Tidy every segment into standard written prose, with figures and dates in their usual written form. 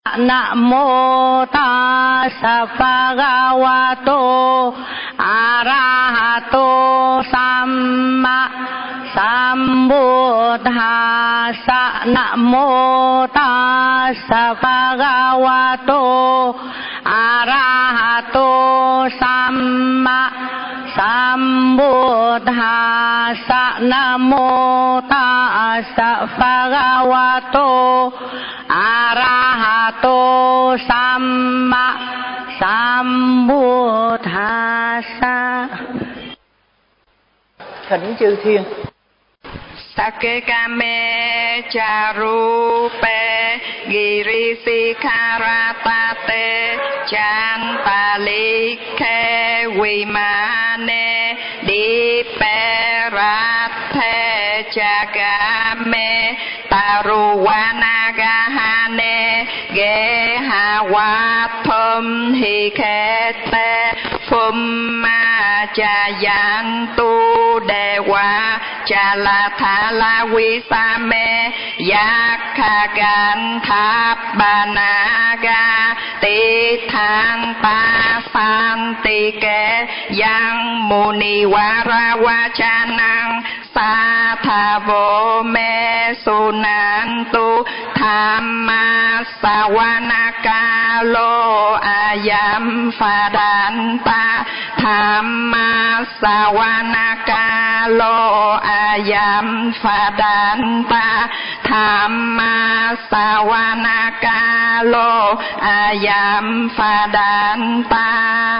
Namo tassa bhagavato arahato samma sambuddhassa. Namo tassa bhagavato arahato samma sambuddhassa. Namo tassa bhagavato arahato samma sambuddhassa. Thỉnh chư thiên. Sakekame charupe girisikaratate chantalike vimane diperathe chagame taruvanagahane gehawathum hikete phumma chayantu dewa chalathala visame yakhagan thapanaga tithang pasantike yang munivaravachanang sathavo me sunantu thamma savanakalo ayam phadanta thamma savanakalo ayam phadanta thamma savanakalo ayam phadanta.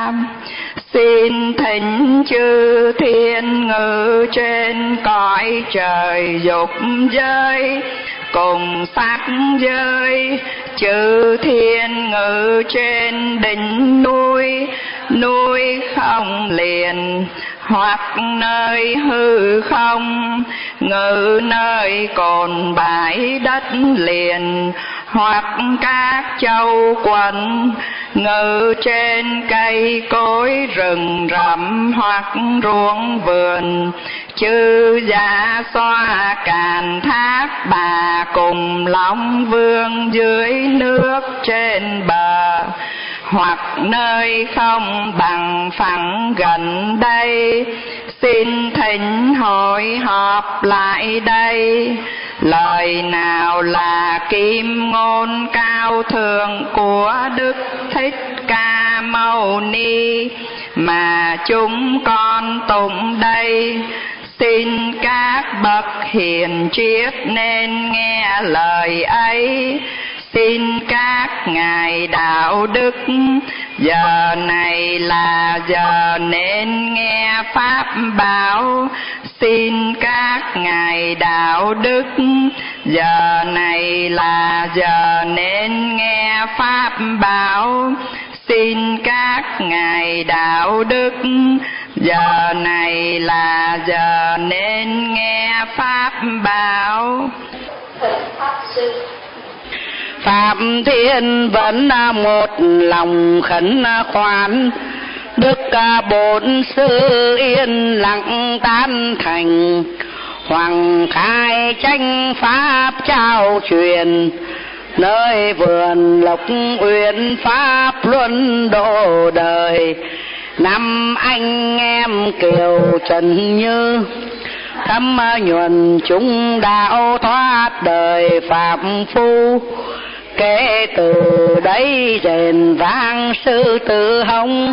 Xin thỉnh chư thiên ngự trên cõi trời dục giới cùng sắc giới, chư thiên ngự trên đỉnh núi, núi không liền hoặc nơi hư không, ngự nơi cồn bãi đất liền hoặc các châu quận, ngự trên cây cối rừng rậm hoặc ruộng vườn, chư dạ xoa càn thác bà cùng long vương dưới nước trên bờ, hoặc nơi không bằng phẳng gần đây. Xin thỉnh hội họp lại đây. Lời nào là kim ngôn cao thượng của Đức Thích Ca Mâu Ni mà chúng con tụng đây? Xin các bậc hiền triết nên nghe lời ấy. Xin các ngài đạo đức, giờ này là giờ nên nghe pháp bảo. Xin các ngài đạo đức, giờ này là giờ nên nghe pháp bảo. Xin các ngài đạo đức, giờ này là giờ nên nghe pháp bảo. Phạm Thiên vẫn một lòng khẩn khoản, Đức Bổn Sư yên lặng tán thành. Hoàng khai tranh pháp trao truyền, nơi vườn Lộc Uyển pháp luân độ đời. Năm anh em Kiều Trần Như, thâm nhuần chúng đạo thoát đời phạm phu. Kể từ đấy rền vang sư tử hồng,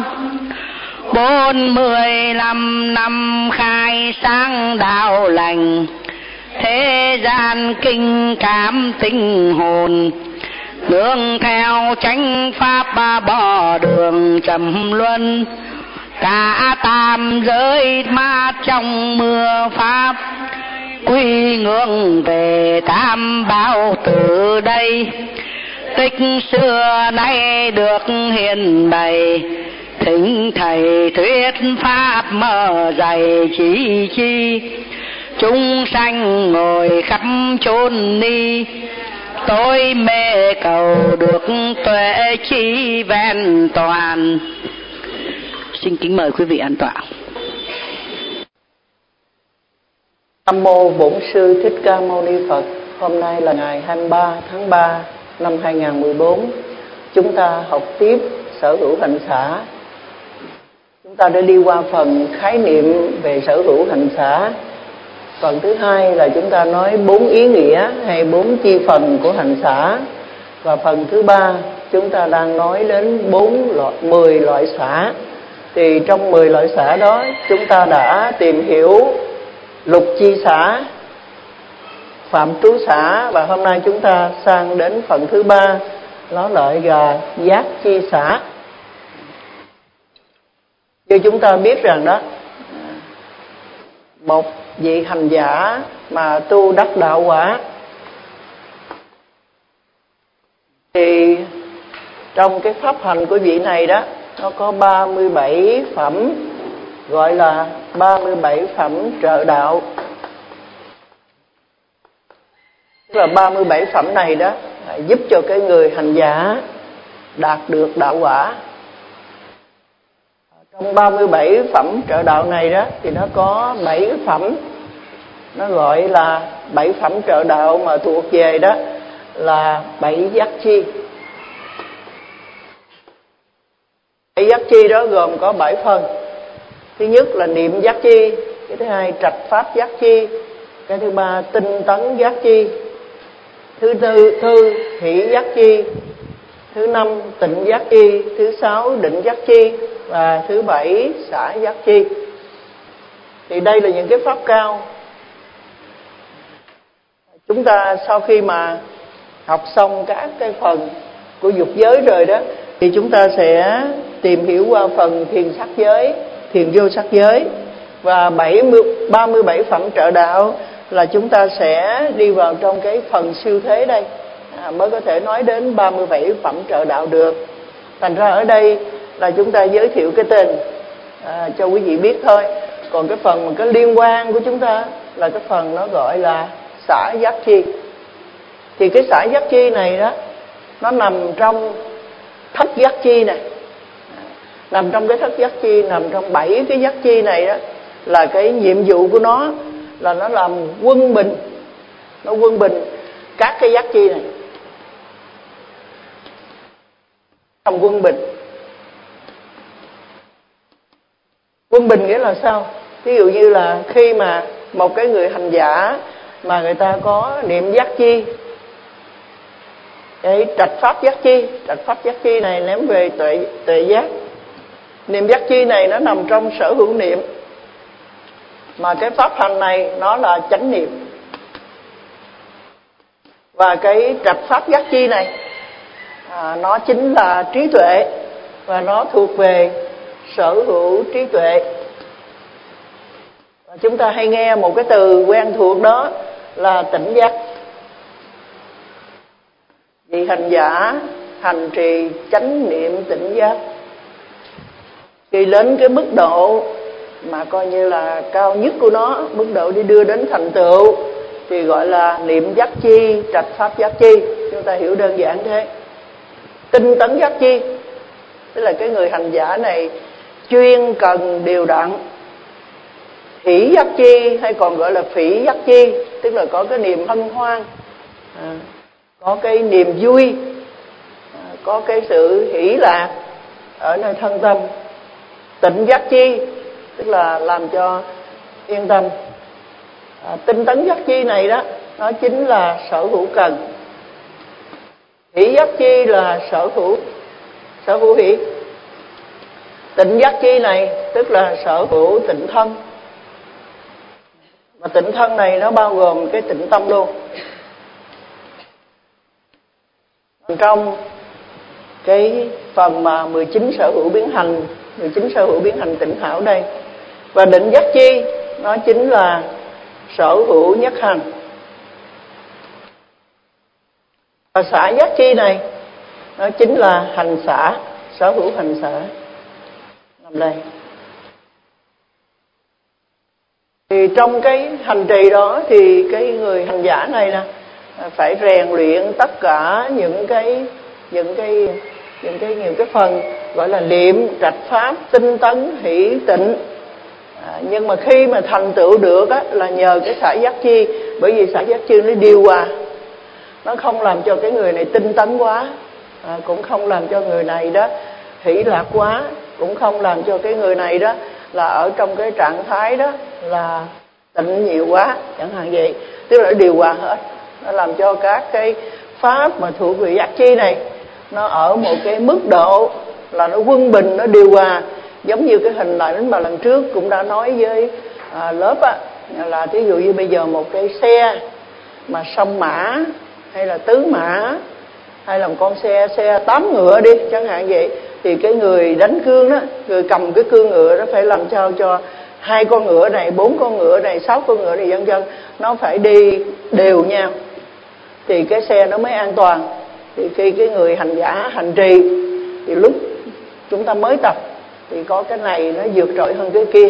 45 năm khai sáng đạo lành. Thế gian kinh cảm tinh hồn, nương theo chánh pháp bỏ đường trầm luân. Cả tam giới mát trong mưa pháp, quy ngưỡng về tam bảo từ đây. Tích xưa nay được hiền bày, thỉnh thầy thuyết pháp mở dạy chỉ chi. Chúng sanh ngồi khắp chốn ni, tôi mê cầu được tuệ chi vẹn toàn. Xin kính mời quý vị an tọa. Nam mô Bổn Sư Thích Ca Mâu Ni Phật. Hôm nay là ngày 23 tháng 3 năm 2014 chúng ta học tiếp sở hữu hành xả. Chúng ta đã đi qua phần khái niệm về sở hữu hành xả. Phần thứ hai là chúng ta nói 4 ý nghĩa hay 4 chi phần của hành xả. Và phần thứ ba chúng ta đang nói đến 10 loại xả. Thì trong 10 loại xả đó chúng ta đã tìm hiểu lục chi xả, phạm trú xả, và hôm nay chúng ta sang đến phần thứ ba, đó là giác chi xả. Như chúng ta biết rằng đó, một vị hành giả mà tu đắc đạo quả thì trong cái pháp hành của vị này đó, nó có 37 phẩm, gọi là 37 phẩm trợ đạo. Tức là 37 phẩm này đó giúp cho cái người hành giả đạt được đạo quả. Trong 37 phẩm trợ đạo này đó thì nó có 7 phẩm, nó gọi là 7 phẩm trợ đạo mà thuộc về đó là 7 giác chi. 7 giác chi đó gồm có 7 phần. Thứ nhất là niệm giác chi, cái thứ hai trạch pháp giác chi, cái thứ ba tinh tấn giác chi, thứ tư hỷ giác chi, thứ năm tịnh giác chi, thứ sáu định giác chi và thứ bảy xả giác chi. Thì đây là những cái pháp cao. Chúng ta sau khi mà học xong các cái phần của dục giới rồi đó thì chúng ta sẽ tìm hiểu qua phần thiền sắc giới, thiền vô sắc giới, và 37 phẩm trợ đạo là chúng ta sẽ đi vào trong cái phần siêu thế đây mới có thể nói đến 37 phẩm trợ đạo được. Thành ra ở đây là chúng ta giới thiệu cái tên cho quý vị biết thôi. Còn cái phần mà cái liên quan của chúng ta là cái phần nó gọi là xả giác chi. Thì cái xả giác chi này đó, nó nằm trong thất giác chi này, nằm trong cái thất giác chi, nằm trong 7 cái giác chi này đó, là cái nhiệm vụ của nó là nó làm quân bình, nó quân bình các cái giác chi này. Làm quân bình. Quân bình nghĩa là sao? Ví dụ như là khi mà một cái người hành giả mà người ta có niệm giác chi, cái trạch pháp giác chi này ném về tuệ giác. Niệm giác chi này nó nằm trong sở hữu niệm, mà cái pháp hành này nó là chánh niệm. Và cái trạch pháp giác chi này nó chính là trí tuệ, và nó thuộc về sở hữu trí tuệ. Và chúng ta hay nghe một cái từ quen thuộc đó là tỉnh giác. Vì hành giả hành trì chánh niệm tỉnh giác, khi đến cái mức độ mà coi như là cao nhất của nó, mức độ đi đưa đến thành tựu, thì gọi là niệm giác chi, trạch pháp giác chi. Chúng ta hiểu đơn giản thế. Tinh tấn giác chi, tức là cái người hành giả này chuyên cần điều đặn. Hỷ giác chi hay còn gọi là phỉ giác chi, tức là có cái niềm hân hoan, có cái niềm vui, có cái sự hỷ lạc ở nơi thân tâm. Tịnh giác chi, tức là làm cho yên tâm. Tinh tấn giác chi này đó, nó chính là sở hữu cần. Hỷ giác chi là sở hữu hỷ. Tịnh giác chi này tức là sở hữu tịnh thân. Và tịnh thân này nó bao gồm cái tịnh tâm luôn. Trong cái phần mà 19 sở hữu biến hành, 19 sở hữu biến hành tịnh hảo đây. Và định giác chi nó chính là sở hữu nhất hành. Và xả giác chi này nó chính là hành xả, sở hữu hành xả. Nằm đây. Thì trong cái hành trì đó thì cái người hành giả này nè phải rèn luyện tất cả những cái phần gọi là niệm, trạch pháp, tinh tấn, hỷ, tịnh. Nhưng mà khi mà thành tựu được á, là nhờ cái xả giác chi, bởi vì xả giác chi nó điều hòa, nó không làm cho cái người này tinh tấn quá, cũng không làm cho người này đó hỷ lạc quá, cũng không làm cho cái người này đó là ở trong cái trạng thái đó là tịnh nhiều quá, chẳng hạn vậy. Tức là điều hòa hết, nó làm cho các cái pháp mà thuộc về giác chi này nó ở một cái mức độ là nó quân bình, nó điều hòa. Giống như cái hình lại đến mà lần trước cũng đã nói với lớp á, là thí dụ như bây giờ một cái xe mà song mã hay là tứ mã hay là một con xe 8 ngựa đi chẳng hạn vậy, thì cái người đánh cương đó, người cầm cái cương ngựa đó phải làm sao cho 2 con ngựa này, 4 con ngựa này, 6 con ngựa này vân vân, nó phải đi đều nhau thì cái xe nó mới an toàn. Thì khi cái người hành giả hành trì thì lúc chúng ta mới tập thì có cái này nó vượt trội hơn cái kia.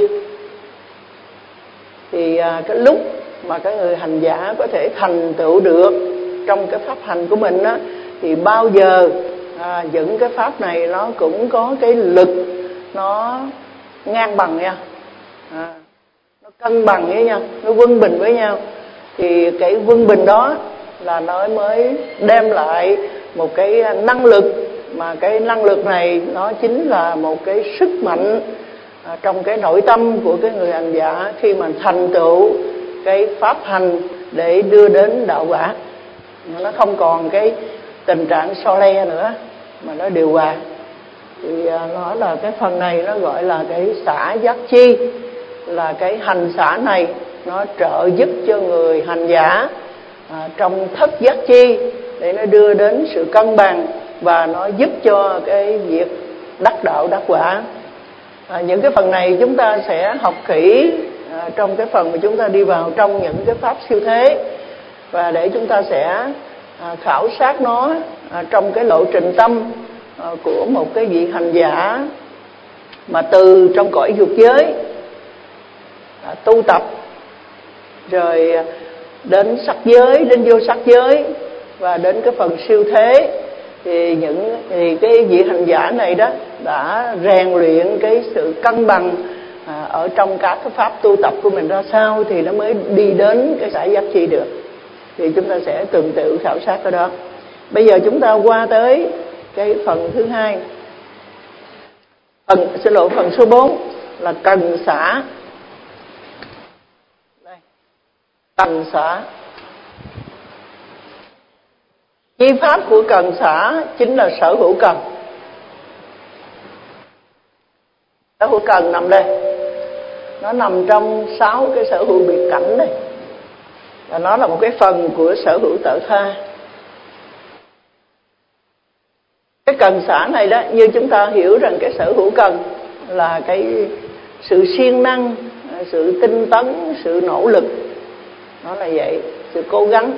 Thì cái lúc mà cái người hành giả có thể thành tựu được trong cái pháp hành của mình á, thì bao giờ những cái pháp này nó cũng có cái lực nó ngang bằng nha, nó cân bằng với nhau, nó quân bình với nhau. Thì cái quân bình đó là nó mới đem lại một cái năng lực, mà cái năng lực này nó chính là một cái sức mạnh trong cái nội tâm của cái người hành giả khi mà thành tựu cái pháp hành để đưa đến đạo quả. Nó không còn cái tình trạng so le nữa mà nó điều hòa. Thì nó là cái phần này nó gọi là cái xả giác chi, là cái hành xả này nó trợ giúp cho người hành giả trong thất giác chi để nó đưa đến sự cân bằng, và nó giúp cho cái việc đắc đạo đắc quả. Những cái phần này chúng ta sẽ học kỹ trong cái phần mà chúng ta đi vào trong những cái pháp siêu thế, và để chúng ta sẽ khảo sát nó trong cái lộ trình tâm của một cái vị hành giả mà từ trong cõi dục giới tu tập rồi đến sắc giới, đến vô sắc giới và đến cái phần siêu thế. Thì cái vị hành giả này đó đã rèn luyện cái sự cân bằng ở trong các cái pháp tu tập của mình ra sao thì nó mới đi đến cái xả giác chi được. Thì chúng ta sẽ tuần tự khảo sát cái đó. Bây giờ chúng ta qua tới cái phần thứ hai, phần số 4 là cần xả. Đây, cần xả. Chi pháp của cần xả chính là sở hữu cần. Sở hữu cần nằm đây, nó nằm trong 6 cái sở hữu biệt cảnh này, và nó là một cái phần của sở hữu tự tha. Cái cần xả này đó, như chúng ta hiểu rằng cái sở hữu cần là cái sự siêng năng, sự tinh tấn, sự nỗ lực, nó là vậy, sự cố gắng.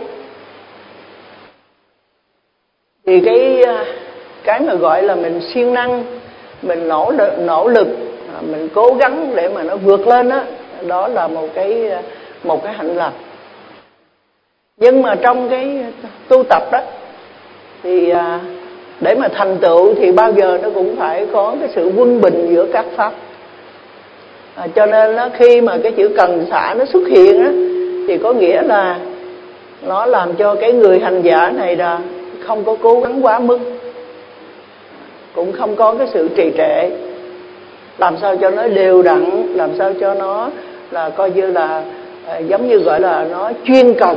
Thì cái mà gọi là mình siêng năng, mình nỗ lực, mình cố gắng để mà nó vượt lên đó, đó là một cái hạnh lành. Nhưng mà trong cái tu tập đó thì để mà thành tựu thì bao giờ nó cũng phải có cái sự quân bình giữa các pháp. Cho nên đó, khi mà cái chữ cần xả nó xuất hiện đó, thì có nghĩa là nó làm cho cái người hành giả này là không có cố gắng quá mức, cũng không có cái sự trì trệ, làm sao cho nó đều đặn, làm sao cho nó là coi như là giống như gọi là nó chuyên cần,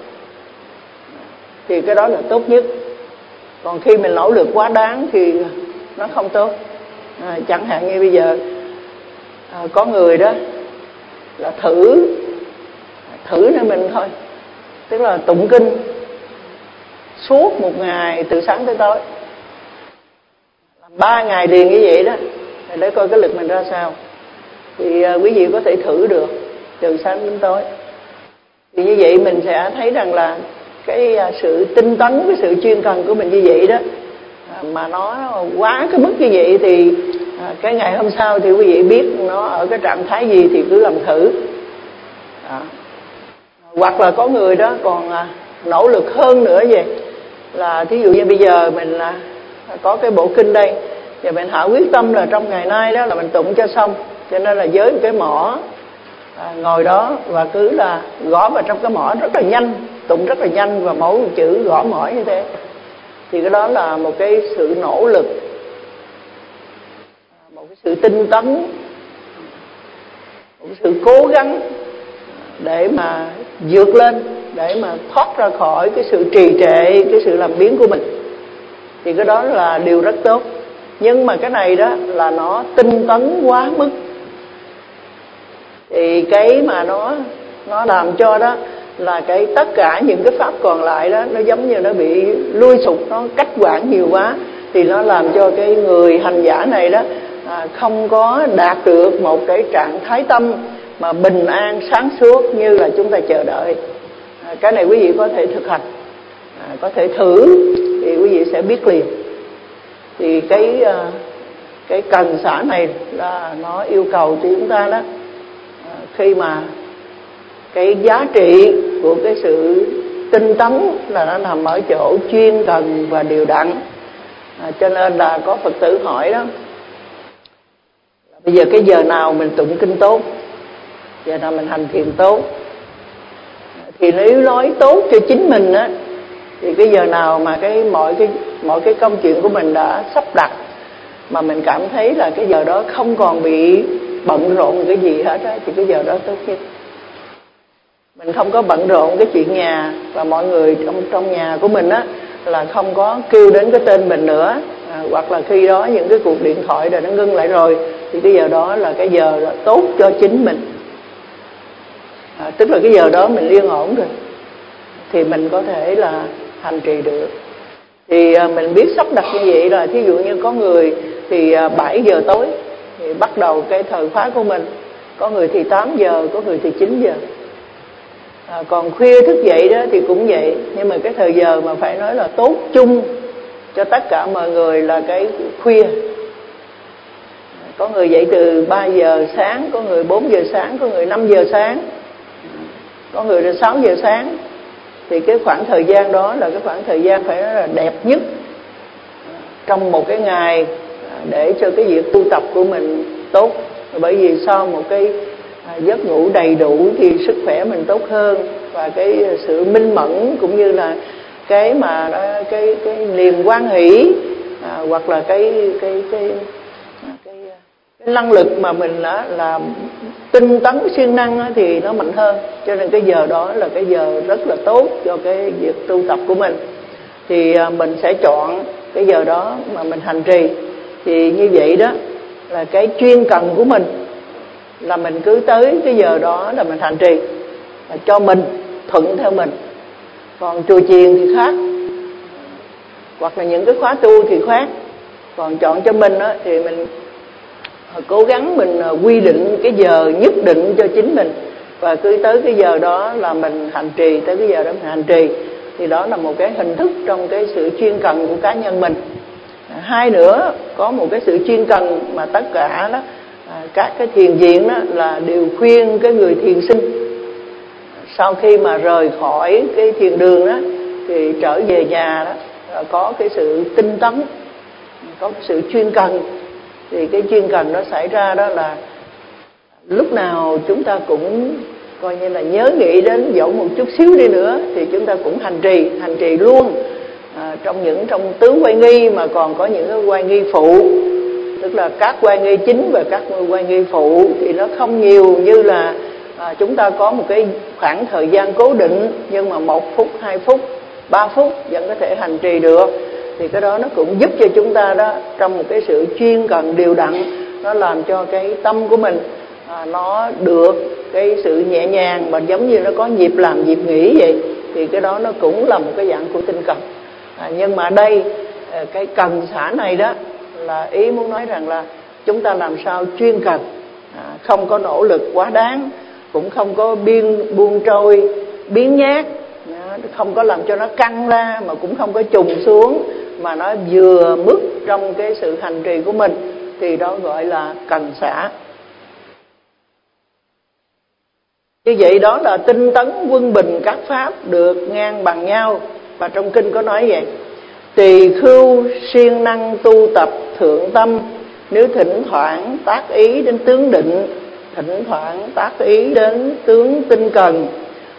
thì cái đó là tốt nhất. Còn khi mình nỗ lực quá đáng thì nó không tốt. Chẳng hạn như bây giờ có người đó là thử nơi mình thôi, tức là tụng kinh suốt một ngày từ sáng tới tối, 3 ngày liền như vậy đó, để coi cái lực mình ra sao. Thì quý vị có thể thử được từ sáng đến tối. Thì như vậy mình sẽ thấy rằng là cái sự tinh tấn, cái sự chuyên cần của mình như vậy đó, mà nó quá cái mức như vậy thì cái ngày hôm sau thì quý vị biết nó ở cái trạng thái gì thì cứ làm thử. Hoặc là có người đó còn nỗ lực hơn nữa vậy, là thí dụ như bây giờ mình có cái bộ kinh đây, và mình hạ quyết tâm là trong ngày nay đó là mình tụng cho xong. Cho nên là với một cái mỏ ngồi đó và cứ là gõ vào trong cái mỏ rất là nhanh, tụng rất là nhanh và mỗi một chữ gõ mỏi như thế. Thì cái đó là một cái sự nỗ lực, một cái sự tinh tấn, một cái sự cố gắng để mà vượt lên, để mà thoát ra khỏi cái sự trì trệ, cái sự làm biếng của mình. Thì cái đó là điều rất tốt. Nhưng mà cái này đó là nó tinh tấn quá mức. Thì cái mà nó làm cho đó là cái tất cả những cái pháp còn lại đó nó giống như nó bị lui sụp, nó cách quản nhiều quá. Thì nó làm cho cái người hành giả này đó không có đạt được một cái trạng thái tâm mà bình an sáng suốt như là chúng ta chờ đợi. Cái này quý vị có thể thực hành, có thể thử thì quý vị sẽ biết liền. Thì cái cần xả này là nó yêu cầu cho chúng ta đó, khi mà cái giá trị của cái sự tinh tấn là nó nằm ở chỗ chuyên cần và đều đặn. Cho nên là có Phật tử hỏi đó, bây giờ cái giờ nào mình tụng kinh tốt, giờ nào mình hành thiền tốt? Thì nếu nói tốt cho chính mình á, thì cái giờ nào mà mọi cái công chuyện của mình đã sắp đặt mà mình cảm thấy là cái giờ đó không còn bị bận rộn cái gì hết á, thì cái giờ đó tốt nhất. Mình không có bận rộn cái chuyện nhà, và mọi người trong nhà của mình á là không có kêu đến cái tên mình nữa, hoặc là khi đó những cái cuộc điện thoại rồi nó ngưng lại rồi, thì cái giờ đó là cái giờ đó tốt cho chính mình. Tức là cái giờ đó mình yên ổn rồi thì mình có thể là hành trì được. Thì mình biết sắp đặt như vậy là thí dụ như có người thì 7 giờ tối thì bắt đầu cái thời khóa của mình, có người thì 8 giờ, có người thì 9 giờ. Còn khuya thức dậy đó thì cũng vậy, nhưng mà cái thời giờ mà phải nói là tốt chung cho tất cả mọi người là cái khuya. Có người dậy từ 3 giờ sáng, có người 4 giờ sáng, có người 5 giờ sáng, có người là 6 giờ sáng. Thì cái khoảng thời gian đó là cái khoảng thời gian phải nói là đẹp nhất trong một cái ngày để cho cái việc tu tập của mình tốt. Bởi vì sau một cái giấc ngủ đầy đủ thì sức khỏe mình tốt hơn, và cái sự minh mẫn cũng như là cái mà cái niềm hoan hỷ, hoặc là cái năng lực mà mình là tinh tấn siêng năng thì nó mạnh hơn. Cho nên cái giờ đó là cái giờ rất là tốt cho cái việc tu tập của mình. Thì mình sẽ chọn cái giờ đó mà mình hành trì. Thì như vậy đó là cái chuyên cần của mình là mình cứ tới cái giờ đó là mình hành trì, là cho mình thuận theo mình. Còn chùa chiền thì khác, hoặc là những cái khóa tu thì khác. Còn chọn cho mình đó, thì mình cố gắng mình quy định cái giờ nhất định cho chính mình, và cứ tới cái giờ đó là mình hành trì, tới cái giờ đó mình hành trì. Thì đó là một cái hình thức trong cái sự chuyên cần của cá nhân mình. Hai nữa, có một cái sự chuyên cần mà tất cả đó các cái thiền viện đó là đều khuyên cái người thiền sinh sau khi mà rời khỏi cái thiền đường đó thì trở về nhà đó có cái sự tinh tấn, có cái sự chuyên cần. Thì cái chuyên cần đó xảy ra đó là lúc nào chúng ta cũng coi như là nhớ nghĩ đến, dẫu một chút xíu đi nữa thì chúng ta cũng hành trì luôn. Trong tứ oai nghi mà còn có những cái oai nghi phụ, tức là các oai nghi chính và các oai nghi phụ thì nó không nhiều như là chúng ta có một cái khoảng thời gian cố định, nhưng mà 1 phút, 2 phút, 3 phút vẫn có thể hành trì được. Thì cái đó nó cũng giúp cho chúng ta đó trong một cái sự chuyên cần đều đặn, nó làm cho cái tâm của mình nó được cái sự nhẹ nhàng, mà giống như nó có nhịp làm nhịp nghỉ vậy. Thì cái đó nó cũng là một cái dạng của tinh cần. Nhưng mà đây cái cần xả này đó là ý muốn nói rằng là chúng ta làm sao chuyên cần, không có nỗ lực quá đáng, cũng không có buông trôi biến nhát, không có làm cho nó căng ra mà cũng không có trùng xuống, mà nó vừa mức trong cái sự hành trì của mình. Thì đó gọi là cần xả. Như vậy đó là tinh tấn quân bình các pháp được ngang bằng nhau. Và trong kinh có nói vậy: tỳ khưu siêng năng tu tập thượng tâm, nếu thỉnh thoảng tác ý đến tướng định, thỉnh thoảng tác ý đến tướng tinh cần,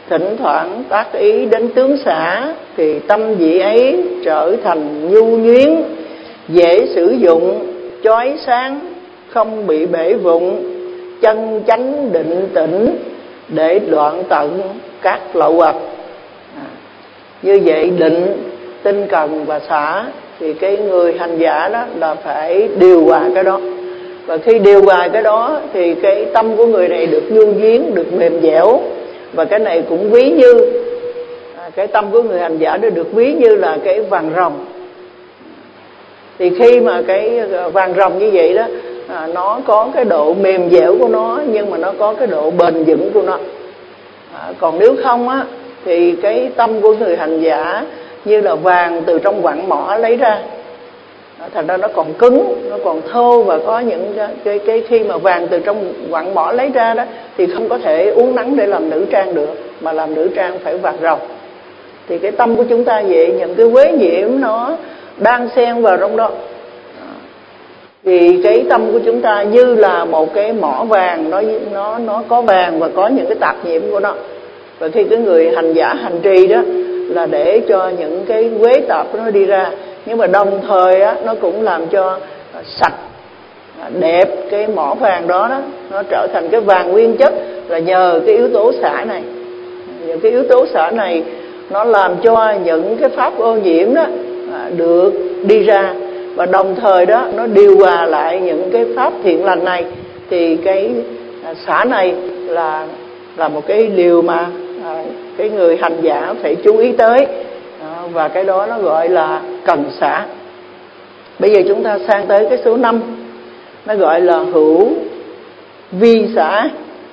thỉnh thoảng tác ý đến tướng xã, thì tâm vị ấy trở thành nhu nhuyến, dễ sử dụng, chói sáng, không bị bể vụn, chân chánh định tĩnh, để đoạn tận các lậu hoặc. Như vậy định, tinh cần và xả, thì cái người hành giả đó là phải điều hòa cái đó. Và khi điều hòa cái đó thì cái tâm của người này được nhu nhuyến, được mềm dẻo. Và cái này cũng ví như cái tâm của người hành giả đó được ví như là cái vàng ròng. Thì khi mà cái vàng ròng như vậy đó, nó có cái độ mềm dẻo của nó, nhưng mà nó có cái độ bền vững của nó. Còn nếu không á, thì cái tâm của người hành giả như là vàng từ trong quặng mỏ lấy ra, thành ra nó còn cứng, nó còn thô. Và có những cái khi mà vàng từ trong quặng mỏ lấy ra đó, thì không có thể uốn nắn để làm nữ trang được, mà làm nữ trang phải vàng ròng. Thì cái tâm của chúng ta vậy, những cái uế nhiễm nó đang xen vào trong đó. Thì cái tâm của chúng ta như là một cái mỏ vàng, nó có vàng và có những cái tạp nhiễm của nó. Và khi cái người hành giả hành trì đó là để cho những cái uế tạp nó đi ra, nhưng mà đồng thời á, nó cũng làm cho sạch đẹp cái mỏ vàng đó, nó trở thành cái vàng nguyên chất, là nhờ cái yếu tố xả này. Những cái yếu tố xả này nó làm cho những cái pháp ô nhiễm đó được đi ra, và đồng thời đó nó điều hòa lại những cái pháp thiện lành này. Thì cái xả này là một cái điều mà cái người hành giả phải chú ý tới, và cái đó nó gọi là cần xả. Bây giờ chúng ta sang tới cái số 5, nó gọi là hữu vi xả.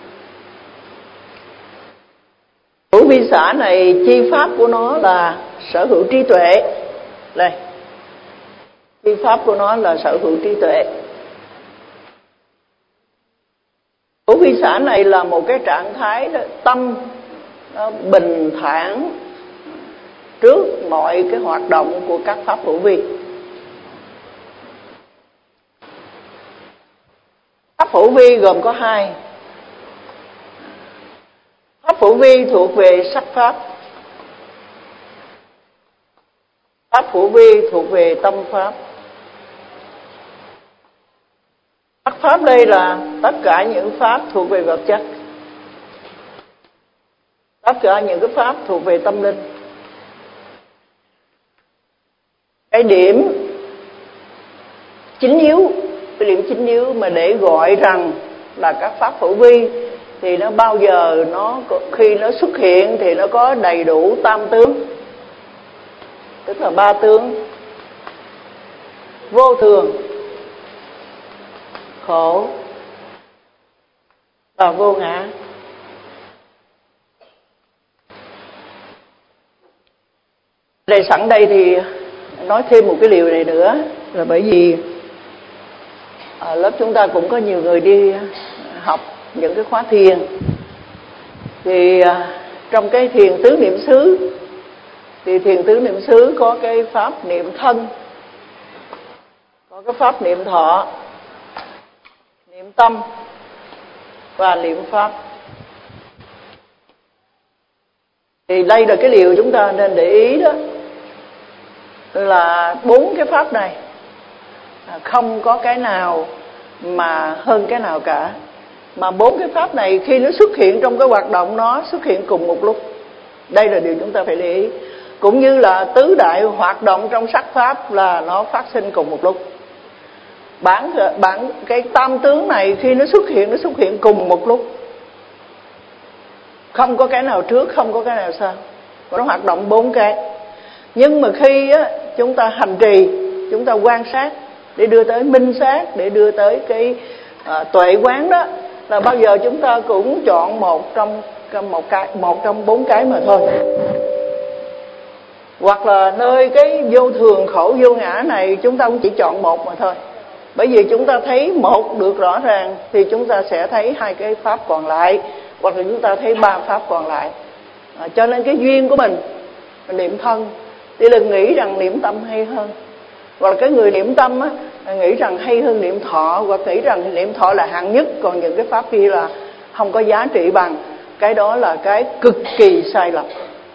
Hữu vi xả này chi pháp của nó là sở hữu trí tuệ. Đây, chi pháp của nó là sở hữu trí tuệ. Hữu vi xả này là một cái trạng thái đó, tâm nó bình thản trước mọi cái hoạt động của các pháp hữu vi. Pháp hữu vi gồm có 2. Pháp hữu vi thuộc về sắc pháp, pháp hữu vi thuộc về tâm pháp. Sắc pháp đây là tất cả những pháp thuộc về vật chất, tất cả những cái pháp thuộc về tâm linh. Cái điểm chính yếu, cái điểm chính yếu mà để gọi rằng là các pháp hữu vi, thì nó bao giờ khi nó xuất hiện thì nó có đầy đủ tam tướng, tức là 3 tướng: vô thường, khổ và vô ngã. Đây sẵn đây thì nói thêm một cái điều này nữa, là bởi vì ở lớp chúng ta cũng có nhiều người đi học những cái khóa thiền. Thì trong cái thiền tứ niệm xứ, thì thiền tứ niệm xứ có cái pháp niệm thân, có cái pháp niệm thọ, niệm tâm và niệm pháp. Thì đây là cái điều chúng ta nên để ý đó, là 4 cái pháp này không có cái nào mà hơn cái nào cả, mà 4 cái pháp này khi nó xuất hiện trong cái hoạt động, nó xuất hiện cùng một lúc. Đây là điều chúng ta phải để ý. Cũng như là tứ đại hoạt động trong sắc pháp là nó phát sinh cùng một lúc. Cái tam tướng này khi nó xuất hiện cùng một lúc, không có cái nào trước, không có cái nào sau, nó hoạt động 4 cái. Nhưng mà khi chúng ta hành trì, chúng ta quan sát để đưa tới minh sát, để đưa tới cái tuệ quán đó, là bao giờ chúng ta cũng chọn một trong 4 cái mà thôi. Hoặc là nơi cái vô thường, khổ, vô ngã này chúng ta cũng chỉ chọn một mà thôi. Bởi vì chúng ta thấy một được rõ ràng thì chúng ta sẽ thấy 2 cái pháp còn lại, hoặc là chúng ta thấy 3 pháp còn lại. Cho nên cái duyên của mình niệm thân thì đừng nghĩ rằng niệm tâm hay hơn. Hoặc là cái người niệm tâm nghĩ rằng hay hơn niệm thọ, hoặc nghĩ rằng niệm thọ là hạng nhất, còn những cái pháp kia là không có giá trị bằng. cái đó là cái cực kỳ sai lầm.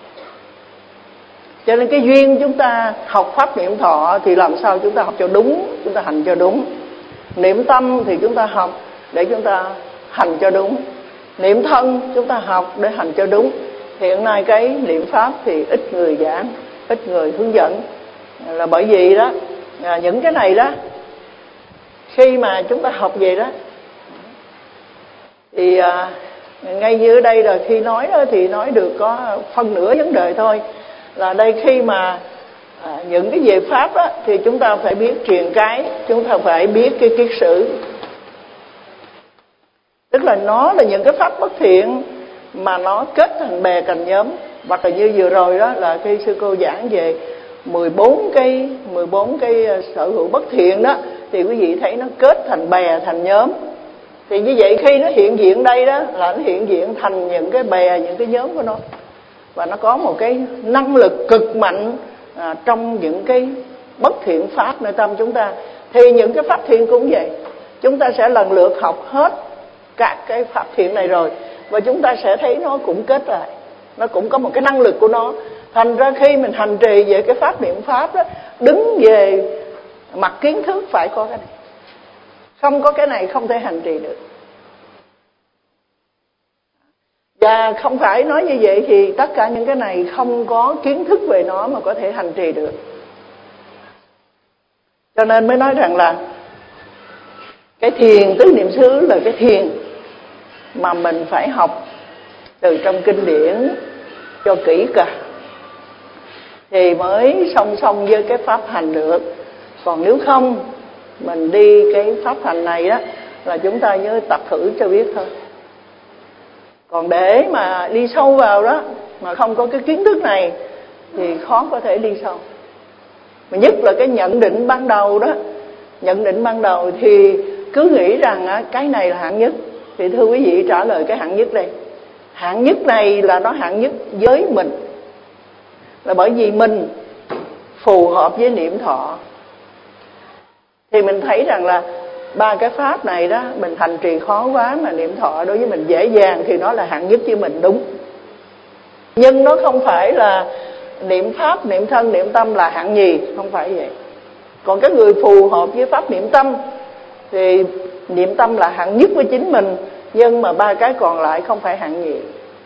Cho nên cái duyên chúng ta học pháp niệm thọ thì làm sao chúng ta học cho đúng, chúng ta hành cho đúng. Niệm tâm thì chúng ta học để chúng ta hành cho đúng. Niệm thân chúng ta học để hành cho đúng. Hiện nay cái niệm pháp thì ít người giảng, ít người hướng dẫn, là bởi vì đó những cái này đó, khi mà chúng ta học về đó thì ngay như ở đây là khi nói đó, thì nói được có phân nửa vấn đề thôi. Là đây khi mà những cái về pháp đó, thì chúng ta phải biết truyền cái, chúng ta phải biết cái kiết sử. Tức là nó là những cái pháp bất thiện mà nó kết thành bè thành nhóm. Hoặc là như vừa rồi đó là khi sư cô giảng về 14 cái sở hữu bất thiện đó, thì quý vị thấy nó kết thành bè thành nhóm. Thì như vậy khi nó hiện diện đây đó là nó hiện diện thành những cái bè, những cái nhóm của nó. Và nó có một cái năng lực cực mạnh trong những cái bất thiện pháp nơi tâm chúng ta. Thì những cái pháp thiện cũng vậy. Chúng ta sẽ lần lượt học hết các cái pháp thiện này rồi, và chúng ta sẽ thấy nó cũng kết lại, nó cũng có một cái năng lực của nó. Thành ra khi mình hành trì về cái pháp niệm pháp đó, đứng về mặt kiến thức phải có cái này. Không có cái này không thể hành trì được. Và không phải nói như vậy thì tất cả những cái này không có kiến thức về nó mà có thể hành trì được. Cho nên mới nói rằng là cái thiền tứ niệm xứ là cái thiền mà mình phải học từ trong kinh điển cho kỹ càng thì mới song song với cái pháp hành được. Còn nếu không, mình đi cái pháp hành này á là chúng ta nhớ tập thử cho biết thôi. Còn để mà đi sâu vào đó mà không có cái kiến thức này thì khó có thể đi sâu. Mà nhất là cái nhận định ban đầu đó, nhận định ban đầu thì cứ nghĩ rằng cái này là hạng nhất. Thì thưa quý vị, trả lời cái hạng nhất đây. Hạng nhất này là nó hạng nhất với mình, là bởi vì mình phù hợp với niệm thọ. Thì mình thấy rằng là ba cái pháp này đó mình hành trì khó quá, mà niệm thọ đối với mình dễ dàng thì nó là hạng nhất với mình, đúng. Nhưng nó không phải là niệm pháp, niệm thân, niệm tâm là hạng nhì, không phải vậy. Còn cái người phù hợp với pháp niệm tâm thì niệm tâm là hạng nhất với chính mình, nhưng mà ba cái còn lại không phải hạng nhì.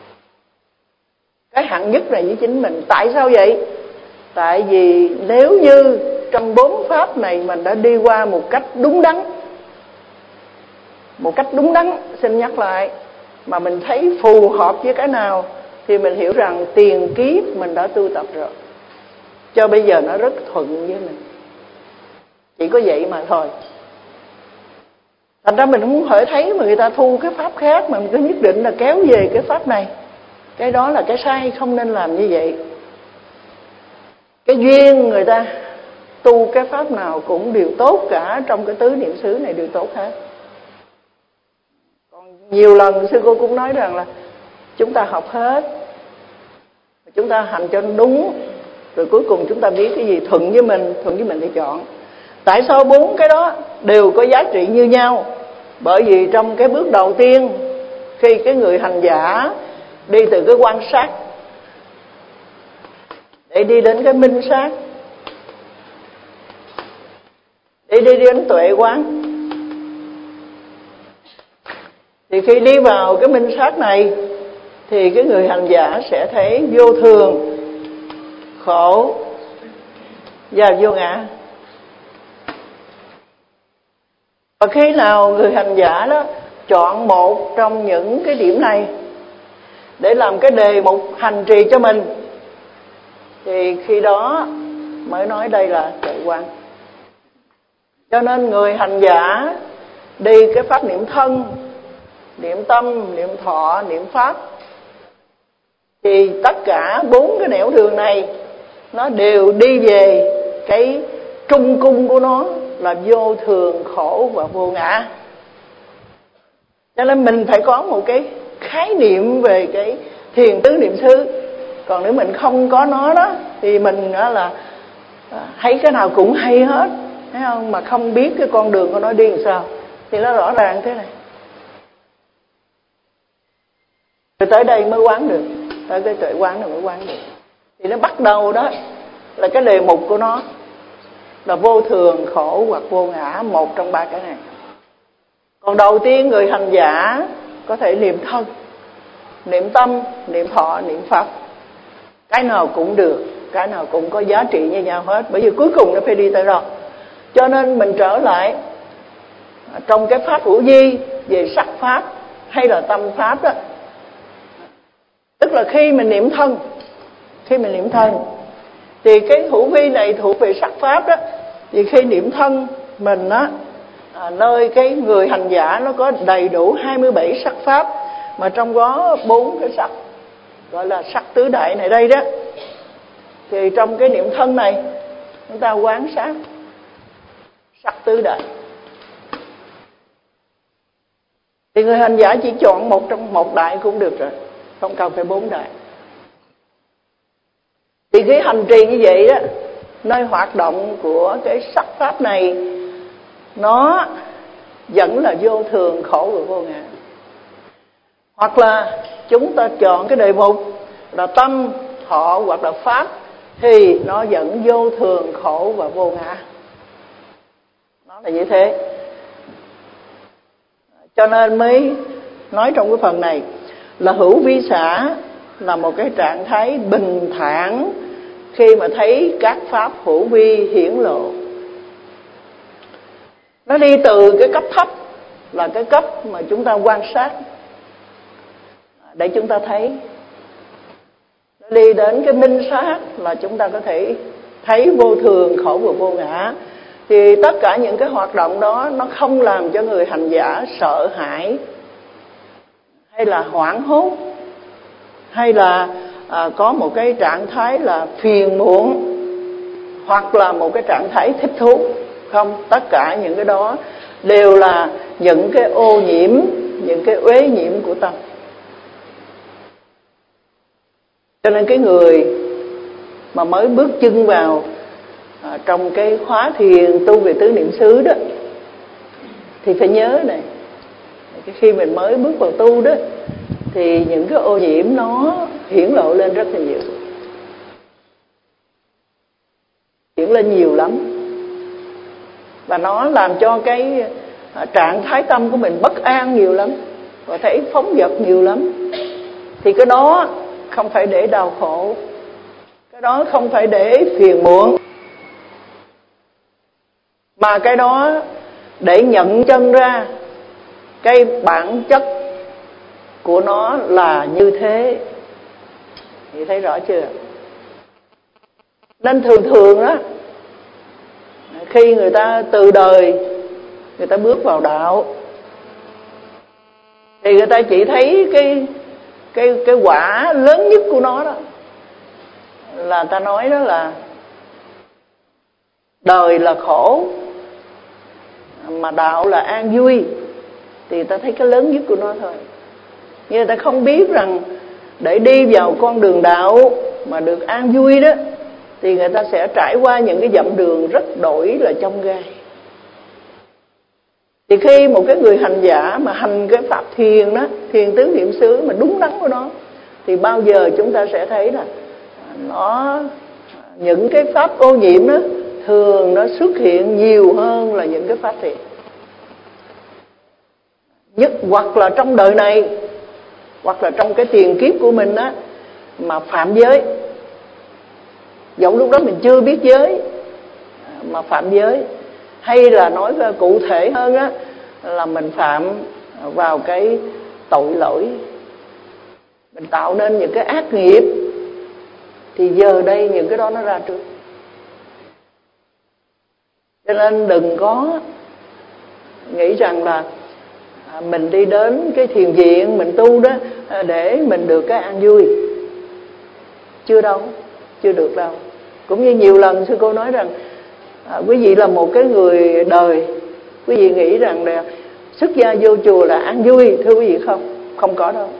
Cái hạng nhất này với chính mình. Tại sao vậy? Tại vì nếu như trong 4 pháp này mình đã đi qua một cách đúng đắn, một cách đúng đắn, xin nhắc lại, mà mình thấy phù hợp với cái nào thì mình hiểu rằng tiền kiếp mình đã tu tập rồi, cho bây giờ nó rất thuận với mình. Chỉ có vậy mà thôi. Thành ra mình không thể thấy mà người ta thu cái pháp khác mà mình cứ nhất định là kéo về cái pháp này. Cái đó là cái sai, không nên làm như vậy. Cái duyên người ta tu cái pháp nào cũng đều tốt cả, trong cái tứ niệm xứ này đều tốt hết. Còn nhiều lần sư cô cũng nói rằng là chúng ta học hết, chúng ta hành cho đúng, rồi cuối cùng chúng ta biết cái gì thuận với mình thì chọn. Tại sao 4 cái đó đều có giá trị như nhau? Bởi vì trong cái bước đầu tiên, khi cái người hành giả đi từ cái quan sát để đi đến cái minh sát, để đi đến tuệ quán, thì khi đi vào cái minh sát này thì cái người hành giả sẽ thấy vô thường, khổ và vô ngã. Và khi nào người hành giả đó chọn một trong những cái điểm này để làm cái đề mục hành trì cho mình, thì khi đó mới nói đây là tuệ quán. Cho nên người hành giả đi cái pháp niệm thân, niệm tâm, niệm thọ, niệm pháp, thì tất cả 4 cái nẻo đường này nó đều đi về cái trung cung của nó là vô thường, khổ và vô ngã. Cho nên mình phải có một cái khái niệm về cái thiền tứ niệm xứ. Còn nếu mình không có nó đó thì mình là thấy cái nào cũng hay hết, thấy không? Mà không biết cái con đường của nó đi làm sao thì nó rõ ràng thế này. Rồi tới đây mới quán được, tới cái tuệ quán này mới quán được. Thì nó bắt đầu đó là cái đề mục của nó là vô thường, khổ hoặc vô ngã, một trong ba cái này. Còn đầu tiên người hành giả có thể niệm thân, niệm tâm, niệm thọ, niệm pháp. Cái nào cũng được, cái nào cũng có giá trị như nhau hết, bởi vì cuối cùng nó phải đi tới đó. Cho nên mình trở lại trong cái pháp hữu vi về sắc pháp hay là tâm pháp đó, tức là khi mình niệm thân, thì cái hữu vi này thuộc về sắc pháp đó. Thì khi niệm thân mình á, nơi cái người hành giả nó có đầy đủ 27 sắc pháp, mà trong đó 4 cái sắc gọi là sắc tứ đại này đây đó. Thì trong cái niệm thân này chúng ta quán sát sắc tứ đại. Thì người hành giả chỉ chọn một trong một đại cũng được rồi, không cần phải 4 đại. Thì cái hành trì như vậy đó, nơi hoạt động của cái sắc pháp này nó vẫn là vô thường, khổ và vô ngã. Hoặc là chúng ta chọn cái đề mục là tâm, thọ hoặc là pháp, thì nó vẫn vô thường, khổ và vô ngã. Nó là như thế. Cho nên mới nói trong cái phần này là hữu vi xã là một cái trạng thái bình thản khi mà thấy các pháp hữu vi hiển lộ. Nó đi từ cái cấp thấp là cái cấp mà chúng ta quan sát để chúng ta thấy, nó đi đến cái minh sát là chúng ta có thể thấy vô thường, khổ và vô ngã. Thì tất cả những cái hoạt động đó nó không làm cho người hành giả sợ hãi hay là hoảng hốt hay là có một cái trạng thái là phiền muộn hoặc là một cái trạng thái thích thú. Không, tất cả những cái đó đều là những cái ô nhiễm, những cái uế nhiễm của tâm. Cho nên cái người mà mới bước chân vào trong cái khóa thiền tu về tứ niệm xứ đó thì phải nhớ này, khi mình mới bước vào tu đó thì những cái ô nhiễm nó hiển lộ lên rất là nhiều, hiển lên nhiều lắm, và nó làm cho cái trạng thái tâm của mình bất an nhiều lắm, và thấy phóng dật nhiều lắm. Thì cái đó không phải để đau khổ, cái đó không phải để phiền muộn, mà cái đó để nhận chân ra cái bản chất của nó là như thế. Thì thấy rõ chưa? Nên thường đó, khi người ta từ đời người ta bước vào đạo thì người ta chỉ thấy cái quả lớn nhất của nó đó là ta nói đó là đời là khổ mà đạo là an vui. Thì ta thấy cái lớn nhất của nó thôi. Nhưng người ta không biết rằng để đi vào con đường đạo mà được an vui đó thì người ta sẽ trải qua những cái dặm đường rất đổi là chông gai. Thì khi một cái người hành giả mà hành cái pháp thiền đó, thiền tứ niệm xứ mà đúng đắn của nó, thì bao giờ chúng ta sẽ thấy là nó, những cái pháp ô nhiễm đó thường nó xuất hiện nhiều hơn là những cái pháp thiện. Nhất hoặc là trong đời này, hoặc là trong cái tiền kiếp của mình á, mà phạm giới, dẫu lúc đó mình chưa biết giới mà phạm giới, hay là nói cụ thể hơn á, là mình phạm vào cái tội lỗi, mình tạo nên những cái ác nghiệp, thì giờ đây những cái đó nó ra trước. Cho nên đừng có nghĩ rằng là mình đi đến cái thiền viện mình tu đó để mình được cái an vui. Chưa đâu, chưa được đâu. Cũng như nhiều lần sư cô nói rằng quý vị là một cái người đời, quý vị nghĩ rằng là xuất gia vô chùa là an vui. Thưa quý vị, không có đâu.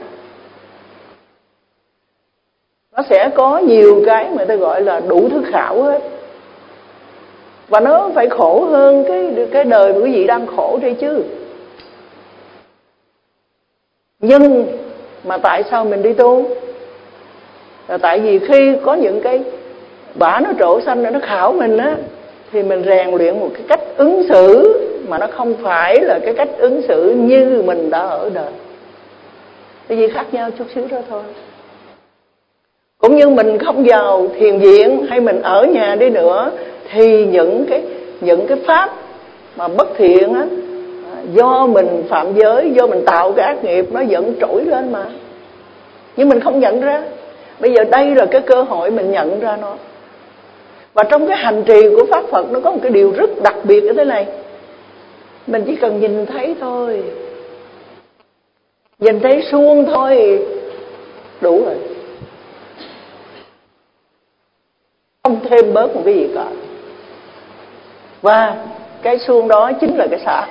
Nó sẽ có nhiều cái mà ta gọi là đủ thứ khảo hết, và nó phải khổ hơn cái đời mà quý vị đang khổ đây chứ. Nhưng Mà tại sao mình đi tu? Là tại vì khi có những cái bả nó trổ xanh nó khảo mình á, thì mình rèn luyện một cái cách ứng xử mà nó không phải là cái cách ứng xử như mình đã ở đời. Cái gì khác nhau chút xíu đó thôi. Cũng như mình không vào thiền viện hay mình ở nhà đi nữa, thì những cái pháp mà bất thiện á, do mình phạm giới, do mình tạo cái ác nghiệp, nó vẫn trỗi lên mà. Nhưng mình không nhận ra. Bây giờ đây là cái cơ hội mình nhận ra nó. Và trong cái hành trì của Pháp Phật, nó có một cái điều rất đặc biệt như thế này. Mình chỉ cần nhìn thấy thôi, nhìn thấy suông thôi đủ rồi, không thêm bớt một cái gì cả. Và cái suông đó chính là cái xả.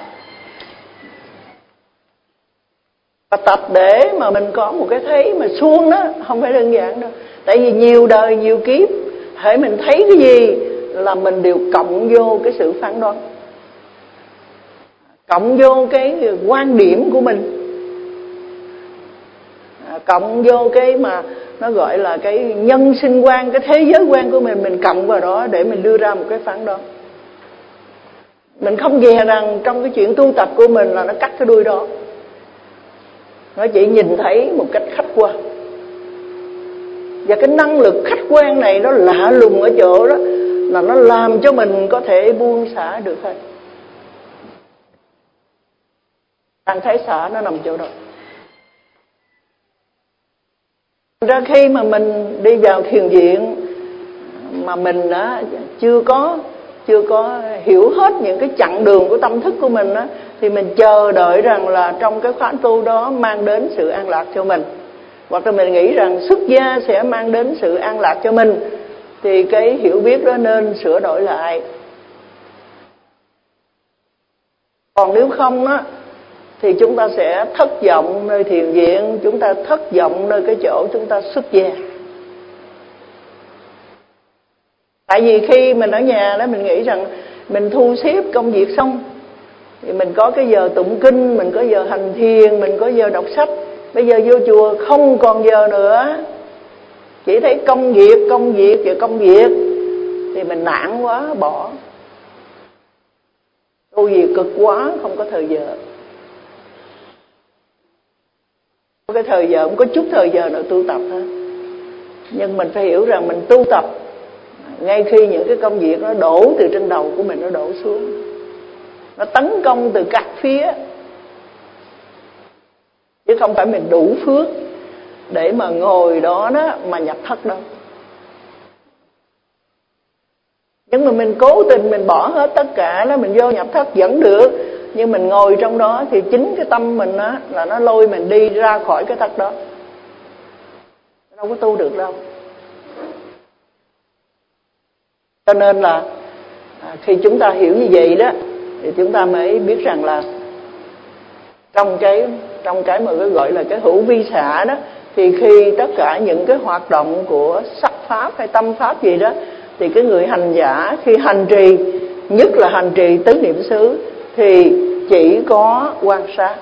Và tập để mà mình có một cái thấy mà suông đó không phải đơn giản đâu. Tại vì nhiều đời nhiều kiếp, hễ mình thấy cái gì là mình đều cộng vô cái sự phán đoán, cộng vô cái quan điểm của mình, cộng vô cái mà nó gọi là cái nhân sinh quan, cái thế giới quan của mình cộng vào đó để mình đưa ra một cái phán đoán. Mình không dè rằng trong cái chuyện tu tập của mình là nó cắt cái đuôi đó. Nó chỉ nhìn thấy một cách khách quan. Và cái năng lực khách quan này nó lạ lùng ở chỗ đó là nó làm cho mình có thể buông xả được hết. Đang thấy xả nó nằm chỗ đó. Ra khi mà mình đi vào thiền viện mà mình chưa có hiểu hết những cái chặng đường của tâm thức của mình á, thì mình chờ đợi rằng là trong cái khóa tu đó mang đến sự an lạc cho mình, hoặc là mình nghĩ rằng xuất gia sẽ mang đến sự an lạc cho mình, thì cái hiểu biết đó nên sửa đổi lại. Còn nếu không á, thì chúng ta sẽ thất vọng nơi thiền viện, chúng ta thất vọng nơi cái chỗ chúng ta xuất gia. Tại vì khi mình ở nhà đó, mình nghĩ rằng mình thu xếp công việc xong thì mình có cái giờ tụng kinh, mình có giờ hành thiền, mình có giờ đọc sách. Bây giờ vô chùa không còn giờ nữa, chỉ thấy công việc và công việc, thì mình nản quá bỏ. Tu gì cực quá, không có thời giờ. Có cái thời giờ, không có chút thời giờ nào tu tập hết. Nhưng mình phải hiểu rằng mình tu tập ngay khi những cái công việc nó đổ từ trên đầu của mình, nó đổ xuống, nó tấn công từ các phía, chứ không phải mình đủ phước để mà ngồi đó mà nhập thất đâu. Nhưng mà mình cố tình mình bỏ hết tất cả đó, mình vô nhập thất vẫn được, nhưng mình ngồi trong đó thì chính cái tâm mình là nó lôi mình đi ra khỏi cái thất đó, đâu có tu được đâu. Cho nên là khi chúng ta hiểu như vậy đó, thì chúng ta mới biết rằng là trong cái mà gọi là cái hữu vi xả đó, thì khi tất cả những cái hoạt động của sắc pháp hay tâm pháp gì đó, thì cái người hành giả khi hành trì, nhất là hành trì tứ niệm xứ, thì chỉ có quan sát,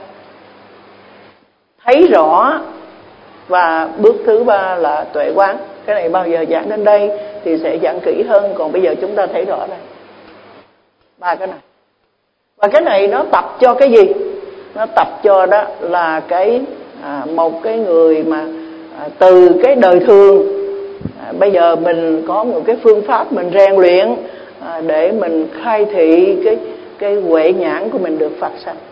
thấy rõ. Và bước thứ ba là tuệ quán. Cái này bao giờ giảng đến đây thì sẽ giảng kỹ hơn, còn bây giờ chúng ta thấy rõ đây ba cái này. Và cái này nó tập cho cái gì? Nó tập cho đó là cái một cái người mà từ cái đời thường, bây giờ mình có một cái phương pháp mình rèn luyện để mình khai thị cái huệ nhãn của mình được phát sanh.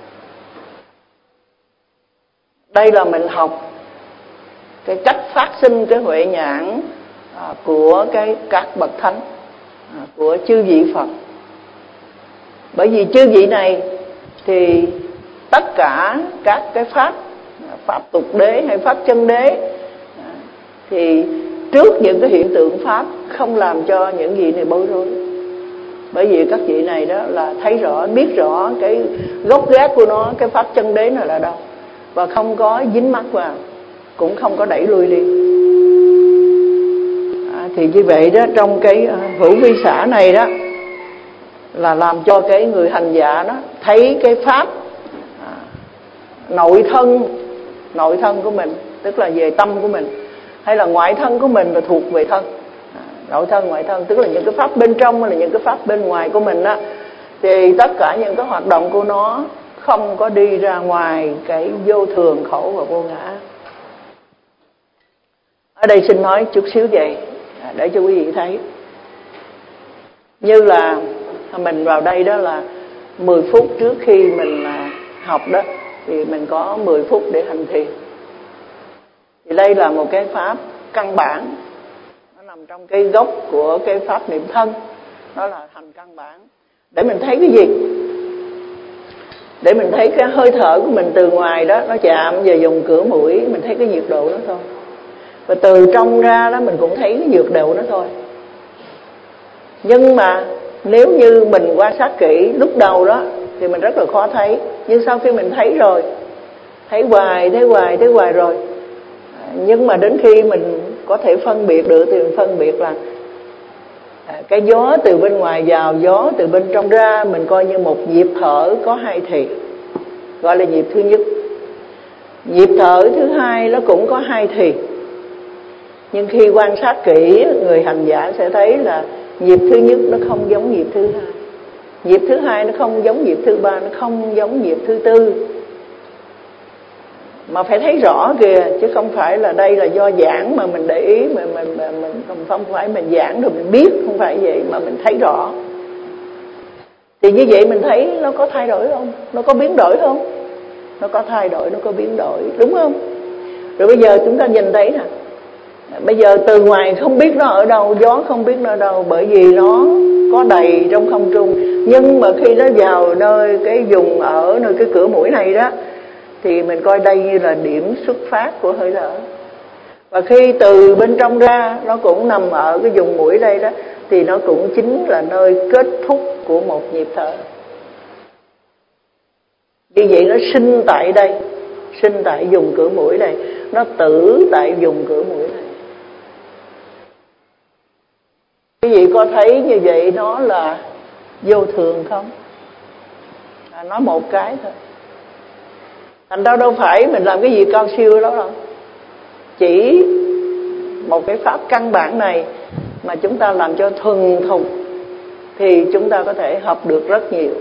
Đây là mình học cái cách phát sinh cái huệ nhãn của các bậc thánh, của chư vị Phật. Bởi vì chư vị này thì tất cả các cái pháp tục đế hay pháp chân đế, thì trước những cái hiện tượng pháp không làm cho những vị này bối rối. Bởi vì các vị này đó là thấy rõ, biết rõ cái gốc gác của nó, cái pháp chân đế này là đâu, và không có dính mắc vào, cũng không có đẩy lui đi. Thì như vậy đó, trong cái hữu vi xả này đó là làm cho cái người hành giả đó thấy cái pháp nội thân của mình, tức là về tâm của mình, hay là ngoại thân của mình là thuộc về thân. Nội thân, ngoại thân tức là những cái pháp bên trong hay là những cái pháp bên ngoài của mình á, thì tất cả những cái hoạt động của nó không có đi ra ngoài cái vô thường, khổ và vô ngã. Ở đây xin nói chút xíu vậy để cho quý vị thấy. Như là mình vào đây đó là 10 phút trước khi mình học đó, thì mình có 10 phút để hành thiền. Thì đây là một cái pháp căn bản, nó nằm trong cái gốc của cái pháp niệm thân, đó là thành căn bản. Để mình thấy cái gì? Để mình thấy cái hơi thở của mình từ ngoài đó, nó chạm vào vùng cửa mũi, mình thấy cái nhiệt độ đó thôi. Và từ trong ra đó mình cũng thấy cái nhiệt độ đó thôi. Nhưng mà nếu như mình quan sát kỹ lúc đầu đó thì mình rất là khó thấy. Nhưng sau khi mình thấy rồi, thấy hoài rồi, nhưng mà đến khi mình có thể phân biệt được thì mình phân biệt là cái gió từ bên ngoài vào, gió từ bên trong ra, mình coi như một nhịp thở có 2 thì, gọi là nhịp thứ nhất. Nhịp thở thứ hai nó cũng có 2 thì, nhưng khi quan sát kỹ, người hành giả sẽ thấy là nhịp thứ nhất nó không giống nhịp thứ hai, nhịp thứ hai nó không giống nhịp thứ ba, nó không giống nhịp thứ tư. Mà phải thấy rõ kìa, chứ không phải là đây là do giảng mà mình để ý, mà mình không phải mình giảng rồi mình biết, không phải vậy, mà mình thấy rõ. Thì như vậy mình thấy nó có thay đổi không? Nó có biến đổi không? Nó có thay đổi, nó có biến đổi, đúng không? Rồi bây giờ chúng ta nhìn thấy nè, bây giờ từ ngoài không biết nó ở đâu, gió không biết nó ở đâu, bởi vì nó có đầy trong không trung. Nhưng mà khi nó vào nơi cái vùng ở nơi cái cửa mũi này đó, thì mình coi đây như là điểm xuất phát của hơi thở. Và khi từ bên trong ra, nó cũng nằm ở cái vùng mũi đây đó, thì nó cũng chính là nơi kết thúc của một nhịp thở. Như vậy nó sinh tại đây, sinh tại vùng cửa mũi này, nó tử tại vùng cửa mũi này. Quý vị có thấy như vậy nó là vô thường không? Nói một cái thôi. Thành ra đâu phải mình làm cái gì cao siêu đó đâu. Chỉ một cái pháp căn bản này mà chúng ta làm cho thuần thục thì chúng ta có thể học được rất nhiều.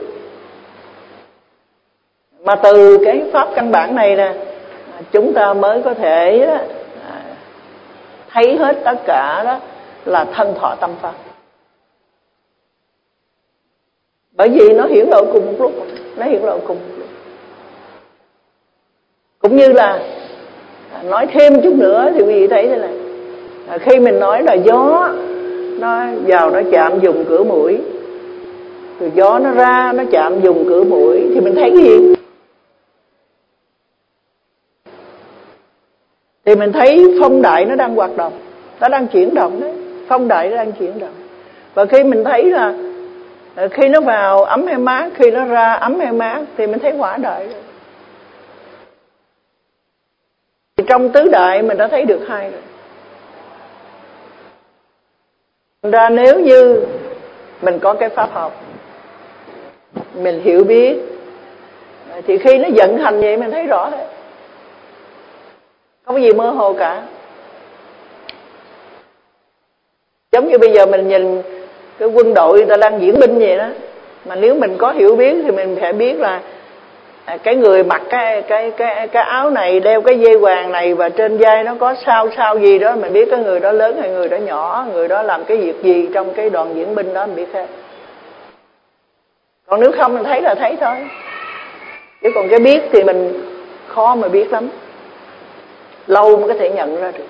Mà từ cái pháp căn bản này nè, chúng ta mới có thể đó, thấy hết tất cả đó là thân thọ tâm pháp. Bởi vì nó hiển lộ cùng một lúc, nó hiển lộ cùng một lúc. Cũng như là nói thêm chút nữa thì quý vị thấy thế này, khi mình nói là gió nó vào nó chạm vùng cửa mũi, rồi gió nó ra nó chạm vùng cửa mũi, thì mình thấy cái gì? Thì mình thấy phong đại nó đang hoạt động, nó đang chuyển động đấy, phong đại nó đang chuyển động. Và khi mình thấy là khi nó vào ấm hay mát, khi nó ra ấm hay mát, thì mình thấy hỏa đại rồi. Thì trong tứ đại mình đã thấy được 2 rồi. Thành ra nếu như mình có cái pháp học, mình hiểu biết, thì khi nó vận hành vậy mình thấy rõ hết, không có gì mơ hồ cả. Giống như bây giờ mình nhìn cái quân đội người ta đang diễn binh vậy đó, mà nếu mình có hiểu biết thì mình phải biết là cái người mặc cái áo này, đeo cái dây hoàng này, và trên vai nó có sao gì đó, mình biết cái người đó lớn hay người đó nhỏ, người đó làm cái việc gì trong cái đoàn diễn binh đó, mình biết hết. Còn nếu không mình thấy là thấy thôi, chứ còn cái biết thì mình khó mà biết lắm, lâu mới có thể nhận ra được.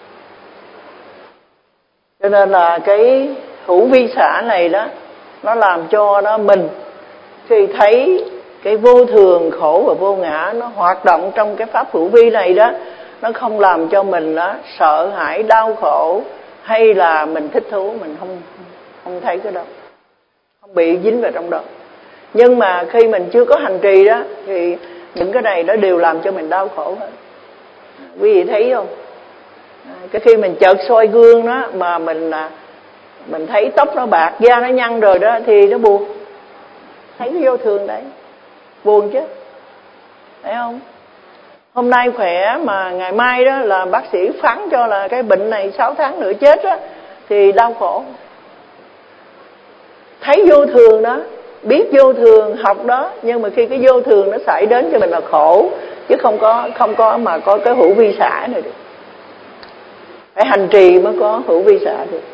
Cho nên là cái hữu vi xả này đó, nó làm cho nó mình khi thấy cái vô thường, khổ và vô ngã nó hoạt động trong cái pháp hữu vi này đó, nó không làm cho mình đó sợ hãi, đau khổ, hay là mình thích thú, mình không thấy cái đó, không bị dính vào trong đó. Nhưng mà khi mình chưa có hành trì đó, thì những cái này nó đều làm cho mình đau khổ hết. Quý vị thấy không? Cái khi mình chợt soi gương đó mà mình thấy tóc nó bạc, da nó nhăn rồi đó, thì nó buồn. Thấy cái vô thường đấy, buồn chứ, phải không? hôm nay khỏe mà ngày mai đó là bác sĩ phán cho là cái bệnh này 6 tháng nữa chết á, thì đau khổ. Thấy vô thường đó, biết vô thường, học đó, nhưng mà khi cái vô thường nó xảy đến cho mình là khổ, chứ không có mà có cái hữu vi xả này được. Phải hành trì mới có hữu vi xả được.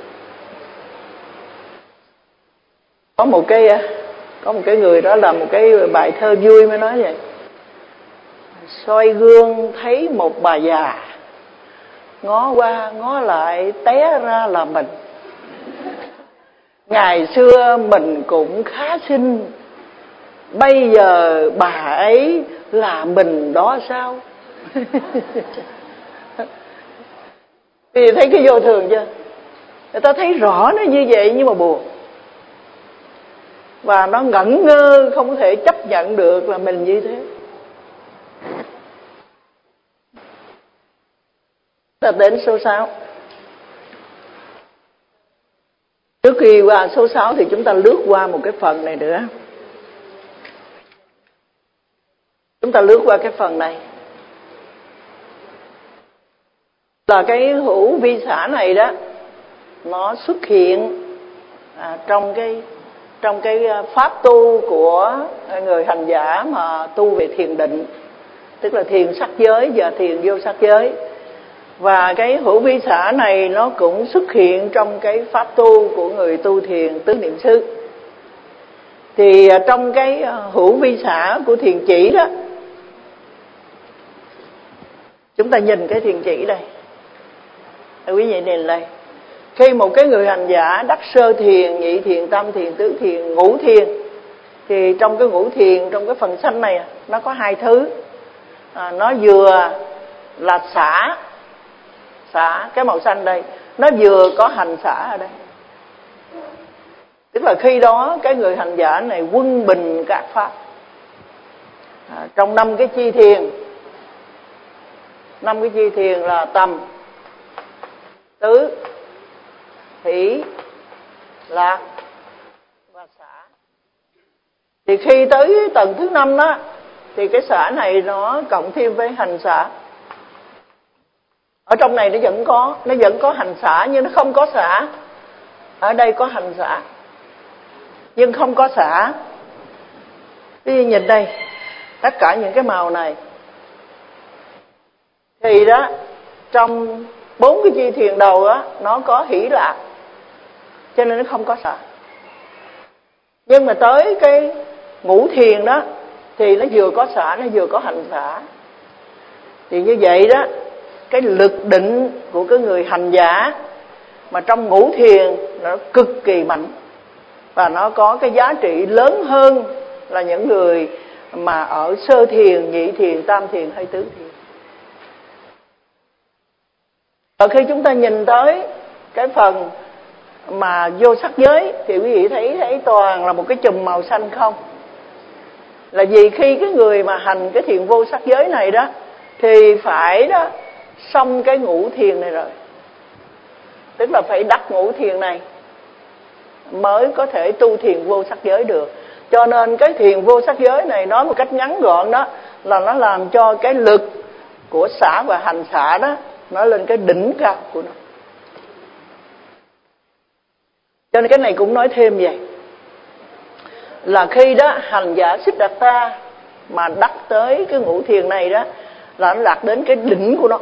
Có một cái người đó làm một cái bài thơ vui mới nói vậy: soi gương thấy một bà già, ngó qua ngó lại té ra là mình. Ngày xưa mình cũng khá xinh, bây giờ bà ấy là mình đó sao? Thì thấy cái vô thường chưa? Người ta thấy rõ nó như vậy nhưng mà buồn. Và nó ngẩn ngơ, không thể chấp nhận được là mình như thế. Ta đến số 6. Trước khi qua số 6 thì chúng ta lướt qua một cái phần này nữa. Chúng ta lướt qua cái phần này. Là cái hữu vi xả này đó, nó xuất hiện trong cái pháp tu của người hành giả mà tu về thiền định, tức là thiền sắc giới và thiền vô sắc giới. Và cái hữu vi xả này nó cũng xuất hiện trong cái pháp tu của người tu thiền tứ niệm xứ. Thì trong cái hữu vi xả của thiền chỉ đó, chúng ta nhìn cái thiền chỉ đây. Quý vị nhìn đây. Khi một cái người hành giả đắc sơ thiền, nhị thiền, tam thiền, tứ thiền, ngũ thiền, thì trong cái ngũ thiền, trong cái phần xanh này nó có hai thứ. Nó vừa là xả cái màu xanh đây, nó vừa có hành xả ở đây. Tức là khi đó cái người hành giả này quân bình các pháp. Trong 5 cái chi thiền, 5 cái chi thiền là tầm, tứ, hỷ, lạc và xả. Thì khi tới tầng thứ 5 đó, thì cái xả này nó cộng thêm với hành xả. Ở trong này nó vẫn có hành xả nhưng nó không có xả. Ở đây có hành xả nhưng không có xả. Đi nhìn đây, tất cả những cái màu này thì đó, trong 4 cái chi thiền đầu á, nó có hỷ lạc, cho nên nó không có xả. Nhưng mà tới cái ngũ thiền đó thì nó vừa có xả, nó vừa có hành xả. Thì như vậy đó, cái lực định của cái người hành giả mà trong ngũ thiền nó cực kỳ mạnh, và nó có cái giá trị lớn hơn là những người mà ở sơ thiền, nhị thiền, tam thiền hay tứ thiền. Và khi chúng ta nhìn tới cái phần mà vô sắc giới thì quý vị thấy toàn là một cái chùm màu xanh không. Là vì khi cái người mà hành cái thiền vô sắc giới này đó thì phải đó xong cái ngũ thiền này rồi. Tức là phải đắc ngũ thiền này mới có thể tu thiền vô sắc giới được. Cho nên cái thiền vô sắc giới này nói một cách ngắn gọn đó là nó làm cho cái lực của xả và hành xả đó nó lên cái đỉnh cao của nó. Cho nên cái này cũng nói thêm vậy, là khi đó hành giả Siddhartha mà đắc tới cái ngũ thiền này đó là nó đạt đến cái đỉnh của nó.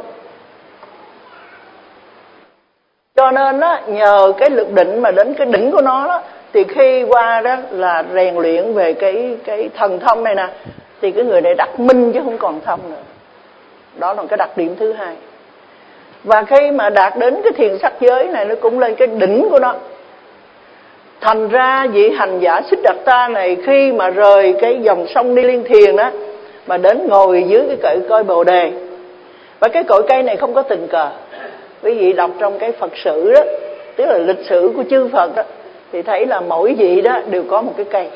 Cho nên đó, nhờ cái lực định mà đến cái đỉnh của nó đó, thì khi qua đó là rèn luyện về cái thần thông này nè, thì cái người này đắc minh chứ không còn thông nữa. Đó là cái đặc điểm thứ hai. Và khi mà đạt đến cái thiền sắc giới này, nó cũng lên cái đỉnh của nó. Thành ra vị hành giả Siddhartha này khi mà rời cái dòng sông Ni Liên Thiền đó, mà đến ngồi dưới cái cội cây Bồ Đề. Và cái cội cây này không có tình cờ. Quý vị đọc trong cái Phật sử đó, tức là lịch sử của chư Phật đó, thì thấy là mỗi vị đó đều có một cái cây.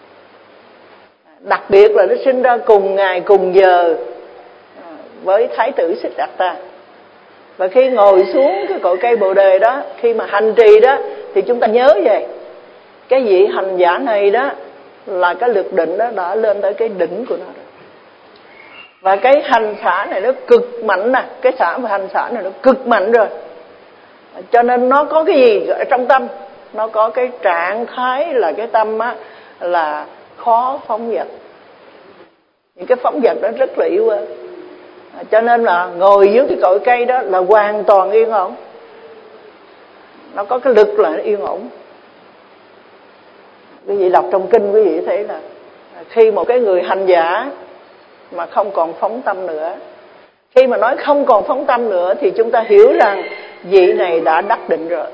Đặc biệt là nó sinh ra cùng ngày cùng giờ với Thái tử Siddhartha. Và khi ngồi xuống cái cội cây Bồ Đề đó, khi mà hành trì đó, thì chúng ta nhớ về cái vị hành giả này đó là cái lực định đó đã lên tới cái đỉnh của nó rồi. Và cái hành xả này nó cực mạnh nè, cái xả và hành xả này nó cực mạnh rồi. Cho nên nó có cái gì ở trong tâm? Nó có cái trạng thái là cái tâm á là khó phóng dật. Những cái phóng dật đó rất là yếu ớt. Cho nên là ngồi dưới cái cội cây đó là hoàn toàn yên ổn. Nó có cái lực là yên ổn. Quý vị đọc trong kinh quý vị thấy là khi một cái người hành giả mà không còn phóng tâm nữa, khi mà nói không còn phóng tâm nữa thì chúng ta hiểu rằng vị này đã đắc định rồi.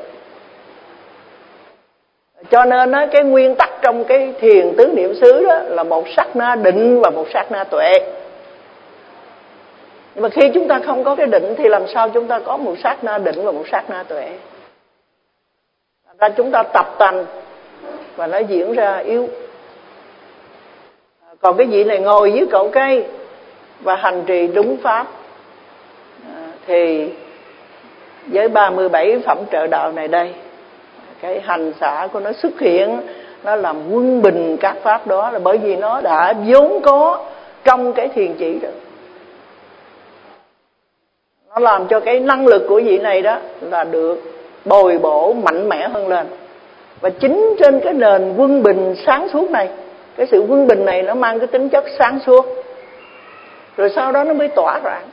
Cho nên đó, cái nguyên tắc trong cái thiền tứ niệm xứ đó là một sát na định và một sát na tuệ. Nhưng mà khi chúng ta không có cái định thì làm sao chúng ta có một sát na định và một sát na tuệ? Ra chúng ta tập tành và nó diễn ra yếu. Còn cái vị này ngồi dưới cội cây và hành trì đúng pháp thì với 37 phẩm trợ đạo này đây, cái hành xả của nó xuất hiện, nó làm quân bình các pháp đó, là bởi vì nó đã vốn có trong cái thiền chỉ rồi. Nó làm cho cái năng lực của vị này đó là được bồi bổ mạnh mẽ hơn lên. Và chính trên cái nền quân bình sáng suốt này, cái sự quân bình này nó mang cái tính chất sáng suốt, rồi sau đó nó mới tỏa rạng.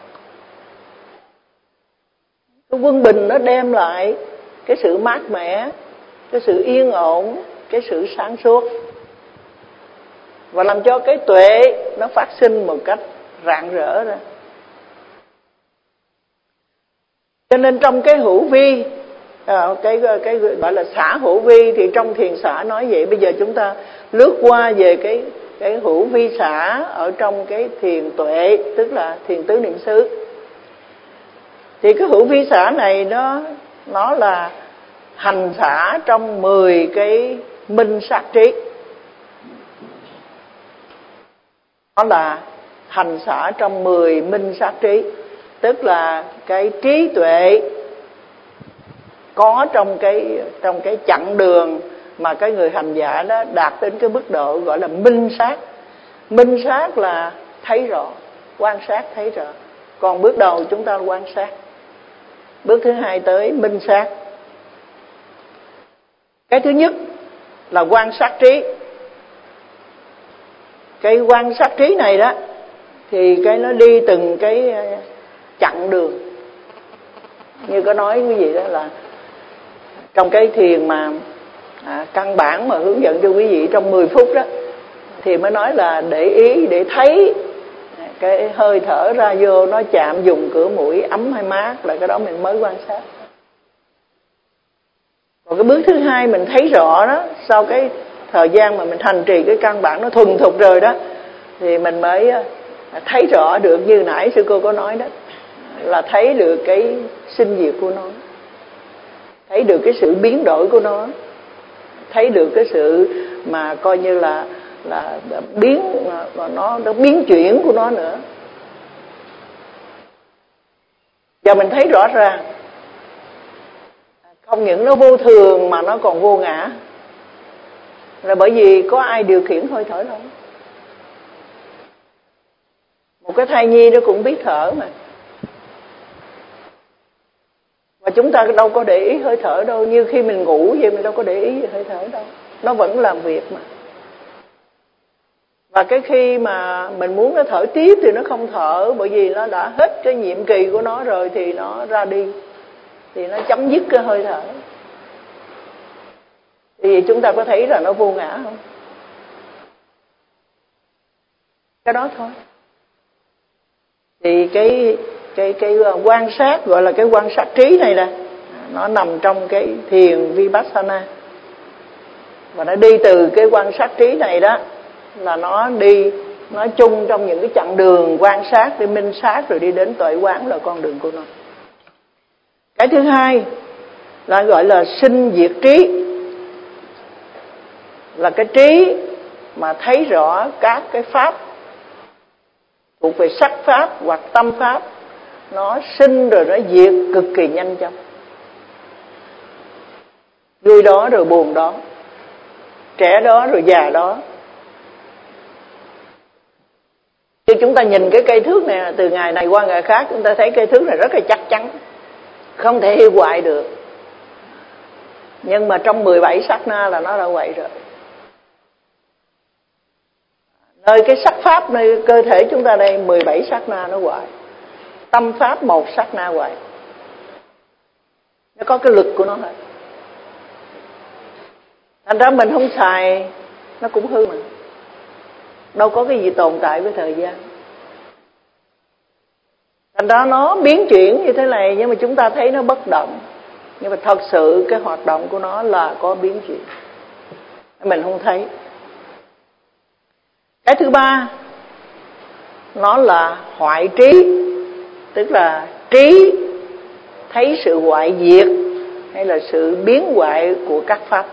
Cái quân bình nó đem lại cái sự mát mẻ, cái sự yên ổn, cái sự sáng suốt, và làm cho cái tuệ nó phát sinh một cách rạng rỡ ra. Cho nên trong cái hữu vi, cái gọi là xả hữu vi, thì trong thiền xả nói vậy. Bây giờ chúng ta lướt qua về cái hữu vi xả ở trong cái thiền tuệ, tức là thiền tứ niệm xứ. Thì cái hữu vi xả này nó là hành xả trong 10 cái minh sát trí. Nó là hành xả trong 10 minh sát trí, tức là cái trí tuệ có trong cái chặng đường mà cái người hành giả đó đạt đến cái mức độ gọi là minh sát. Minh sát là thấy rõ, quan sát thấy rõ. Còn bước đầu chúng ta quan sát. Bước thứ hai tới minh sát. Cái thứ nhất là quan sát trí. Cái quan sát trí này đó thì cái nó đi từng cái chặng đường. Như có nói quý vị đó là trong cái thiền mà căn bản mà hướng dẫn cho quý vị trong 10 phút đó, thì mới nói là để ý, để thấy cái hơi thở ra vô nó chạm dùng cửa mũi ấm hay mát, là cái đó mình mới quan sát. Còn cái bước thứ hai mình thấy rõ đó, sau cái thời gian mà mình hành trì cái căn bản nó thuần thục rồi đó, thì mình mới thấy rõ được như nãy sư cô có nói đó, là thấy được cái sinh diệt của nó, thấy được cái sự biến đổi của nó, thấy được cái sự mà coi như là nó biến chuyển của nó nữa. Và mình thấy rõ ràng không những nó vô thường mà nó còn vô ngã, là bởi vì có ai điều khiển hơi thở đâu. Một cái thai nhi nó cũng biết thở mà, và chúng ta đâu có để ý hơi thở đâu. Như khi mình ngủ vậy mình đâu có để ý về hơi thở đâu, nó vẫn làm việc mà. Và cái khi mà mình muốn nó thở tiếp thì nó không thở, bởi vì nó đã hết cái nhiệm kỳ của nó rồi thì nó ra đi, thì nó chấm dứt cái hơi thở. Thì chúng ta có thấy là nó vô ngã không? Cái đó thôi. Thì cái quan sát gọi là cái quan sát trí này nè, nó nằm trong cái thiền Vipassana. Và nó đi từ cái quan sát trí này đó, là nó đi nói chung trong những cái chặng đường quan sát để minh sát, rồi đi đến tuệ quán là con đường của nó. Cái thứ hai là gọi là sinh diệt trí, là cái trí mà thấy rõ các cái pháp thuộc về sắc pháp hoặc tâm pháp, nó sinh rồi nó diệt cực kỳ nhanh chóng, vui đó rồi buồn đó, trẻ đó rồi già đó. Khi chúng ta nhìn cái cây thước này, từ ngày này qua ngày khác, chúng ta thấy cây thước này rất là chắc chắn, không thể hư hoại được. Nhưng mà trong 17 sát na là nó đã vậy rồi. Nơi cái sắc pháp, nơi cơ thể chúng ta đây, 17 sát na nó hoại. Tâm pháp 1 sát na hoại. Nó có cái lực của nó hết. Thành ra mình không xài nó cũng hư mà. Đâu có cái gì tồn tại với thời gian. Thành ra nó biến chuyển như thế này, nhưng mà chúng ta thấy nó bất động. Nhưng mà thật sự cái hoạt động của nó là có biến chuyển, mình không thấy. Cái thứ ba, nó là hoại trí. Tức là trí thấy sự hoại diệt hay là sự biến hoại của các pháp.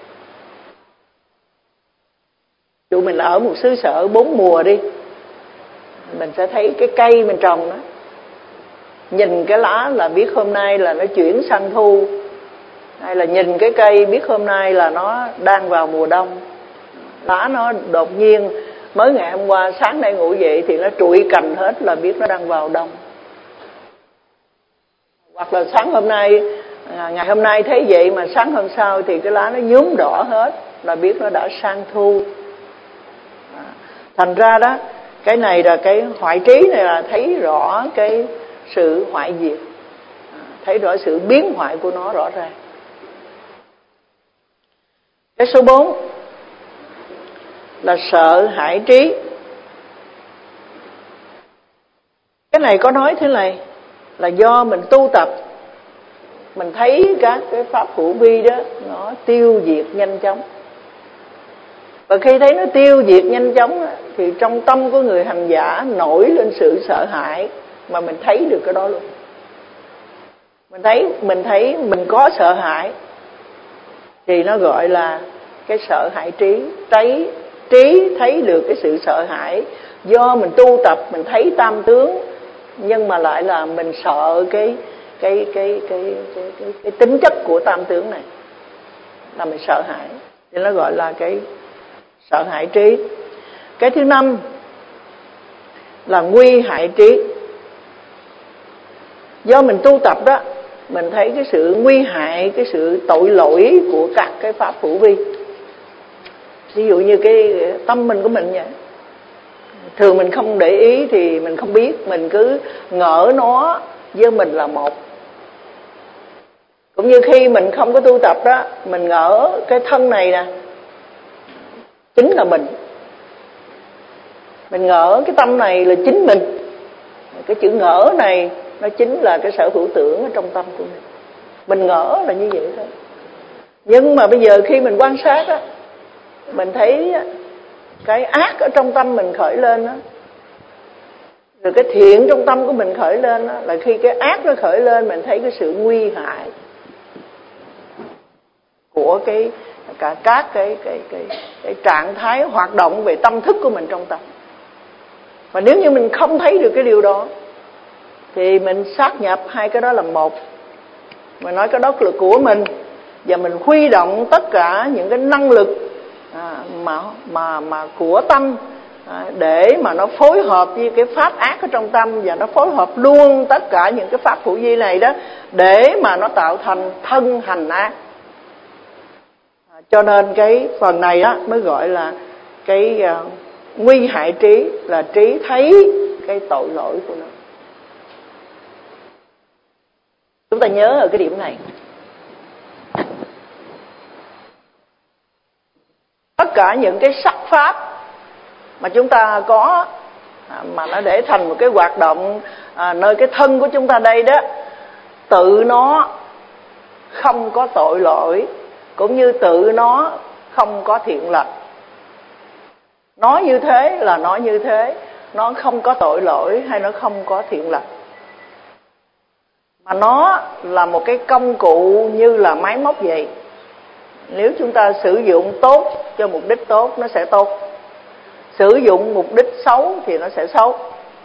Dụ mình ở một xứ sở 4 mùa đi, mình sẽ thấy cái cây mình trồng đó, nhìn cái lá là biết hôm nay là nó chuyển sang thu, hay là nhìn cái cây biết hôm nay là nó đang vào mùa đông. Lá nó đột nhiên mới ngày hôm qua sáng nay ngủ dậy thì nó trụi cành hết là biết nó đang vào đông. Hoặc là sáng hôm nay, ngày hôm nay thấy vậy mà sáng hôm sau thì cái lá nó nhuốm đỏ hết là biết nó đã sang thu. Thành ra đó, cái này là cái hoại trí này là thấy rõ cái sự hoại diệt, thấy rõ sự biến hoại của nó rõ ràng. Cái số 4 là sợ hãi trí. Cái này có nói thế này, là do mình tu tập, mình thấy các cái pháp hữu vi đó nó tiêu diệt nhanh chóng. Và khi thấy nó tiêu diệt nhanh chóng thì trong tâm của người hành giả nổi lên sự sợ hãi, mà mình thấy được cái đó luôn. Mình thấy mình có sợ hãi thì nó gọi là cái sợ hãi trí. Trí thấy được cái sự sợ hãi, do mình tu tập mình thấy tam tướng, nhưng mà lại là mình sợ cái tính chất của tam tướng này, là mình sợ hãi, thì nó gọi là cái sợ hãi trí. Cái thứ 5 là nguy hại trí. Do mình tu tập đó, mình thấy cái sự nguy hại, cái sự tội lỗi của các cái pháp hữu vi. Ví dụ như cái tâm mình của mình vậy, thường mình không để ý thì mình không biết, mình cứ ngỡ nó với mình là một. Cũng như khi mình không có tu tập đó, mình ngỡ cái thân này nè chính là mình ngỡ cái tâm này là chính mình. Cái chữ ngỡ này nó chính là cái sở hữu tưởng ở trong tâm của mình. Mình ngỡ là như vậy thôi. Nhưng mà bây giờ khi mình quan sát á, mình thấy cái ác ở trong tâm mình khởi lên á, rồi cái thiện trong tâm của mình khởi lên á, là khi cái ác nó khởi lên mình thấy cái sự nguy hại của các cái trạng thái hoạt động về tâm thức của mình trong tâm. Và nếu như mình không thấy được cái điều đó thì mình sát nhập hai cái đó là một. Mình nói cái đó là của mình, và mình huy động tất cả những cái năng lực mà của tâm để mà nó phối hợp với cái pháp ác ở trong tâm, và nó phối hợp luôn tất cả những cái pháp hữu vi này đó để mà nó tạo thành thân hành ác. Cho nên cái phần này đó mới gọi là cái nguy hại trí, là trí thấy cái tội lỗi của nó. Chúng ta nhớ ở cái điểm này, tất cả những cái sắc pháp mà chúng ta có mà nó để thành một cái hoạt động nơi cái thân của chúng ta đây đó, tự nó không có tội lỗi, cũng như tự nó không có thiện lành. Nói như thế là nói như thế, nó không có tội lỗi hay nó không có thiện lành, mà nó là một cái công cụ như là máy móc vậy. Nếu chúng ta sử dụng tốt cho mục đích tốt nó sẽ tốt, sử dụng mục đích xấu thì nó sẽ xấu.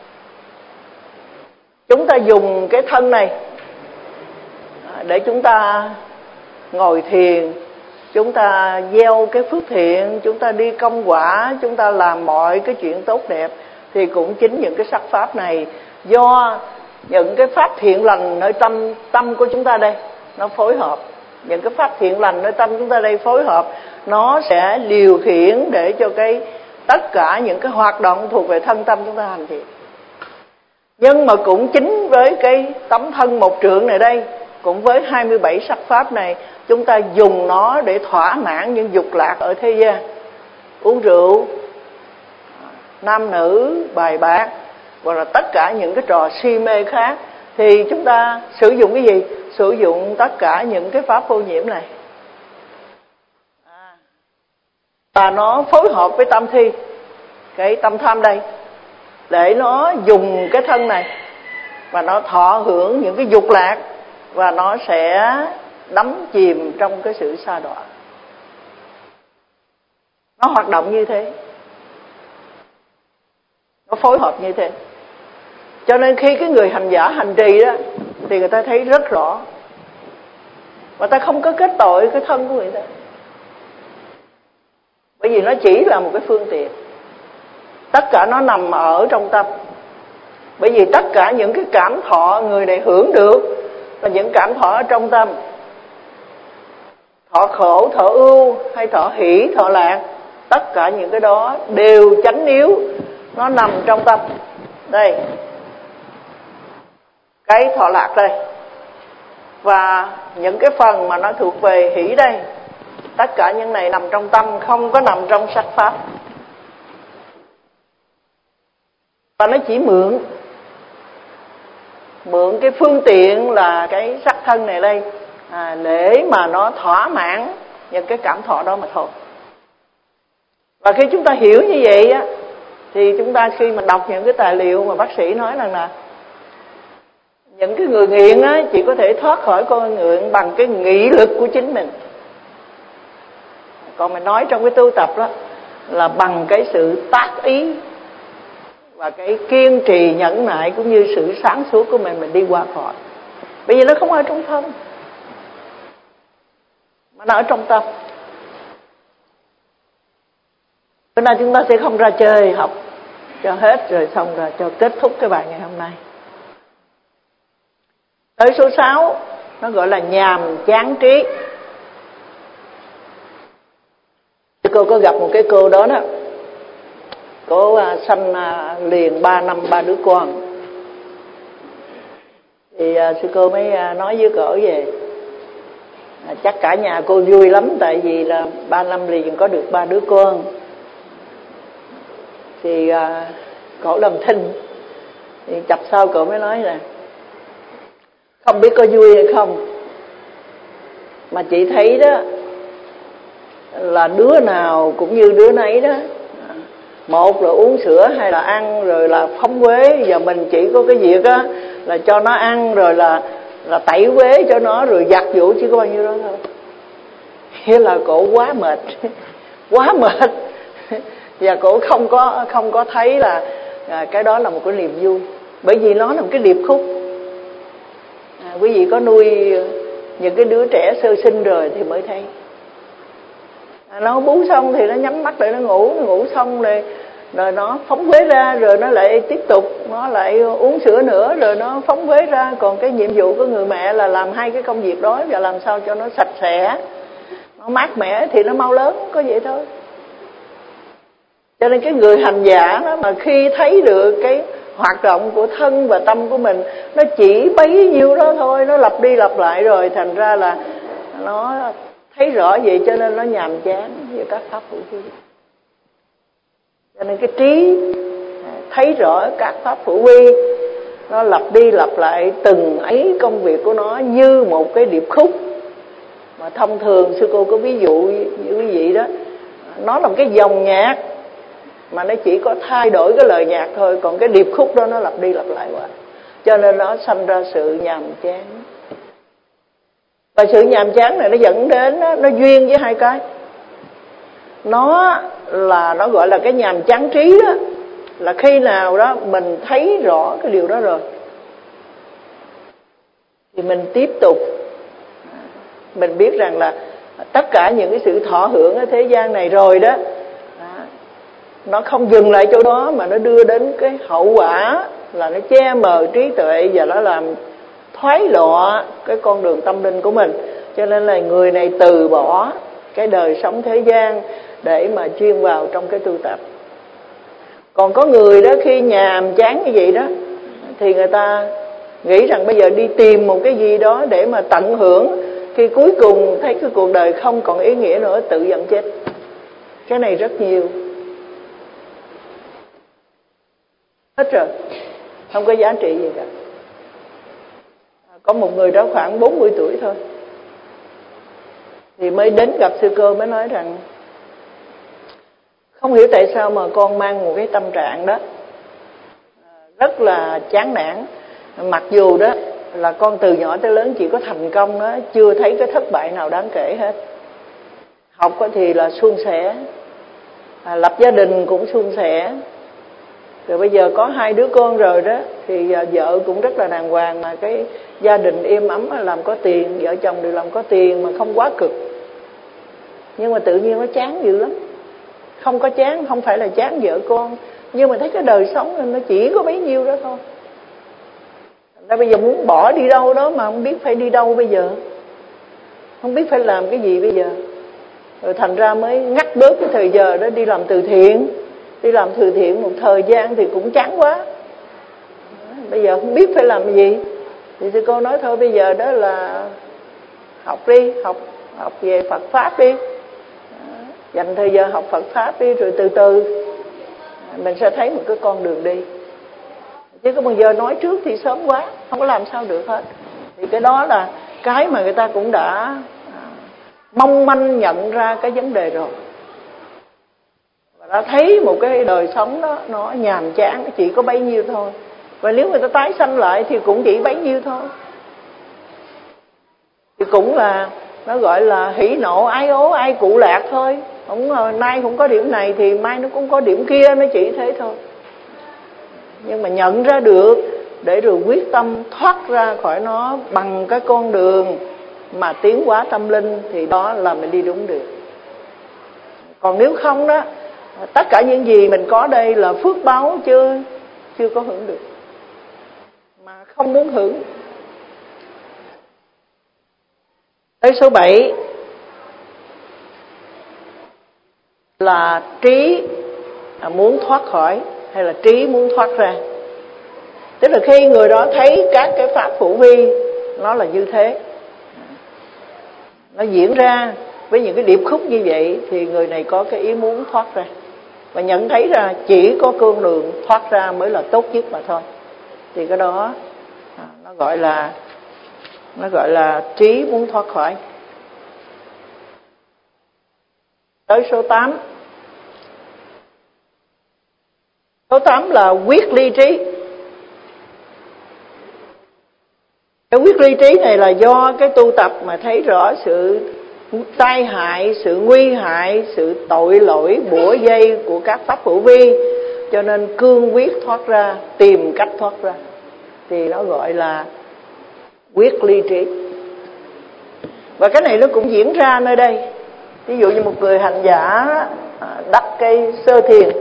Chúng ta dùng cái thân này để chúng ta ngồi thiền, chúng ta gieo cái phước thiện, chúng ta đi công quả, chúng ta làm mọi cái chuyện tốt đẹp, thì cũng chính những cái sắc pháp này, do những cái pháp thiện lành nơi tâm của chúng ta đây nó phối hợp, những cái pháp thiện lành nơi tâm chúng ta đây phối hợp, nó sẽ điều khiển để cho tất cả những cái hoạt động thuộc về thân tâm chúng ta hành thiện. Nhưng mà cũng chính với cái tấm thân một trượng này đây, cũng với 27 sắc pháp này, chúng ta dùng nó để thỏa mãn những dục lạc ở thế gian, uống rượu, nam nữ, bài bạc, hoặc là tất cả những cái trò si mê khác. Thì chúng ta sử dụng cái gì? Sử dụng tất cả những cái pháp vô nhiễm này. Và nó phối hợp với tâm thi, cái tâm tham đây, để nó dùng cái thân này và nó thọ hưởng những cái dục lạc, và nó sẽ đắm chìm trong cái sự sa đọa. Nó hoạt động như thế, nó phối hợp như thế. Cho nên khi cái người hành giả hành trì đó, thì người ta thấy rất rõ, và ta không có kết tội cái thân của người ta, bởi vì nó chỉ là một cái phương tiện. Tất cả nó nằm ở trong tâm. Bởi vì tất cả những cái cảm thọ người này hưởng được là những cảm thọ ở trong tâm. Thọ khổ, thọ ưu hay thọ hỷ, thọ lạc, tất cả những cái đó đều chánh yếu, nó nằm trong tâm. Đây, cái thọ lạc đây, và những cái phần mà nó thuộc về hỷ đây, tất cả những này nằm trong tâm, không có nằm trong sắc pháp. Và nó chỉ mượn cái phương tiện là cái sắc thân này đây, để mà nó thỏa mãn những cái cảm thọ đó mà thôi. Và khi chúng ta hiểu như vậy á, thì chúng ta khi mà đọc những cái tài liệu mà bác sĩ nói rằng là những cái người nghiện á, chỉ có thể thoát khỏi con nghiện bằng cái nghị lực của chính mình. Còn mình nói trong cái tu tập đó là bằng cái sự tác ý và cái kiên trì nhẫn nại cũng như sự sáng suốt của mình đi qua khỏi. Bởi vì nó không ở trong thân, mà nó ở trong tâm. Bữa nay chúng ta sẽ không ra chơi học cho hết rồi xong rồi cho kết thúc cái bài ngày hôm nay. Tới số 6, nó gọi là nhàm chán trí. Cô có gặp một cái cô đó đó, cô sanh liền 3 năm 3 đứa con. Thì sư cô mới nói với cổ về, chắc cả nhà cô vui lắm, tại vì là 3 năm liền có được 3 đứa con. Thì cổ làm thinh. Thì chập sau cổ mới nói là không biết có vui hay không, mà chị thấy đó là đứa nào cũng như đứa nấy đó. Một là uống sữa, hai là ăn, rồi là phóng uế. Giờ mình chỉ có cái việc á là cho nó ăn, rồi là tẩy uế cho nó, rồi giặt giũ, chỉ có bao nhiêu đó thôi. Thế là cổ quá mệt, quá mệt. Và cổ không có thấy là cái đó là một cái niềm vui, bởi vì nó là một cái điệp khúc. Quý vị có nuôi những cái đứa trẻ sơ sinh rồi thì mới thấy. Nó bú xong thì nó nhắm mắt để nó ngủ xong rồi nó phóng uế ra, rồi nó lại tiếp tục, nó lại uống sữa nữa, rồi nó phóng uế ra. Còn cái nhiệm vụ của người mẹ là làm hai cái công việc đó, và làm sao cho nó sạch sẽ, nó mát mẻ thì nó mau lớn, có vậy thôi. Cho nên cái người hành giả đó mà khi thấy được cái hoạt động của thân và tâm của mình, nó chỉ bấy nhiêu đó thôi, nó lặp đi lặp lại rồi, thành ra là nó thấy rõ vậy, cho nên nó nhàm chán với các pháp hữu vi. Cho nên cái trí thấy rõ các pháp hữu vi, nó lặp đi lặp lại từng ấy công việc của nó như một cái điệp khúc. Mà thông thường sư cô có ví dụ như quý vị đó, nó là một cái dòng nhạc mà nó chỉ có thay đổi cái lời nhạc thôi, còn cái điệp khúc đó nó lặp đi lặp lại hoài, cho nên nó sanh ra sự nhàm chán. Và sự nhàm chán này nó dẫn đến nó duyên với hai cái. Nó gọi là cái nhàm chán trí đó, là khi nào đó mình thấy rõ cái điều đó rồi thì mình tiếp tục, mình biết rằng là tất cả những cái sự thọ hưởng ở thế gian này rồi đó, nó không dừng lại chỗ đó mà nó đưa đến cái hậu quả là nó che mờ trí tuệ và nó làm thoái lọa cái con đường tâm linh của mình. Cho nên là người này từ bỏ cái đời sống thế gian để mà chuyên vào trong cái tu tập. Còn có người đó khi nhàm chán như vậy đó thì người ta nghĩ rằng bây giờ đi tìm một cái gì đó để mà tận hưởng, khi cuối cùng thấy cái cuộc đời không còn ý nghĩa nữa, tự giận chết. Cái này rất nhiều, hết rồi, không có giá trị gì cả. Có một người đó khoảng 40 tuổi thôi thì mới đến gặp sư cô, mới nói rằng không hiểu tại sao mà con mang một cái tâm trạng đó rất là chán nản. Mặc dù đó là con từ nhỏ tới lớn chỉ có thành công đó, chưa thấy cái thất bại nào đáng kể hết. Học thì là suôn sẻ, lập gia đình cũng suôn sẻ. Rồi bây giờ có 2 đứa con rồi đó thì vợ cũng rất là đàng hoàng, mà cái gia đình êm ấm, làm có tiền, vợ chồng đều làm có tiền mà không quá cực. Nhưng mà tự nhiên nó chán dữ lắm. Không có chán, không phải là chán vợ con, nhưng mà thấy cái đời sống nó chỉ có bấy nhiêu đó thôi. Nên bây giờ muốn bỏ đi đâu đó mà không biết phải đi đâu bây giờ, không biết phải làm cái gì bây giờ. Rồi thành ra mới ngắt bớt cái thời giờ đó đi làm từ thiện. Đi làm từ thiện một thời gian thì cũng chán quá, bây giờ không biết phải làm cái gì. Thì sư cô nói thôi bây giờ đó là học đi, học về Phật Pháp đi, dành thời giờ học Phật Pháp đi, rồi từ từ mình sẽ thấy một cái con đường đi. Chứ có bao giờ nói trước thì sớm quá, không có làm sao được hết. Thì cái đó là cái mà người ta cũng đã mong manh nhận ra cái vấn đề rồi, và đã thấy một cái đời sống đó nó nhàm chán, chỉ có bấy nhiêu thôi. Và nếu người ta tái sanh lại thì cũng chỉ bấy nhiêu thôi. Thì cũng là nó gọi là hỉ nộ ái ố ai cụ lạc thôi. Không, nay không có điểm này thì mai nó cũng có điểm kia, nó chỉ thế thôi. Nhưng mà nhận ra được để rồi quyết tâm thoát ra khỏi nó bằng cái con đường mà tiến hóa tâm linh, thì đó là mình đi đúng đường. Còn nếu không đó, tất cả những gì mình có đây là phước báo chưa có hưởng được, mà không muốn hưởng. Tới số 7 là trí muốn thoát khỏi, hay là trí muốn thoát ra. Tức là khi người đó thấy các cái pháp hữu vi nó là như thế, nó diễn ra với những cái điệp khúc như vậy, thì người này có cái ý muốn thoát ra, và nhận thấy ra chỉ có con đường thoát ra mới là tốt nhất mà thôi. Thì cái đó nó gọi là trí muốn thoát khỏi. Tới số 8. Số 8 là quyết ly trí. Cái quyết ly trí này là do cái tu tập mà thấy rõ sự tai hại, sự nguy hại, sự tội lỗi bủa vây của các pháp hữu vi, cho nên cương quyết thoát ra, tìm cách thoát ra, thì nó gọi là quyết ly trí. Và cái này nó cũng diễn ra nơi đây. Ví dụ như một người hành giả đắc cây sơ thiền,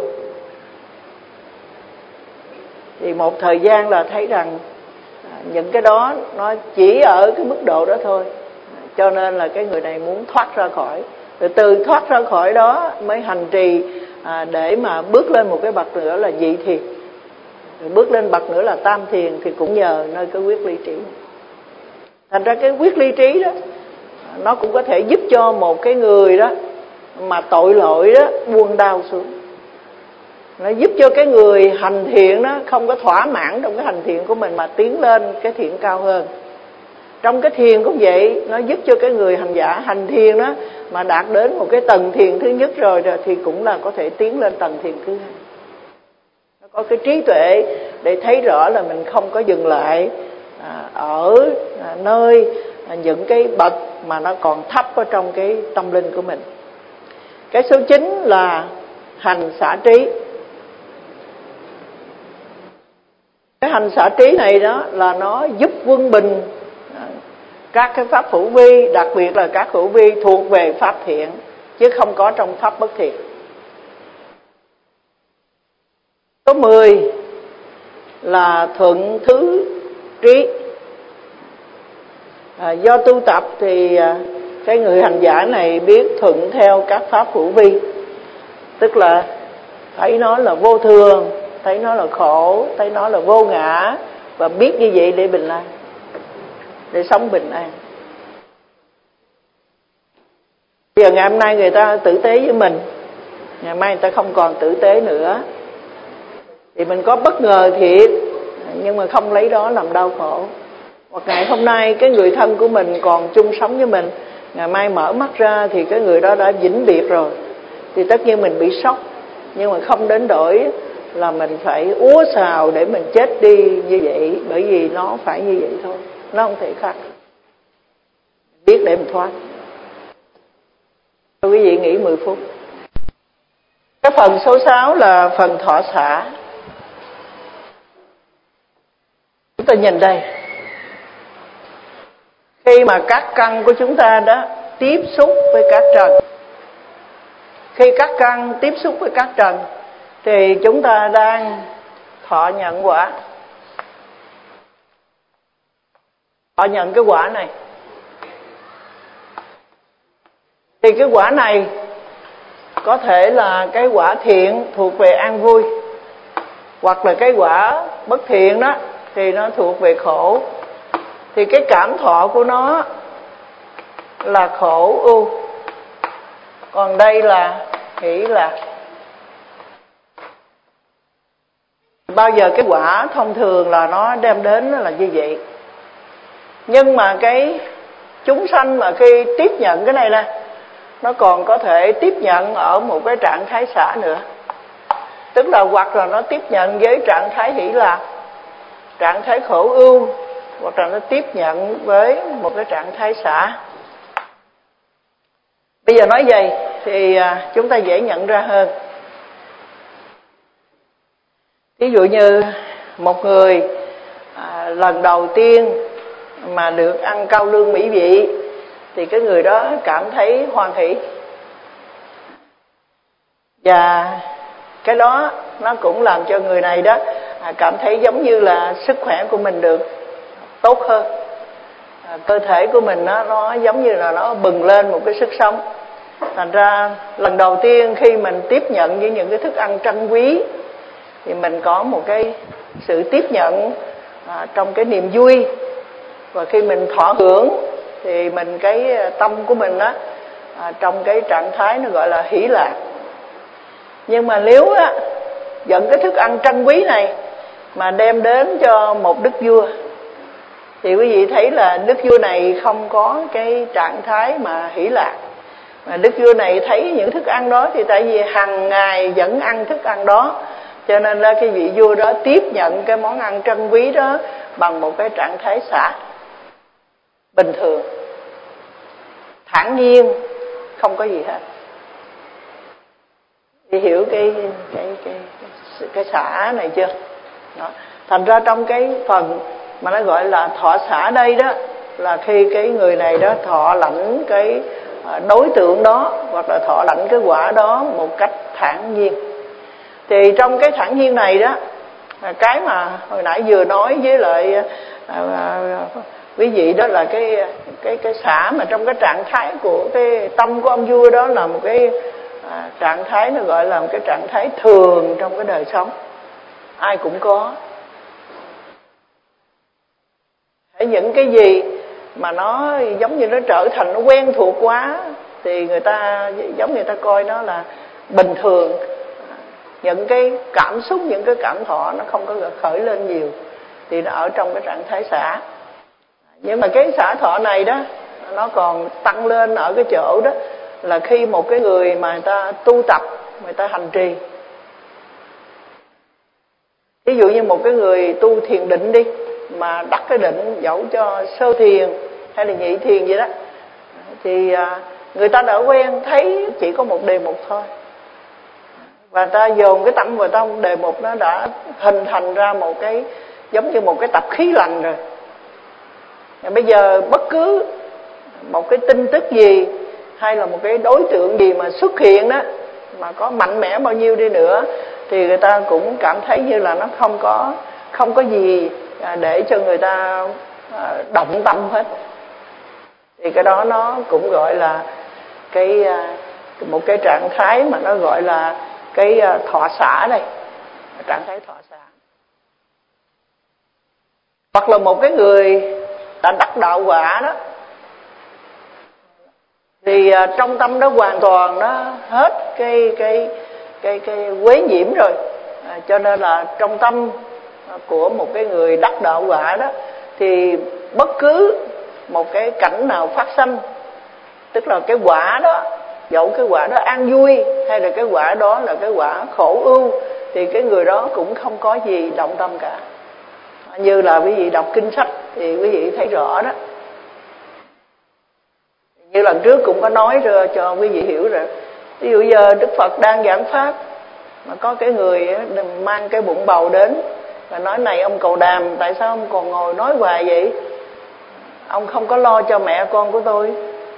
thì một thời gian là thấy rằng những cái đó nó chỉ ở cái mức độ đó thôi, cho nên là cái người này muốn thoát ra khỏi. Rồi từ thoát ra khỏi đó mới hành trì để mà bước lên một cái bậc nữa là nhị thiền, rồi bước lên bậc nữa là tam thiền, thì cũng nhờ nơi cái quyết ly trí. Thành ra cái quyết ly trí đó nó cũng có thể giúp cho một cái người đó mà tội lỗi đó buông đau xuống. Nó giúp cho cái người hành thiện đó không có thỏa mãn trong cái hành thiện của mình, mà tiến lên cái thiện cao hơn. Trong cái thiền cũng vậy, nó giúp cho cái người hành giả hành thiền đó mà đạt đến một cái tầng thiền thứ nhất rồi thì cũng là có thể tiến lên tầng thiền thứ hai. Nó có cái trí tuệ để thấy rõ là mình không có dừng lại ở nơi những cái bậc mà nó còn thấp ở trong cái tâm linh của mình. Cái số 9 là hành xả trí. Cái hành xả trí này đó là nó giúp quân bình các cái pháp hữu vi, đặc biệt là các hữu vi thuộc về pháp thiện, chứ không có trong pháp bất thiện. Số 10 là thuận thứ trí. Do tu tập thì cái người hành giả này biết thuận theo các pháp hữu vi, tức là thấy nó là vô thường, thấy nó là khổ, thấy nó là vô ngã, và biết như vậy để bình an, để sống bình an. Bây giờ ngày hôm nay người ta tử tế với mình, ngày mai người ta không còn tử tế nữa, thì mình có bất ngờ thiệt, nhưng mà không lấy đó làm đau khổ. Hoặc ngày hôm nay cái người thân của mình còn chung sống với mình, ngày mai mở mắt ra thì cái người đó đã vĩnh biệt rồi, thì tất nhiên mình bị sốc, nhưng mà không đến đổi là mình phải úa xào để mình chết đi như vậy, bởi vì nó phải như vậy thôi, nó không thể khác. Biết để mình thoát. Quý vị nghỉ 10 phút. Cái phần số 6 là phần thọ xả. Chúng ta nhìn đây, khi mà các căn của chúng ta đó tiếp xúc với các trần, khi các căn tiếp xúc với các trần thì chúng ta đang thọ nhận quả. Thọ nhận cái quả này. Thì cái quả này có thể là cái quả thiện thuộc về an vui, hoặc là cái quả bất thiện đó thì nó thuộc về khổ. Thì cái cảm thọ của nó là khổ ưu, còn đây là hỷ lạc. Bao giờ cái quả thông thường là nó đem đến là như vậy. Nhưng mà cái chúng sanh mà khi tiếp nhận cái này nè, nó còn có thể tiếp nhận ở một cái trạng thái xả nữa. Tức là hoặc là nó tiếp nhận với trạng thái hỷ lạc, trạng thái khổ ưu, hoặc là nó tiếp nhận với một cái trạng thái xả. Bây giờ nói vậy thì chúng ta dễ nhận ra hơn. Ví dụ như một người lần đầu tiên mà được ăn cao lương mỹ vị thì cái người đó cảm thấy hoan hỷ, và cái đó nó cũng làm cho người này đó cảm thấy giống như là sức khỏe của mình được tốt hơn, cơ thể của mình nó giống như là nó bừng lên một cái sức sống. Thành ra lần đầu tiên khi mình tiếp nhận với những cái thức ăn trân quý thì mình có một cái sự tiếp nhận trong cái niềm vui, và khi mình thọ hưởng thì mình cái tâm của mình trong cái trạng thái nó gọi là hỷ lạc. Nhưng mà nếu dẫn cái thức ăn trân quý này mà đem đến cho một đức vua thì quý vị thấy là đức vua này không có cái trạng thái mà hỷ lạc, mà đức vua này thấy những thức ăn đó thì tại vì hàng ngày vẫn ăn thức ăn đó, cho nên là cái vị vua đó tiếp nhận cái món ăn trân quý đó bằng một cái trạng thái xả bình thường, thản nhiên, không có gì hết. Thì hiểu cái xả này chưa? Đó. Thành ra trong cái phần mà nó gọi là thọ xả đây đó, là khi cái người này đó thọ lãnh cái đối tượng đó, hoặc là thọ lãnh cái quả đó một cách thản nhiên. Thì trong cái thản nhiên này đó, cái mà hồi nãy vừa nói với lại quý vị đó là cái xả mà trong cái trạng thái của cái tâm của ông vua đó là một cái trạng thái nó gọi là một cái trạng thái thường trong cái đời sống, ai cũng có. Những cái gì mà nó giống như nó trở thành nó quen thuộc quá thì người ta giống người ta coi nó là bình thường, những cái cảm xúc, những cái cảm thọ nó không có khởi lên nhiều thì nó ở trong cái trạng thái xả. Nhưng mà cái xả thọ này đó nó còn tăng lên ở cái chỗ đó là khi một cái người mà người ta tu tập, người ta hành trì, ví dụ như một cái người tu thiền định đi, mà đắc cái định dẫu cho sơ thiền hay là nhị thiền vậy đó, thì người ta đã quen thấy chỉ có một đề mục thôi, và ta dồn cái tâm vào trong đề mục, nó đã hình thành ra một cái giống như một cái tập khí lành rồi. Và bây giờ bất cứ một cái tin tức gì hay là một cái đối tượng gì mà xuất hiện đó, mà có mạnh mẽ bao nhiêu đi nữa thì người ta cũng cảm thấy như là nó không có gì để cho người ta động tâm hết. Thì cái đó nó cũng gọi là một cái trạng thái mà nó gọi là cái thọ xả đây, trạng thái thọ xả. Hoặc là một cái người đã đắc đạo quả đó, thì trong tâm đó hoàn toàn nó hết cái quế nhiễm rồi, cho nên là trong tâm của một cái người đắc đạo quả đó, thì bất cứ một cái cảnh nào phát sanh, tức là cái quả đó, dẫu cái quả đó an vui hay là cái quả đó là cái quả khổ ưu, thì cái người đó cũng không có gì động tâm cả. Như là quý vị đọc kinh sách thì quý vị thấy rõ đó. Như lần trước cũng có nói cho quý vị hiểu rồi. Ví dụ giờ Đức Phật đang giảng pháp mà có cái người mang cái bụng bầu đến và nói: này ông Cầu Đàm, tại sao ông còn ngồi nói hoài vậy? Ông không có lo cho mẹ con của tôi.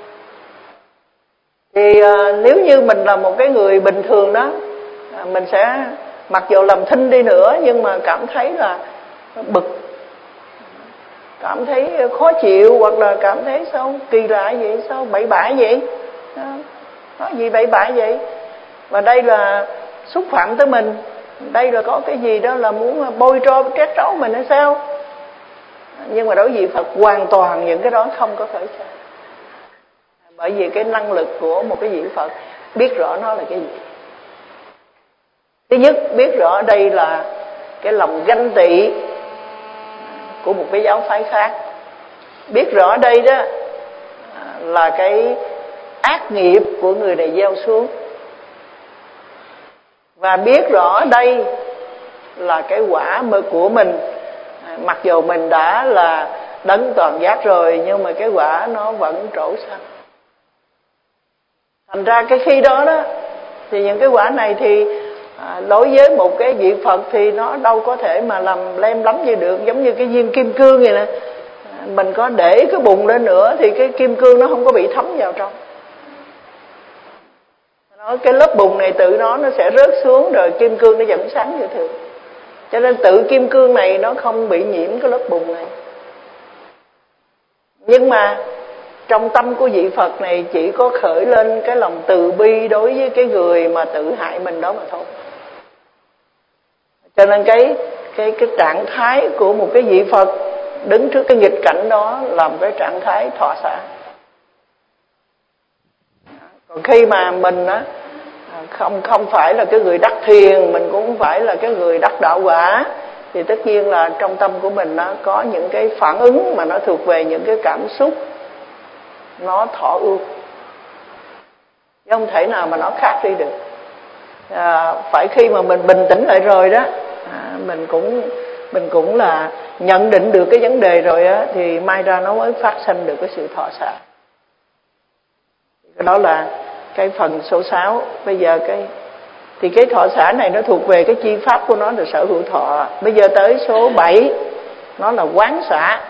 Thì nếu như mình là một cái người bình thường đó, mình sẽ mặc dù làm thinh đi nữa nhưng mà cảm thấy là bực, cảm thấy khó chịu, hoặc là cảm thấy sao kỳ lạ vậy, sao bậy bạ vậy, nói gì bậy bạ vậy. Và đây là xúc phạm tới mình, đây là có cái gì đó là muốn bôi trோ trét trấu mình hay sao. Nhưng mà đối với Phật hoàn toàn những cái đó không có khởi xảy. Bởi vì cái năng lực của một cái vị Phật biết rõ nó là cái gì. Thứ nhất, biết rõ đây là cái lòng ganh tị của một cái giáo phái khác. Biết rõ đây đó là cái ác nghiệp của người này gieo xuống. Và biết rõ đây là cái quả của mình. Mặc dù mình đã là đấng toàn giác rồi, nhưng mà cái quả nó vẫn trổ sanh. Thành ra cái khi đó đó, thì những cái quả này thì đối với một cái vị Phật thì nó đâu có thể mà làm lem lắm như được. Giống như cái viên kim cương vậy nè, mình có để cái bùn lên nữa thì cái kim cương nó không có bị thấm vào trong. Cái lớp bùn này tự nó sẽ rớt xuống, rồi kim cương nó vẫn sáng như thường. Cho nên tự kim cương này nó không bị nhiễm cái lớp bùn này. Nhưng mà trong tâm của vị Phật này chỉ có khởi lên cái lòng từ bi đối với cái người mà tự hại mình đó mà thôi. Cho nên cái trạng thái của một cái vị Phật đứng trước cái nghịch cảnh đó làm cái trạng thái thọ xả. Còn khi mà mình á không phải là cái người đắc thiền, mình cũng không phải là cái người đắc đạo quả, thì tất nhiên là trong tâm của mình nó có những cái phản ứng mà nó thuộc về những cái cảm xúc nó thọ ưu, không thể nào mà nó khác đi được. Phải khi mà mình bình tĩnh lại rồi đó, mình cũng là nhận định được cái vấn đề rồi á, thì mai ra nó mới phát sinh được cái sự thọ xả. Đó là cái phần số 6. Bây giờ cái thọ xả này nó thuộc về cái chi pháp của nó là sở hữu thọ. Bây giờ tới số 7, nó là quán xả.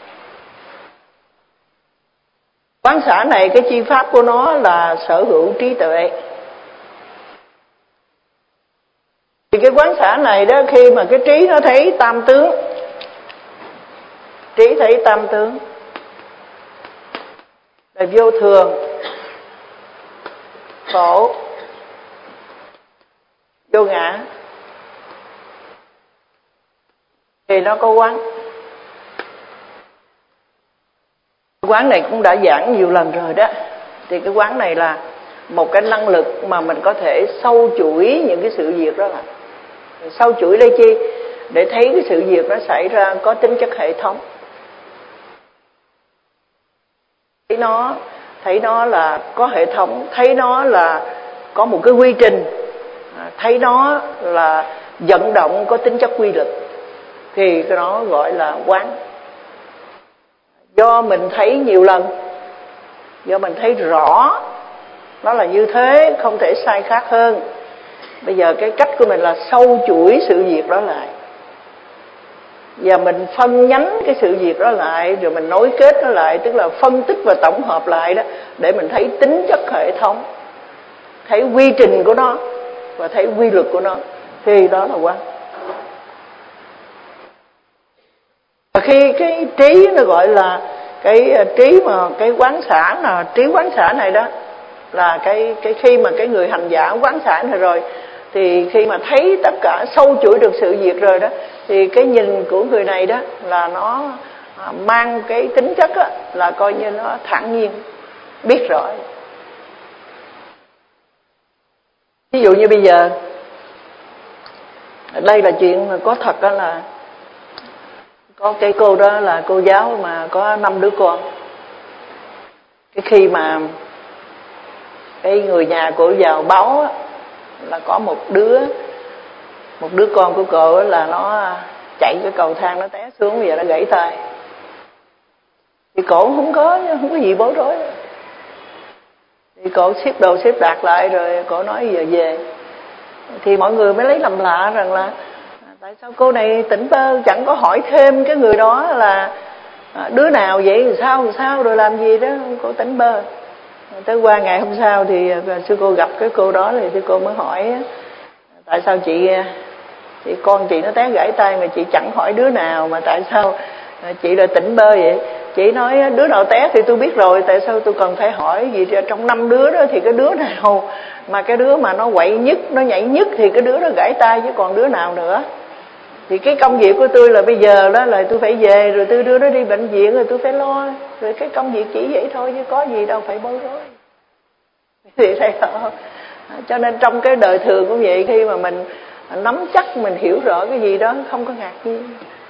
Quán xả này cái chi pháp của nó là sở hữu trí tuệ. Thì cái quán xả này đó, khi mà cái trí nó thấy tam tướng, trí thấy tam tướng là vô thường, khổ, vô ngã, thì nó có quán. Quán này cũng đã giảng nhiều lần rồi đó. Thì cái quán này là một cái năng lực mà mình có thể sâu chuỗi những cái sự việc đó lại. Sâu chuỗi đây chi? Để thấy cái sự việc nó xảy ra có tính chất hệ thống. Thấy nó là có hệ thống, thấy nó là có một cái quy trình, thấy nó là vận động có tính chất quy lực, thì cái đó gọi là quán. Do mình thấy nhiều lần, do mình thấy rõ nó là như thế, không thể sai khác hơn. Bây giờ cái cách của mình là sâu chuỗi sự việc đó lại, và mình phân nhánh cái sự việc đó lại, rồi mình nối kết nó lại, tức là phân tích và tổng hợp lại đó, để mình thấy tính chất hệ thống, thấy quy trình của nó và thấy quy luật của nó. thì đó là quán. Và khi cái trí nó gọi là cái trí mà cái quán xả, là trí quán xả này đó, là cái khi mà cái người hành giả quán xả này rồi, thì khi mà thấy tất cả sâu chuỗi được sự việc rồi đó, thì cái nhìn của người này đó là nó mang cái tính chất đó, là coi như nó thản nhiên, biết rõ. Ví dụ như bây giờ đây là chuyện có thật, đó là có cái cô đó là cô giáo mà có 5 đứa con. Cái khi mà cái người nhà của vào báo là có một đứa con của cô là nó chạy cái cầu thang, nó té xuống, bây giờ nó gãy tay. Thì cổ không có gì bối rối. Thì cổ xếp đồ xếp đạc lại rồi cổ nói giờ về. Thì mọi người mới lấy làm lạ rằng là tại sao cô này tỉnh bơ, chẳng có hỏi thêm cái người đó là đứa nào vậy, sao rồi làm gì đó, cô tỉnh bơ. Tới qua ngày hôm sau thì sư cô gặp cái cô đó, thì sư cô mới hỏi tại sao chị con chị nó té gãy tay mà chị chẳng hỏi đứa nào, mà tại sao chị lại tỉnh bơ vậy? Chị nói đứa nào té thì tôi biết rồi, tại sao tôi cần phải hỏi gì? Trong 5 đứa đó thì cái đứa nào mà cái đứa mà nó quậy nhất, nó nhảy nhất thì cái đứa đó gãy tay, chứ còn đứa nào nữa. Thì cái công việc của tôi là bây giờ đó là tôi phải về rồi tôi đưa nó đi bệnh viện, rồi tôi phải lo, rồi cái công việc chỉ vậy thôi chứ có gì đâu phải bối rối. Thì thấy không? Cho nên trong cái đời thường cũng vậy, khi mà mình nắm chắc, mình hiểu rõ cái gì đó, không có ngạc nhiên.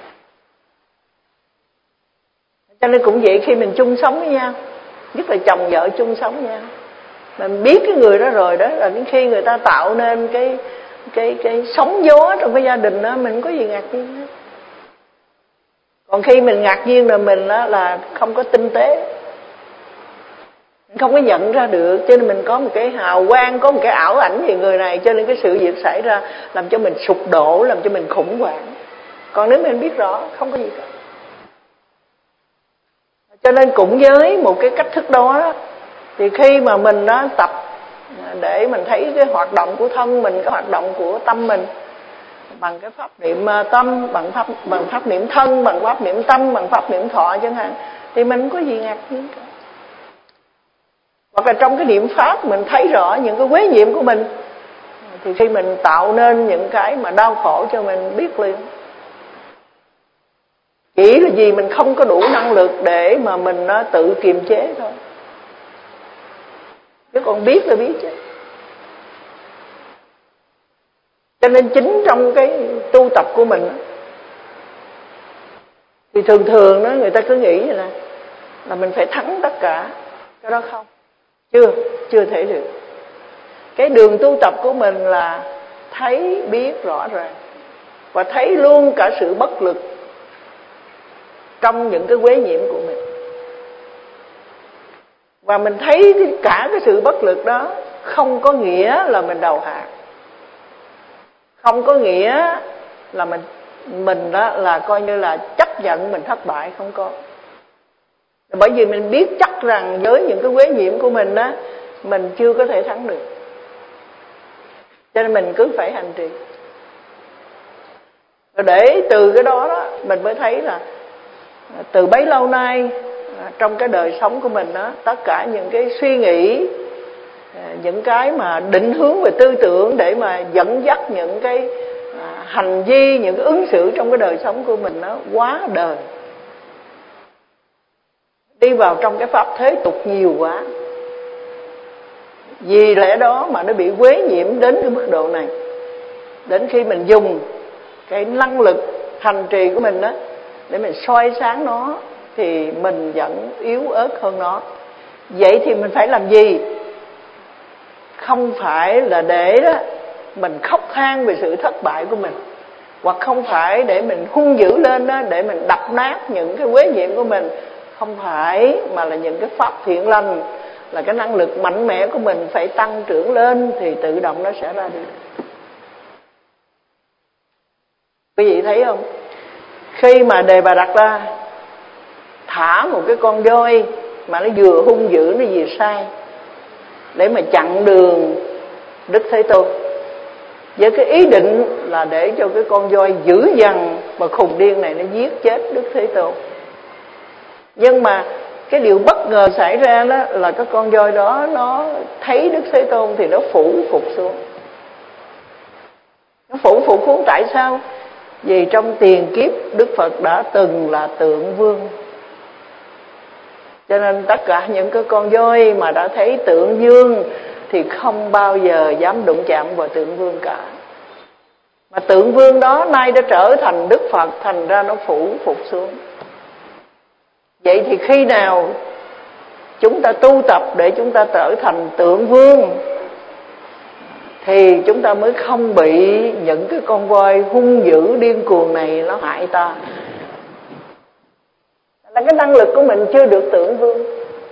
Cho nên cũng vậy, khi mình chung sống với nhau, nhất là chồng vợ chung sống với nhau, mình biết cái người đó rồi đó, là đến khi người ta tạo nên cái sóng gió trong cái gia đình đó, mình không có gì ngạc nhiên hết. Còn khi mình ngạc nhiên là mình đó là không có tinh tế, mình không có nhận ra được, cho nên mình có một cái hào quang, có một cái ảo ảnh về người này, cho nên cái sự việc xảy ra làm cho mình sụp đổ, làm cho mình khủng hoảng. Còn nếu mình biết rõ, không có gì cả. Cho nên cũng với một cái cách thức đó, thì khi mà mình đó tập để mình thấy cái hoạt động của thân mình, cái hoạt động của tâm mình, bằng cái pháp niệm tâm, bằng pháp niệm thân, bằng pháp niệm tâm, bằng pháp niệm thọ chẳng hạn, thì mình không có gì ngạc nhiên cả. Hoặc là trong cái niệm pháp mình thấy rõ những cái quế nhiễm của mình, thì khi mình tạo nên những cái mà đau khổ cho mình biết liền. Chỉ là vì mình không có đủ năng lực để mà mình tự kiềm chế thôi, chứ còn biết là biết chứ. Cho nên chính trong cái tu tập của mình thì thường đó người ta cứ nghĩ là mình phải thắng tất cả. Cái đó không, chưa thể được. Cái đường tu tập của mình là thấy biết rõ ràng, và thấy luôn cả sự bất lực trong những cái quế nhiễm của mình. Và mình thấy cả cái sự bất lực đó không có nghĩa là mình đầu hàng, không có nghĩa là mình đó là coi như là chấp nhận mình thất bại, không có. Bởi vì mình biết chắc rằng với những cái quế nhiễm của mình đó, mình chưa có thể thắng được, cho nên mình cứ phải hành trì. Rồi để từ cái đó mình mới thấy là từ bấy lâu nay trong cái đời sống của mình đó, tất cả những cái suy nghĩ, những cái mà định hướng về tư tưởng để mà dẫn dắt những cái hành vi, những cái ứng xử trong cái đời sống của mình nó quá đời, đi vào trong cái pháp thế tục nhiều quá. Vì lẽ đó mà nó bị quế nhiễm đến cái mức độ này. Đến khi mình dùng cái năng lực hành trì của mình đó để mình soi sáng nó, thì mình vẫn yếu ớt hơn nó. Vậy thì mình phải làm gì? Không phải là để đó mình khóc than về sự thất bại của mình, hoặc không phải để mình hung dữ lên đó để mình đập nát những cái quế nhiễm của mình. Không phải, mà là những cái pháp thiện lành, là cái năng lực mạnh mẽ của mình phải tăng trưởng lên, thì tự động nó sẽ ra đi. Quý vị thấy không? Khi mà Đề Bà đặt ra thả một cái con voi mà nó vừa hung dữ, nó vừa sai, để mà chặn đường Đức Thế Tôn, với cái ý định là để cho cái con voi dữ dằn và khùng điên này nó giết chết Đức Thế Tôn. Nhưng mà cái điều bất ngờ xảy ra đó là cái con voi đó nó thấy Đức Thế Tôn thì nó phủ phục xuống. Nó phủ phục xuống tại sao? Vì trong tiền kiếp Đức Phật đã từng là tượng vương. Cho nên tất cả những cái con voi mà đã thấy tượng vương thì không bao giờ dám đụng chạm vào tượng vương cả. Mà tượng vương đó nay đã trở thành Đức Phật, thành ra nó phủ phục xuống. Vậy thì khi nào chúng ta tu tập để chúng ta trở thành tượng vương thì chúng ta mới không bị những cái con voi hung dữ điên cuồng này nó hại ta. Là cái năng lực của mình chưa được tượng vương.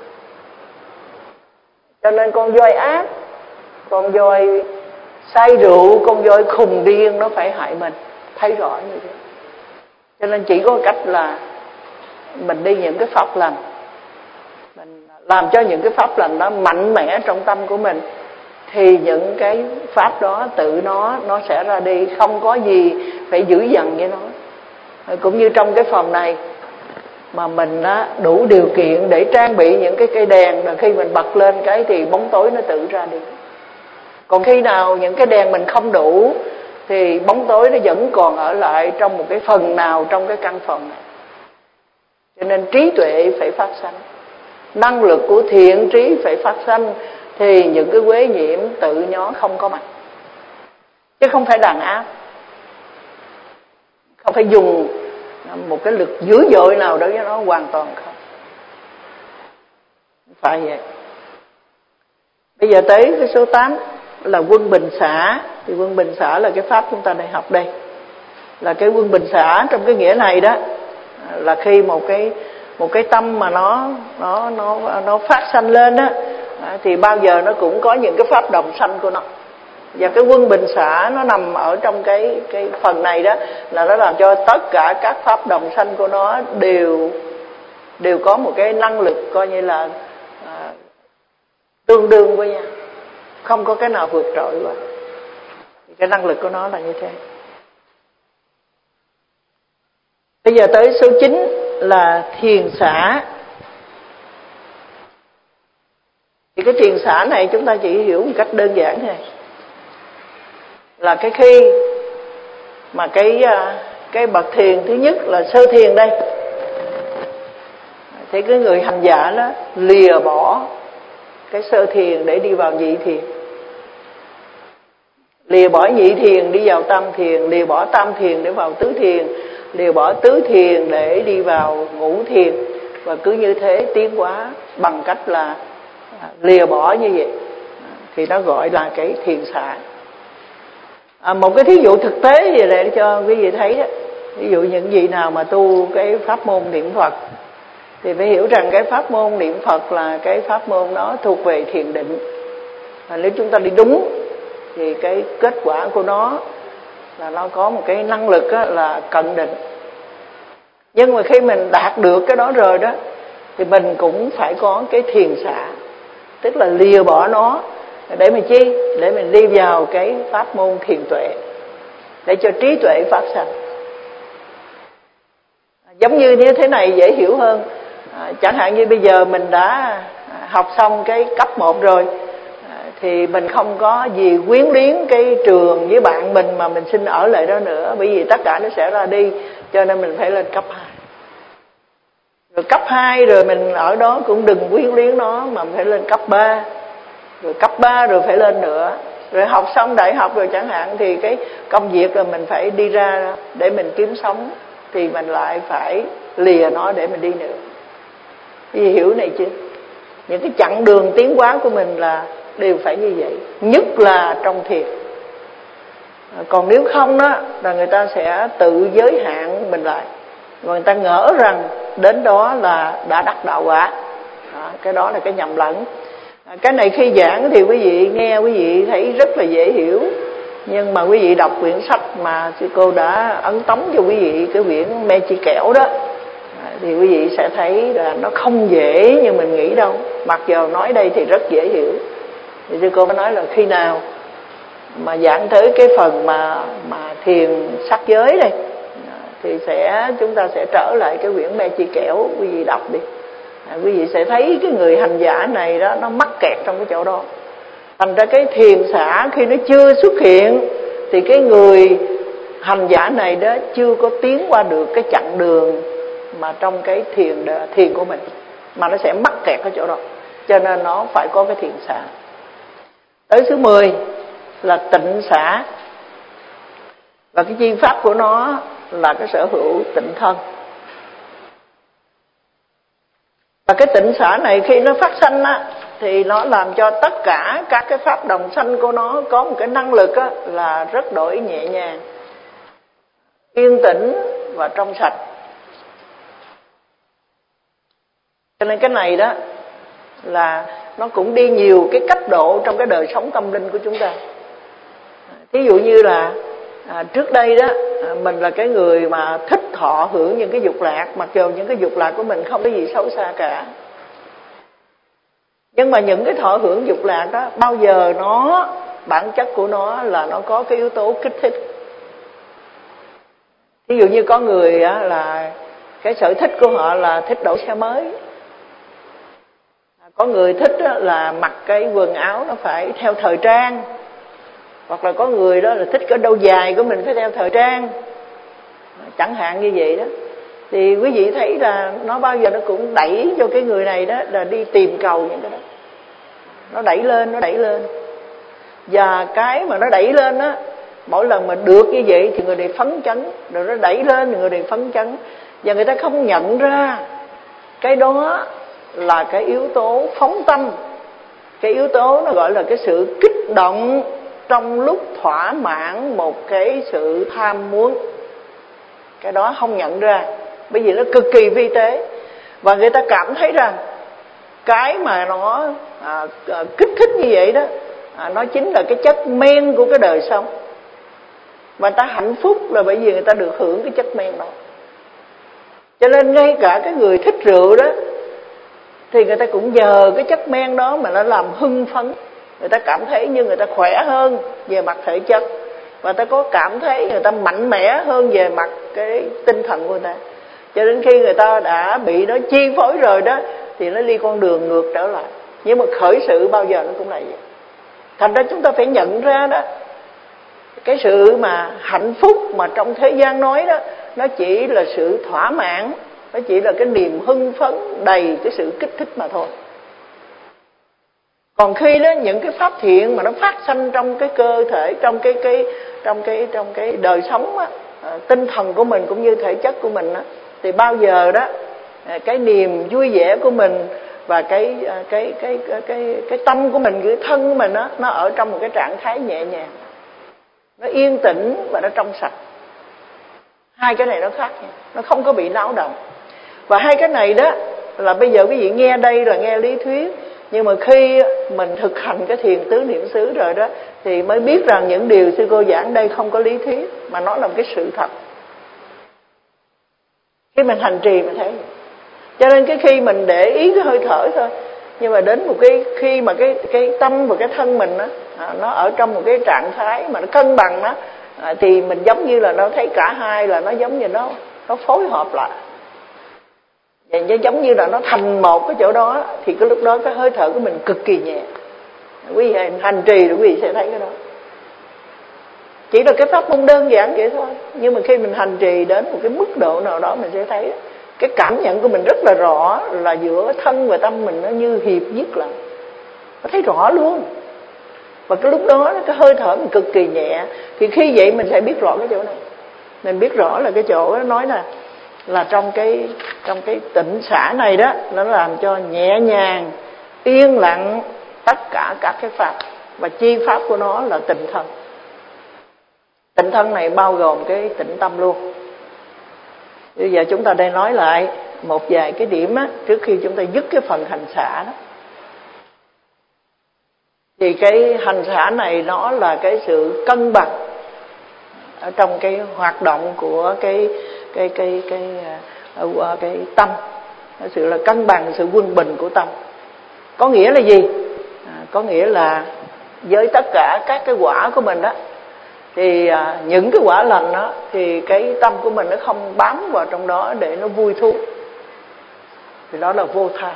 Cho nên con voi ác, con voi say rượu, con voi khùng điên nó phải hại mình, thấy rõ như thế. Cho nên chỉ có cách là mình đi những cái pháp lành, mình làm cho những cái pháp lành đó mạnh mẽ trong tâm của mình, thì những cái pháp đó tự nó sẽ ra đi, không có gì phải giữ dằn với nó. Cũng như trong cái phòng này mà mình đủ điều kiện để trang bị những cái cây đèn, là khi mình bật lên cái thì bóng tối nó tự ra đi. Còn khi nào những cái đèn mình không đủ thì bóng tối nó vẫn còn ở lại trong một cái phần nào trong cái căn phòng này. Cho nên trí tuệ phải phát sanh, năng lực của thiện trí phải phát sanh, thì những cái uế nhiễm tự nó không có mặt. Chứ không phải đàn áp, không phải dùng một cái lực dữ dội nào đối với nó, hoàn toàn không. Phải vậy. Bây giờ tới cái số 8 là quân bình xả. Thì quân bình xả là cái pháp chúng ta đang học đây. Là cái quân bình xả trong cái nghĩa này đó là khi một cái tâm mà nó phát sanh lên á, thì bao giờ nó cũng có những cái pháp đồng sanh của nó. Và cái quân bình xả nó nằm ở trong cái phần này đó, là nó làm cho tất cả các pháp đồng sanh của nó đều có một cái năng lực coi như là tương đương với nhau, không có cái nào vượt trội qua. Cái năng lực của nó là như thế. Bây giờ tới số 9 là thiền xả. Thì cái thiền xả này chúng ta chỉ hiểu một cách đơn giản thôi, là cái khi mà cái bậc thiền thứ nhất là sơ thiền đây, thì cái người hành giả đó lìa bỏ cái sơ thiền để đi vào nhị thiền, lìa bỏ nhị thiền đi vào tam thiền, lìa bỏ tam thiền để vào tứ thiền, lìa bỏ tứ thiền để đi vào ngũ thiền, và cứ như thế tiến hóa bằng cách là lìa bỏ như vậy, thì nó gọi là cái thiền xả. Một cái thí dụ thực tế gì để cho quý vị thấy đó. Ví dụ những vị nào mà tu cái pháp môn niệm Phật thì phải hiểu rằng cái pháp môn niệm Phật là cái pháp môn nó thuộc về thiền định. Và nếu chúng ta đi đúng thì cái kết quả của nó là nó có một cái năng lực là cận định. Nhưng mà khi mình đạt được cái đó rồi đó thì mình cũng phải có cái thiền xả, tức là lìa bỏ nó để mà chi? Để mình đi vào cái pháp môn thiền tuệ, để cho trí tuệ phát sanh. Giống như thế này dễ hiểu hơn. Chẳng hạn như bây giờ mình đã học xong cái cấp 1 rồi, thì mình không có gì quyến luyến cái trường với bạn mình mà mình xin ở lại đó nữa, bởi vì tất cả nó sẽ ra đi, cho nên mình phải lên cấp 2. Rồi cấp 2 rồi mình ở đó cũng đừng quyến luyến nó, mà mình phải lên cấp 3. Rồi cấp 3 rồi phải lên nữa. Rồi học xong đại học rồi chẳng hạn, thì cái công việc rồi mình phải đi ra để mình kiếm sống, thì mình lại phải lìa nó để mình đi nữa. Vì hiểu này chứ? Những cái chặng đường tiến hóa của mình là đều phải như vậy, nhất là trong thiền. Còn nếu không đó là người ta sẽ tự giới hạn mình lại, và người ta ngỡ rằng đến đó là đã đắc đạo quả. Cái đó là cái nhầm lẫn. Cái này khi giảng thì quý vị nghe, quý vị thấy rất là dễ hiểu, nhưng mà quý vị đọc quyển sách mà sư cô đã ấn tống cho quý vị, cái quyển Mê Chi Kẻo đó, thì quý vị sẽ thấy là nó không dễ như mình nghĩ đâu. Mặc dù nói đây thì rất dễ hiểu. Thì sư cô mới nói là khi nào mà giảng tới cái phần mà thiền sắc giới đây thì chúng ta sẽ trở lại cái quyển Me Chi Kẽo, quý vị đọc đi. Quý vị sẽ thấy cái người hành giả này đó, nó mắc kẹt trong cái chỗ đó. Thành ra cái thiền xả khi nó chưa xuất hiện thì cái người hành giả này đó chưa có tiến qua được cái chặng đường mà trong cái thiền của mình, mà nó sẽ mắc kẹt ở chỗ đó. Cho nên nó phải có cái thiền xả. Tới thứ 10 là tịnh xả. Và cái chi pháp của nó là cái sở hữu tịnh thân. Và cái tịnh xả này khi nó phát sanh á, thì nó làm cho tất cả các cái pháp đồng sanh của nó có một cái năng lực á, là rất đổi nhẹ nhàng, yên tĩnh và trong sạch. Cho nên cái này đó là nó cũng đi nhiều cái cấp độ trong cái đời sống tâm linh của chúng ta. Thí dụ như là trước đây đó mình là cái người mà thích thọ hưởng những cái dục lạc, mặc dù những cái dục lạc của mình không có gì xấu xa cả. Nhưng mà những cái thọ hưởng dục lạc đó bao giờ bản chất của nó là nó có cái yếu tố kích thích. Ví dụ như có người là cái sở thích của họ là thích đổi xe mới. Có người thích là mặc cái quần áo nó phải theo thời trang. Hoặc là có người đó là thích cái đôi giày của mình phải theo thời trang, chẳng hạn như vậy đó. Thì quý vị thấy là nó bao giờ nó cũng đẩy cho cái người này đó là đi tìm cầu những cái đó. Nó đẩy lên. Và cái mà nó đẩy lên á, mỗi lần mà được như vậy thì người này phấn chấn, rồi nó đẩy lên thì người này phấn chấn. Và người ta không nhận ra cái đó là cái yếu tố phóng tâm. Cái yếu tố nó gọi là cái sự kích động trong lúc thỏa mãn một cái sự tham muốn. Cái đó không nhận ra, bởi vì nó cực kỳ vi tế. Và người ta cảm thấy rằng cái mà nó kích thích như vậy đó, nó chính là cái chất men của cái đời sống. Và người ta hạnh phúc là bởi vì người ta được hưởng cái chất men đó. Cho nên ngay cả cái người thích rượu đó thì người ta cũng nhờ cái chất men đó mà nó làm hưng phấn. Người ta cảm thấy như người ta khỏe hơn về mặt thể chất, và ta có cảm thấy người ta mạnh mẽ hơn về mặt cái tinh thần của người ta. Cho đến khi người ta đã bị nó chi phối rồi đó thì nó đi con đường ngược trở lại. Nhưng mà khởi sự bao giờ nó cũng là vậy. Thành ra chúng ta phải nhận ra đó, cái sự mà hạnh phúc mà trong thế gian nói đó, nó chỉ là sự thỏa mãn, nó chỉ là cái niềm hưng phấn đầy cái sự kích thích mà thôi. Còn khi đó những cái pháp thiện mà nó phát sanh trong cái cơ thể, trong cái đời sống á, tinh thần của mình cũng như thể chất của mình á, thì bao giờ đó cái niềm vui vẻ của mình và cái tâm của mình, cái thân của mình á, nó ở trong một cái trạng thái nhẹ nhàng, nó yên tĩnh và nó trong sạch. Hai cái này nó khác nhau, nó không có bị náo động. Và hai cái này đó là bây giờ quý vị nghe đây là nghe lý thuyết, nhưng mà khi mình thực hành cái thiền tứ niệm xứ rồi đó thì mới biết rằng những điều sư cô giảng đây không có lý thuyết, mà nó là một cái sự thật. Khi mình hành trì mình thấy. Cho nên cái khi mình để ý cái hơi thở thôi, nhưng mà đến một cái khi mà cái tâm và cái thân mình đó, nó ở trong một cái trạng thái mà nó cân bằng đó, thì mình giống như là nó thấy cả hai là nó giống như nó phối hợp lại. Và giống như là nó thành một cái chỗ đó, thì cái lúc đó cái hơi thở của mình cực kỳ nhẹ. Quý vị hành trì rồi quý vị sẽ thấy cái đó. Chỉ là cái pháp môn đơn giản vậy thôi, nhưng mà khi mình hành trì đến một cái mức độ nào đó mình sẽ thấy cái cảm nhận của mình rất là rõ, là giữa thân và tâm mình nó như hiệp nhất lại, nó thấy rõ luôn. Và cái lúc đó cái hơi thở mình cực kỳ nhẹ, thì khi vậy mình sẽ biết rõ cái chỗ này. Mình biết rõ là cái chỗ đó nói là trong cái tịnh xả này đó, nó làm cho nhẹ nhàng, yên lặng tất cả các cái pháp, và chi pháp của nó là tịnh thân. Tịnh thân này bao gồm cái tịnh tâm luôn. Bây giờ chúng ta đây nói lại một vài cái điểm á, trước khi chúng ta dứt cái phần hành xả đó. Thì cái hành xả này nó là cái sự cân bằng ở trong cái hoạt động của cái tâm, sự là cân bằng, sự quân bình của tâm. Có nghĩa là gì? Có nghĩa là với tất cả các cái quả của mình đó, thì những cái quả lành đó thì cái tâm của mình nó không bám vào trong đó để nó vui thú, thì đó là vô tham.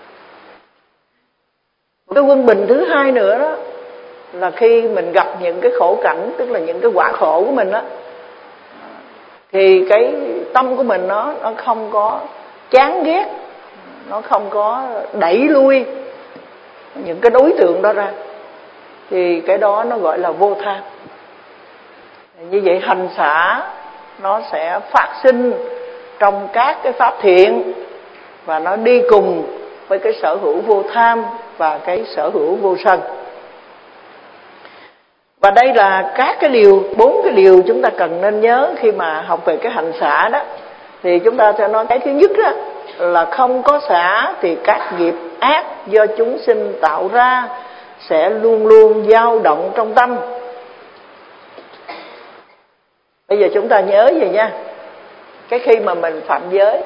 Một cái quân bình thứ hai nữa đó là khi mình gặp những cái khổ cảnh, tức là những cái quả khổ của mình đó, thì cái tâm của mình nó không có chán ghét, nó không có đẩy lui những cái đối tượng đó ra, thì cái đó nó gọi là vô tham. Như vậy hành xả nó sẽ phát sinh trong các cái pháp thiện, và nó đi cùng với cái sở hữu vô tham và cái sở hữu vô sân. Và đây là các cái điều, 4 cái điều chúng ta cần nên nhớ khi mà học về cái hành xả đó. Thì chúng ta sẽ nói cái thứ nhất đó là không có xả thì các nghiệp ác do chúng sinh tạo ra sẽ luôn luôn dao động trong tâm. Bây giờ chúng ta nhớ vậy nha, cái khi mà mình phạm giới,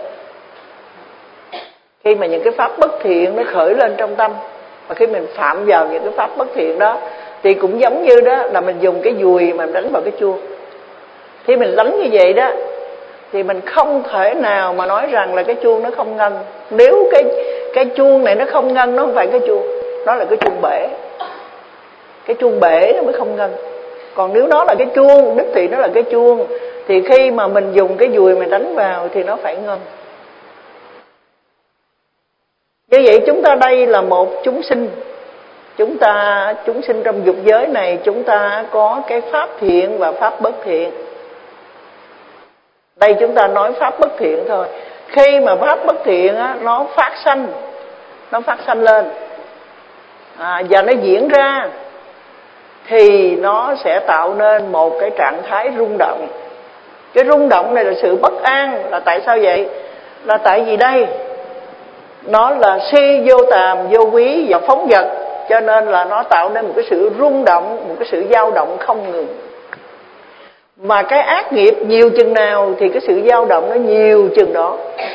khi mà những cái pháp bất thiện nó khởi lên trong tâm, và khi mình phạm vào những cái pháp bất thiện đó, thì cũng giống như đó là mình dùng cái dùi mà mình đánh vào cái chuông. Khi mình đánh như vậy đó thì mình không thể nào mà nói rằng là cái chuông nó không ngân. Nếu cái chuông này nó không ngân, nó không phải cái chuông, nó là cái chuông bể. Cái chuông bể nó mới không ngân. Còn nếu nó là cái chuông, đích thị nó là cái chuông, thì khi mà mình dùng cái dùi mình đánh vào thì nó phải ngân. Như vậy chúng ta đây là một chúng sinh. Chúng sinh trong dục giới này, chúng ta có cái pháp thiện và pháp bất thiện. Đây chúng ta nói pháp bất thiện thôi. Khi mà pháp bất thiện á, nó phát sanh lên và nó diễn ra, thì nó sẽ tạo nên một cái trạng thái rung động. Cái rung động này là sự bất an. Là tại sao vậy? Là tại vì đây nó là si vô tàm, vô quý và phóng dật, cho nên là nó tạo nên một cái sự rung động, một cái sự dao động không ngừng. Mà cái ác nghiệp nhiều chừng nào thì cái sự dao động nó nhiều chừng đó.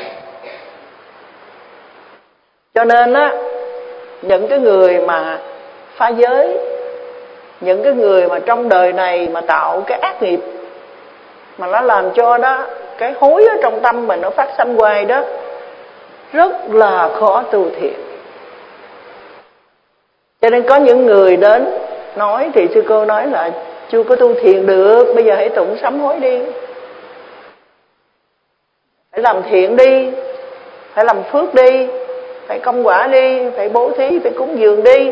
Cho nên á, những cái người mà phá giới, những cái người mà trong đời này mà tạo cái ác nghiệp, mà nó làm cho đó cái hối ở trong tâm mình nó phát sanh hoài đó, rất là khó tu thiện. Cho nên có những người đến nói, thì sư cô nói là chưa có tu thiện được, bây giờ hãy tụng sám hối đi, phải làm thiện đi, phải làm phước đi, phải công quả đi, phải bố thí, phải cúng dường đi,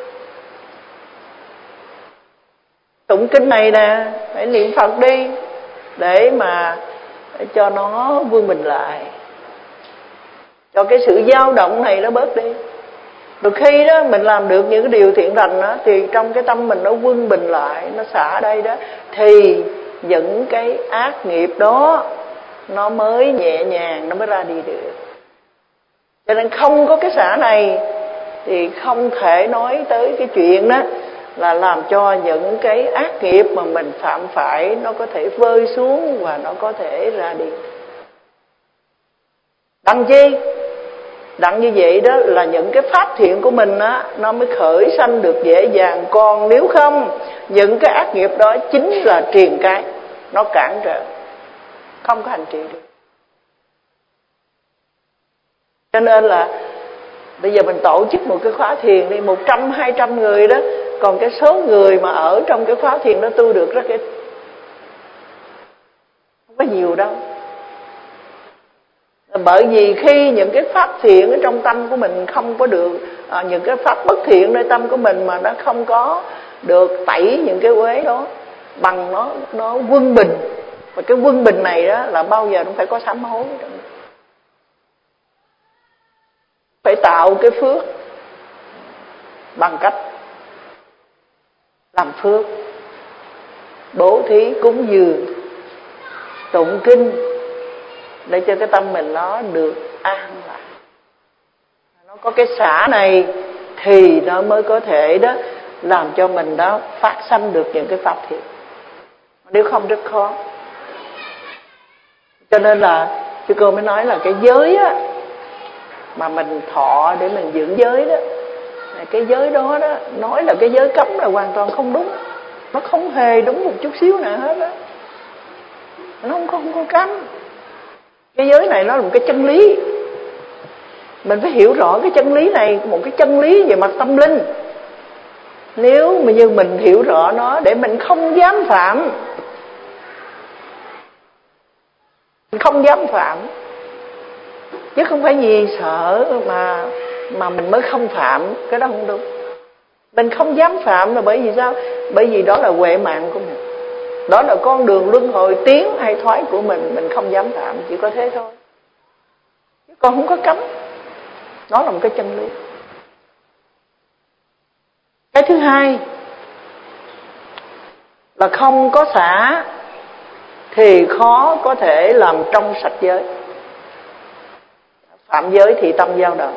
tụng kinh này nè, phải niệm Phật đi, để cho nó vươn mình lại, cho cái sự dao động này nó bớt đi. Rồi khi đó mình làm được những cái điều thiện lành đó, thì trong cái tâm mình nó quân bình lại, nó xả đây đó, thì những cái ác nghiệp đó nó mới nhẹ nhàng, nó mới ra đi được. Cho nên không có cái xả này thì không thể nói tới cái chuyện đó là làm cho những cái ác nghiệp mà mình phạm phải nó có thể vơi xuống và nó có thể ra đi. Đặng chi? Đặng như vậy đó là những cái pháp thiện của mình á, nó mới khởi sanh được dễ dàng. Còn nếu không, những cái ác nghiệp đó chính là triền cái, nó cản trở, không có hành trì được. Cho nên là bây giờ mình tổ chức một cái khóa thiền đi, 100-200 người đó, còn cái số người mà ở trong cái khóa thiền đó tu được rất ít, không có nhiều đâu. Bởi vì khi những cái pháp thiện ở trong tâm của mình không có được, những cái pháp bất thiện nơi tâm của mình mà nó không có được tẩy những cái uế đó bằng nó quân bình. Và cái quân bình này đó là bao giờ cũng phải có sám hối, phải tạo cái phước bằng cách làm phước, bố thí, cúng dường, tụng kinh, để cho cái tâm mình nó được an lại. Nó có cái xả này thì nó mới có thể đó làm cho mình đó phát sanh được những cái pháp thiện. Nếu không rất khó. Cho nên là sư cô mới nói là cái giới á, mà mình thọ để mình giữ giới đó, Cái giới đó đó, nói là cái giới cấm là hoàn toàn không đúng. Nó không hề đúng một chút xíu nào hết đó. Nó không có cấm. Cái giới này nó là một cái chân lý. Mình phải hiểu rõ cái chân lý này, một cái chân lý về mặt tâm linh. Nếu mà như mình hiểu rõ nó để mình không dám phạm, không dám phạm, chứ không phải vì sợ mà mình mới không phạm. Cái đó không đúng. Mình không dám phạm là bởi vì sao? Bởi vì đó là huệ mạng của mình, đó là con đường luân hồi tiến hay thoái của mình không dám phạm, chỉ có thế thôi, chứ con không có cấm. Nó là một cái chân lý. Cái thứ hai là không có xả thì khó có thể làm trong sạch giới. Phạm giới thì tâm dao động.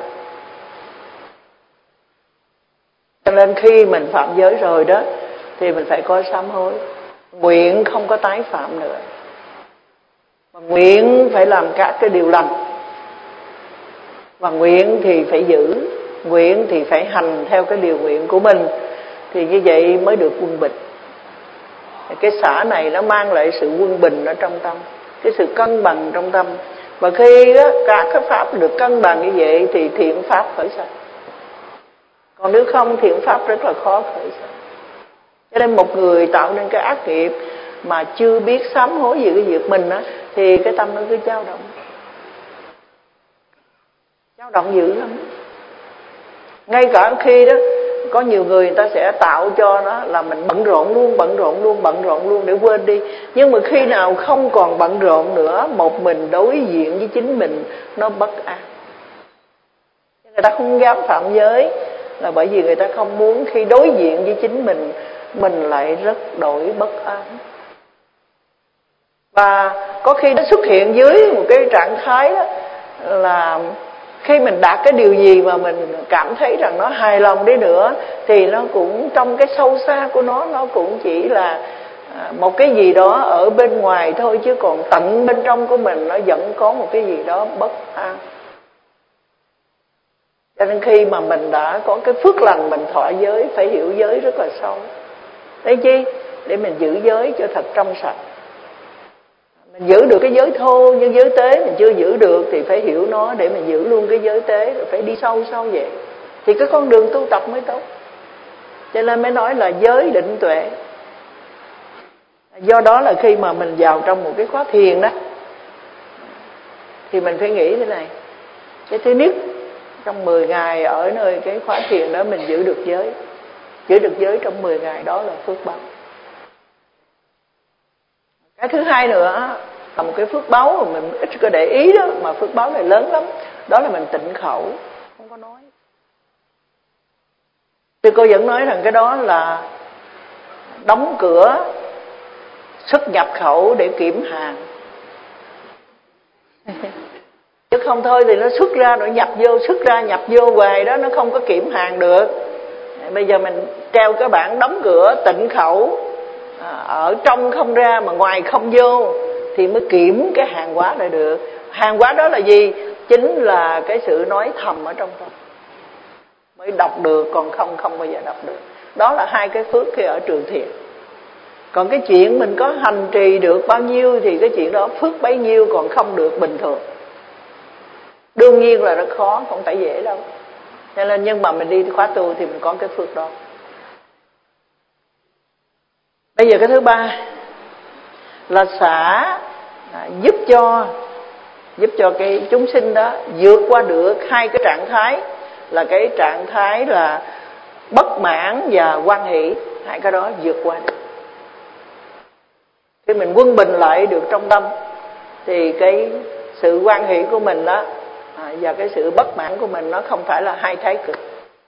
Cho nên khi mình phạm giới rồi đó thì mình phải có sám hối, nguyện không có tái phạm nữa, và nguyện phải làm các cái điều lành, và nguyện thì phải giữ, nguyện thì phải hành theo cái điều nguyện của mình, thì như vậy mới được quân bình. Cái xả này nó mang lại sự quân bình ở trong tâm, cái sự cân bằng trong tâm. Và khi đó, các cái pháp được cân bằng như vậy thì thiện pháp khởi sanh. Còn nếu không, thiện pháp rất là khó khởi sanh. Cho nên một người tạo nên cái ác nghiệp mà chưa biết sám hối về cái việc mình á, thì cái tâm nó cứ dao động. Dao động dữ lắm. Ngay cả khi đó có nhiều người ta sẽ tạo cho nó là mình bận rộn luôn để quên đi. Nhưng mà khi nào không còn bận rộn nữa, một mình đối diện với chính mình, nó bất an. Người ta không dám phạm giới là bởi vì người ta không muốn khi đối diện với chính mình lại rất đổi bất an. Và có khi nó xuất hiện dưới một cái trạng thái đó là khi mình đạt cái điều gì mà mình cảm thấy rằng nó hài lòng đi nữa, thì nó cũng trong cái sâu xa của nó cũng chỉ là một cái gì đó ở bên ngoài thôi, chứ còn tận bên trong của mình nó vẫn có một cái gì đó bất an. Cho nên khi mà mình đã có cái phước lành, mình thọ giới, phải hiểu giới rất là sâu. Để chi? Để mình giữ giới cho thật trong sạch. Mình giữ được cái giới thô, nhưng giới tế mình chưa giữ được thì phải hiểu nó để mình giữ luôn cái giới tế, rồi phải đi sâu vậy. Thì cái con đường tu tập mới tốt. Cho nên mới nói là giới định tuệ. Do đó là khi mà mình vào trong một cái khóa thiền đó, thì mình phải nghĩ thế này. Cái thứ nhất, trong 10 ngày ở nơi cái khóa thiền đó mình giữ được giới. Giữ được giới trong 10 ngày đó là phước báo. Cái thứ hai nữa là một cái phước báo mà mình ít có để ý đó, mà phước báo này lớn lắm. Đó là mình tịnh khẩu, không có nói. Thì cô vẫn nói rằng cái đó là đóng cửa xuất nhập khẩu để kiểm hàng. Chứ không thôi thì nó xuất ra rồi nhập vô, xuất ra nhập vô hoài đó, nó không có kiểm hàng được. Bây giờ mình treo cái bảng đóng cửa tịnh khẩu, ở trong không ra mà ngoài không vô, thì mới kiểm cái hàng hóa lại được. Hàng hóa đó là gì? Chính là cái sự nói thầm ở trong tâm mới đọc được, còn không bao giờ đọc được. Đó là hai cái phước khi ở trường thiền. Còn cái chuyện mình có hành trì được bao nhiêu thì cái chuyện đó phước bấy nhiêu, còn không được bình thường. Đương nhiên là rất khó, không phải dễ đâu. Cho nên nhưng mà mình đi khóa tu thì mình có cái phước đó. Bây giờ cái thứ ba là xả, giúp cho cái chúng sinh đó vượt qua được hai cái trạng thái, là cái trạng thái là bất mãn và hoan hỷ. Hai cái đó vượt qua được. Khi mình quân bình lại được trong tâm thì cái sự hoan hỷ của mình đó và cái sự bất mãn của mình nó không phải là hai thái cực,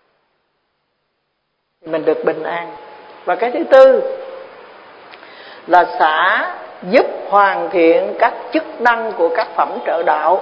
thì mình được bình an. Và cái thứ tư là xả giúp hoàn thiện các chức năng của các phẩm trợ đạo.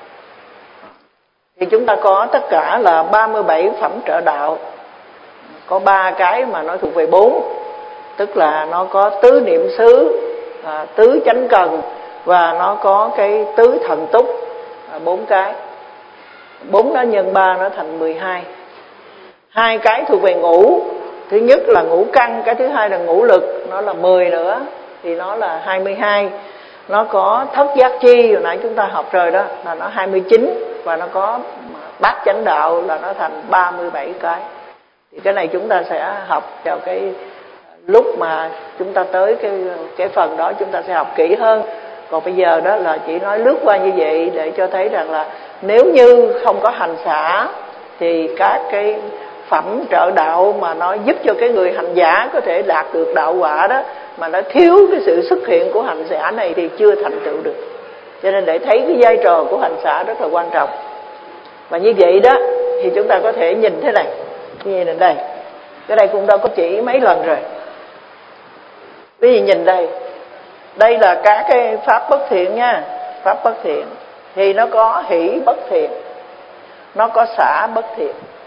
Thì chúng ta có tất cả là 37 phẩm trợ đạo. Có 3 cái mà nó thuộc về 4, tức là nó có tứ niệm xứ, tứ chánh cần, và nó có cái tứ thần túc, 4 cái. 4 đó nhân 3 nó thành 12. 2 cái thuộc về ngũ. Thứ nhất là ngũ căn, cái thứ hai là ngũ lực, nó là 10 nữa thì nó là 22. Nó có thất giác chi, hồi nãy chúng ta học rồi đó, là nó 29, và nó có bát chánh đạo là nó thành 37 cái. Thì cái này chúng ta sẽ học vào cái lúc mà chúng ta tới cái phần đó chúng ta sẽ học kỹ hơn. Còn bây giờ đó là chỉ nói lướt qua như vậy để cho thấy rằng là nếu như không có hành xả thì các cái phẩm trợ đạo mà nó giúp cho cái người hành giả có thể đạt được đạo quả đó, mà nó thiếu cái sự xuất hiện của hành xả này thì chưa thành tựu được. Cho nên để thấy cái vai trò của hành xả rất là quan trọng. Và như vậy đó thì chúng ta có thể nhìn thế này, như này đây, cái đây cũng đã có chỉ mấy lần rồi. Quý vị nhìn đây, đây là các cái pháp bất thiện nha. Pháp bất thiện thì nó có hỷ bất thiện, nó có xả bất thiện,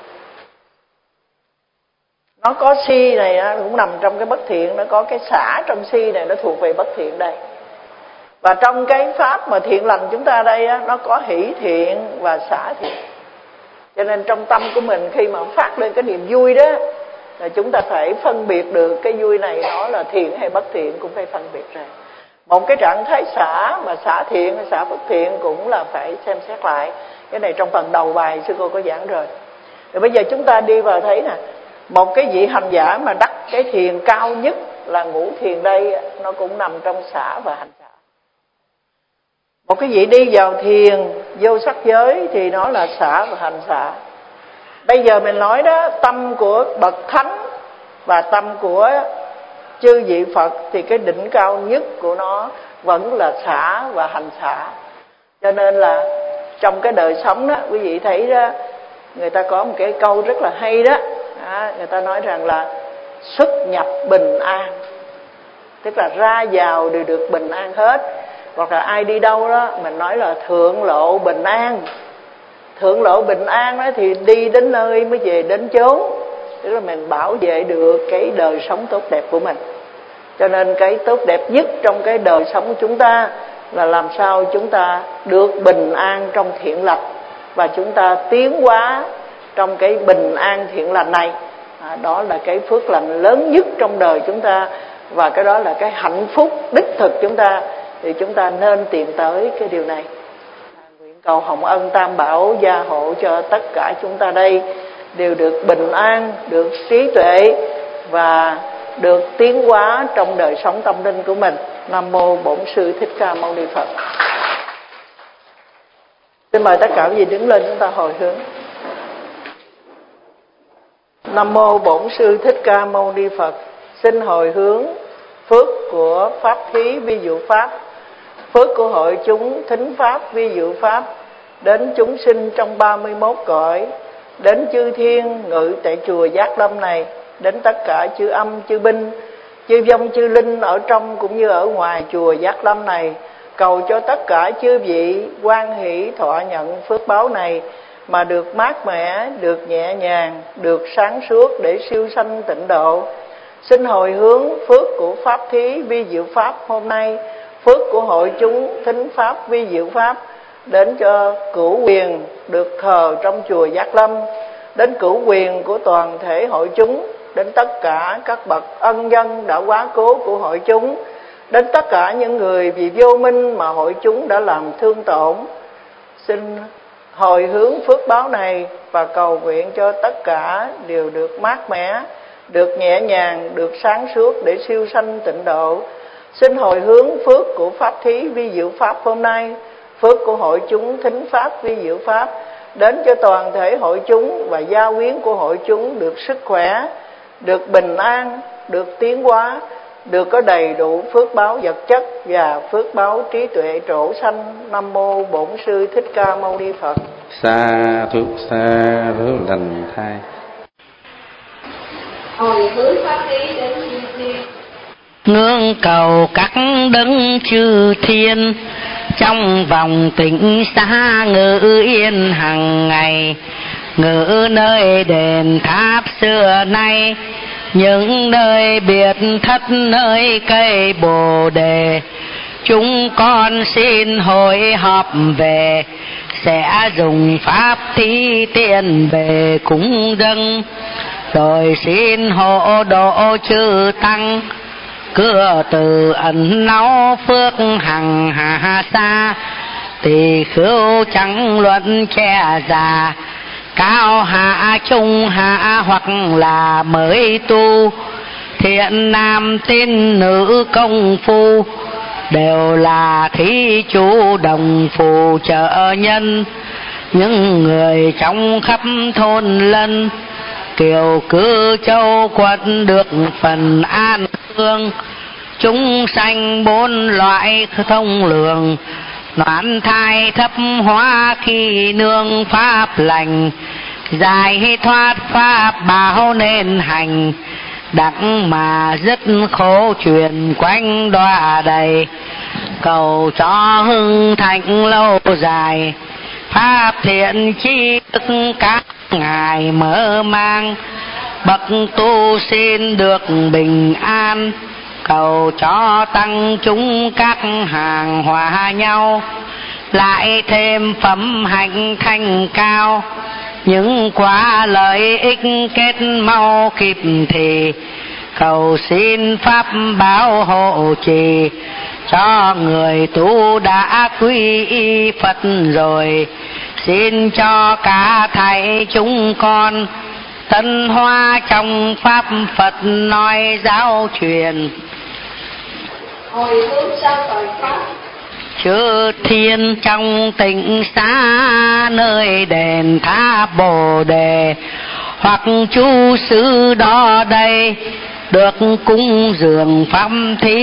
nó có si này cũng nằm trong cái bất thiện, nó có cái xả trong si này, nó thuộc về bất thiện đây. Và trong cái pháp mà thiện lành chúng ta đây nó có hỷ thiện và xả thiện. Cho nên trong tâm của mình khi mà phát lên cái niềm vui đó là chúng ta phải phân biệt được cái vui này nó là thiện hay bất thiện, cũng phải phân biệt ra. Một cái trạng thái xả mà xả thiện hay xả bất thiện cũng là phải xem xét lại. Cái này trong phần đầu bài sư cô có giảng rồi. Rồi bây giờ chúng ta đi vào thấy nè, một cái vị hành giả mà đắc cái thiền cao nhất là ngũ thiền đây, nó cũng nằm trong xả và hành xả. Một cái vị đi vào thiền vô sắc giới thì nó là xả và hành xả. Bây giờ mình nói đó, tâm của bậc thánh và tâm của chư vị Phật thì cái đỉnh cao nhất của nó vẫn là xả và hành xả. Cho nên là trong cái đời sống đó, quý vị thấy đó, người ta có một cái câu rất là hay đó, người ta nói rằng là xuất nhập bình an, tức là ra vào đều được bình an hết. Hoặc là ai đi đâu đó mình nói là thượng lộ bình an. Thượng lộ bình an đó thì đi đến nơi mới về đến chốn, tức là mình bảo vệ được cái đời sống tốt đẹp của mình. Cho nên cái tốt đẹp nhất trong cái đời sống của chúng ta là làm sao chúng ta được bình an trong thiện lành, và chúng ta tiến hóa trong cái bình an thiện lành này. Đó là cái phước lành lớn nhất trong đời chúng ta, và cái đó là cái hạnh phúc đích thực chúng ta. Thì chúng ta nên tìm tới cái điều này. Nguyện cầu Hồng Ân Tam Bảo gia hộ cho tất cả chúng ta đây đều được bình an, được trí tuệ và được tiến hóa trong đời sống tâm linh của mình. Nam mô Bổn Sư Thích Ca Mâu Ni Phật. Xin mời tất cả quý vị đứng lên, chúng ta hồi hướng. Nam mô Bổn Sư Thích Ca Mâu Ni Phật. Xin hồi hướng phước của pháp thí vi diệu pháp, phước của hội chúng thính pháp vi diệu pháp đến chúng sinh trong 31 cõi, đến chư thiên ngự tại chùa Giác Lâm này, đến tất cả chư âm chư binh chư vong chư linh ở trong cũng như ở ngoài chùa Giác Lâm này. Cầu cho tất cả chư vị hoan hỷ thọ nhận phước báo này mà được mát mẻ, được nhẹ nhàng, được sáng suốt để siêu sanh tịnh độ. Xin hồi hướng phước của pháp thí vi diệu pháp hôm nay, phước của hội chúng thính pháp vi diệu pháp đến cho cửu quyền được thờ trong chùa Giác Lâm, đến cửu quyền của toàn thể hội chúng, đến tất cả các bậc ân nhân đã quá cố của hội chúng, đến tất cả những người vì vô minh mà hội chúng đã làm thương tổn. Xin hồi hướng phước báo này và cầu nguyện cho tất cả đều được mát mẻ, được nhẹ nhàng, được sáng suốt để siêu sanh tịnh độ. Xin hồi hướng phước của pháp thí vi diệu pháp hôm nay, phước của hội chúng thính pháp vi diệu pháp đến cho toàn thể hội chúng và gia quyến của hội chúng được sức khỏe, được bình an, được tiến hóa, được có đầy đủ phước báo vật chất và phước báo trí tuệ trổ sanh. Nam mô Bổn Sư Thích Ca Mâu Ni Phật. Sa thú lành thai. Hồi hướng pháp lý đến chư thiên, ngưỡng cầu các đấng chư thiên trong vòng tịnh xa ngự yên hằng ngày, ngự nơi đền tháp xưa nay, những nơi biệt thất nơi cây bồ đề. Chúng con xin hội họp về sẽ dùng pháp thí tiền về cúng dâng, rồi xin hộ độ chư tăng, cửa từ ẩn náu phước hằng hà xa. Tỳ khưu chẳng luận che già, cao hạ trung hạ hoặc là mới tu, thiện nam tín nữ công phu, đều là thí chủ đồng phù trợ nhân. Những người trong khắp thôn lân, kiều cư châu quận được phần an thương. Chúng sanh bốn loại thông lượng, noãn thai thấp hóa khi nương pháp lành. Giải thoát pháp bảo nên hành, đặng mà dứt khổ truyền quanh đọa đầy. Cầu cho hưng thịnh lâu dài, pháp thiện chi thức các ngài mở mang. Bậc tu xin được bình an, cầu cho tăng chúng các hàng hòa nhau. Lại thêm phẩm hạnh thanh cao, những quả lợi ích kết mau kịp thì. Cầu xin pháp bảo hộ trì, cho người tu đã quy y Phật rồi. Xin cho cả thầy chúng con, tân hoa trong pháp Phật nói giáo truyền. Hồi hướng sao tội pháp, chư thiên trong tịnh xá, nơi đền tháp Bồ Đề, hoặc chú sư đó đây, được cúng dường pháp thí.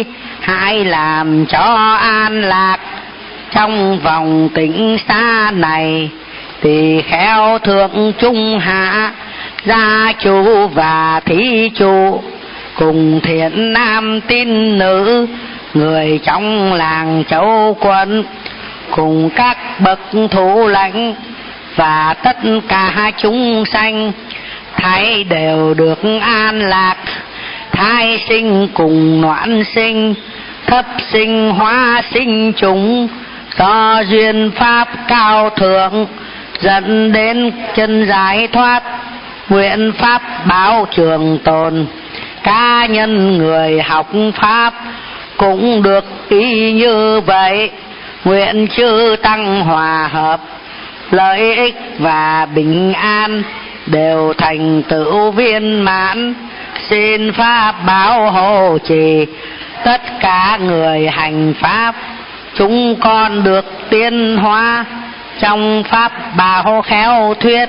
Hãy làm cho an lạc trong vòng tịnh xá này. Tỳ kheo thượng trung hạ, gia chủ và thí chủ, cùng thiện nam tín nữ, người trong làng châu quận, cùng các bậc thủ lãnh và tất cả chúng sanh, thảy đều được an lạc. Thai sinh cùng noãn sinh, thấp sinh hóa sinh chúng, do duyên pháp cao thượng dẫn đến chân giải thoát. Nguyện pháp báo trường tồn, cá nhân người học pháp cũng được ý như vậy. Nguyện chư tăng hòa hợp, lợi ích và bình an đều thành tựu viên mãn. Xin pháp bảo hộ trì tất cả người hành pháp, chúng con được tiến hóa trong pháp bảo khéo thuyết.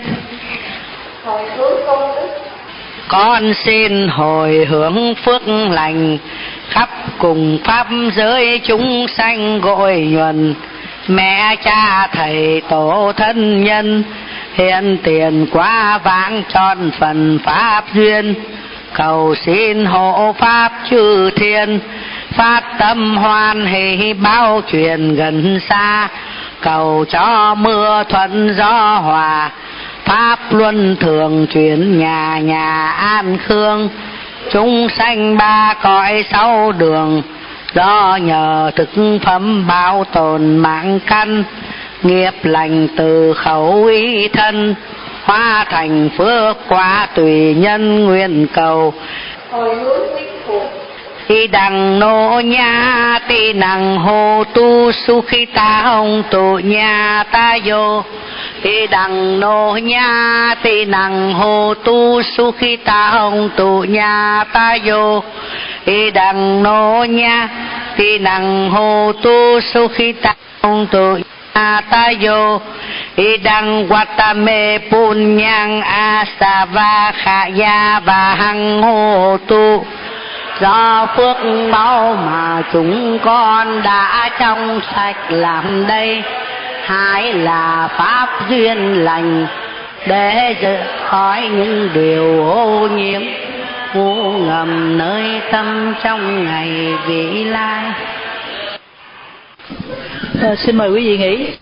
hồi hướng công đức, Con xin hồi hướng phước lành, khắp cùng pháp giới chúng sanh gội nhuần. Mẹ cha thầy tổ thân nhân, hiện tiền quá vãng tròn phần pháp duyên. Cầu xin hộ pháp chư thiên, phát tâm hoan hỷ báo truyền gần xa. Cầu cho mưa thuận gió hòa, pháp luân thường chuyển nhà nhà an khương. Chúng sanh ba cõi sáu đường, do nhờ thực phẩm bảo tồn mạng căn. Nghiệp lành từ khẩu ý thân, hóa thành phước quả tùy nhân nguyện cầu. hồi hướng niết phụng, Khi đằng nô nha ti năng hồ tu su khi ta hồng tu nha ta vô. Khi đằng nô nha ti năng hồ tu su khi ta hồng tu nha ta vô. Khi đằng nô nha ti năng hồ tu su khi ta hồng tu nha ta vô. Khi đằng watame punyang asava khaya và hằng hồ tu. Do phước báu mà chúng con đã trong sạch làm đây, hai là pháp duyên lành để khỏi những điều ô nhiễm ngu ngầm nơi tâm trong ngày vị lai. Xin mời quý vị nghỉ.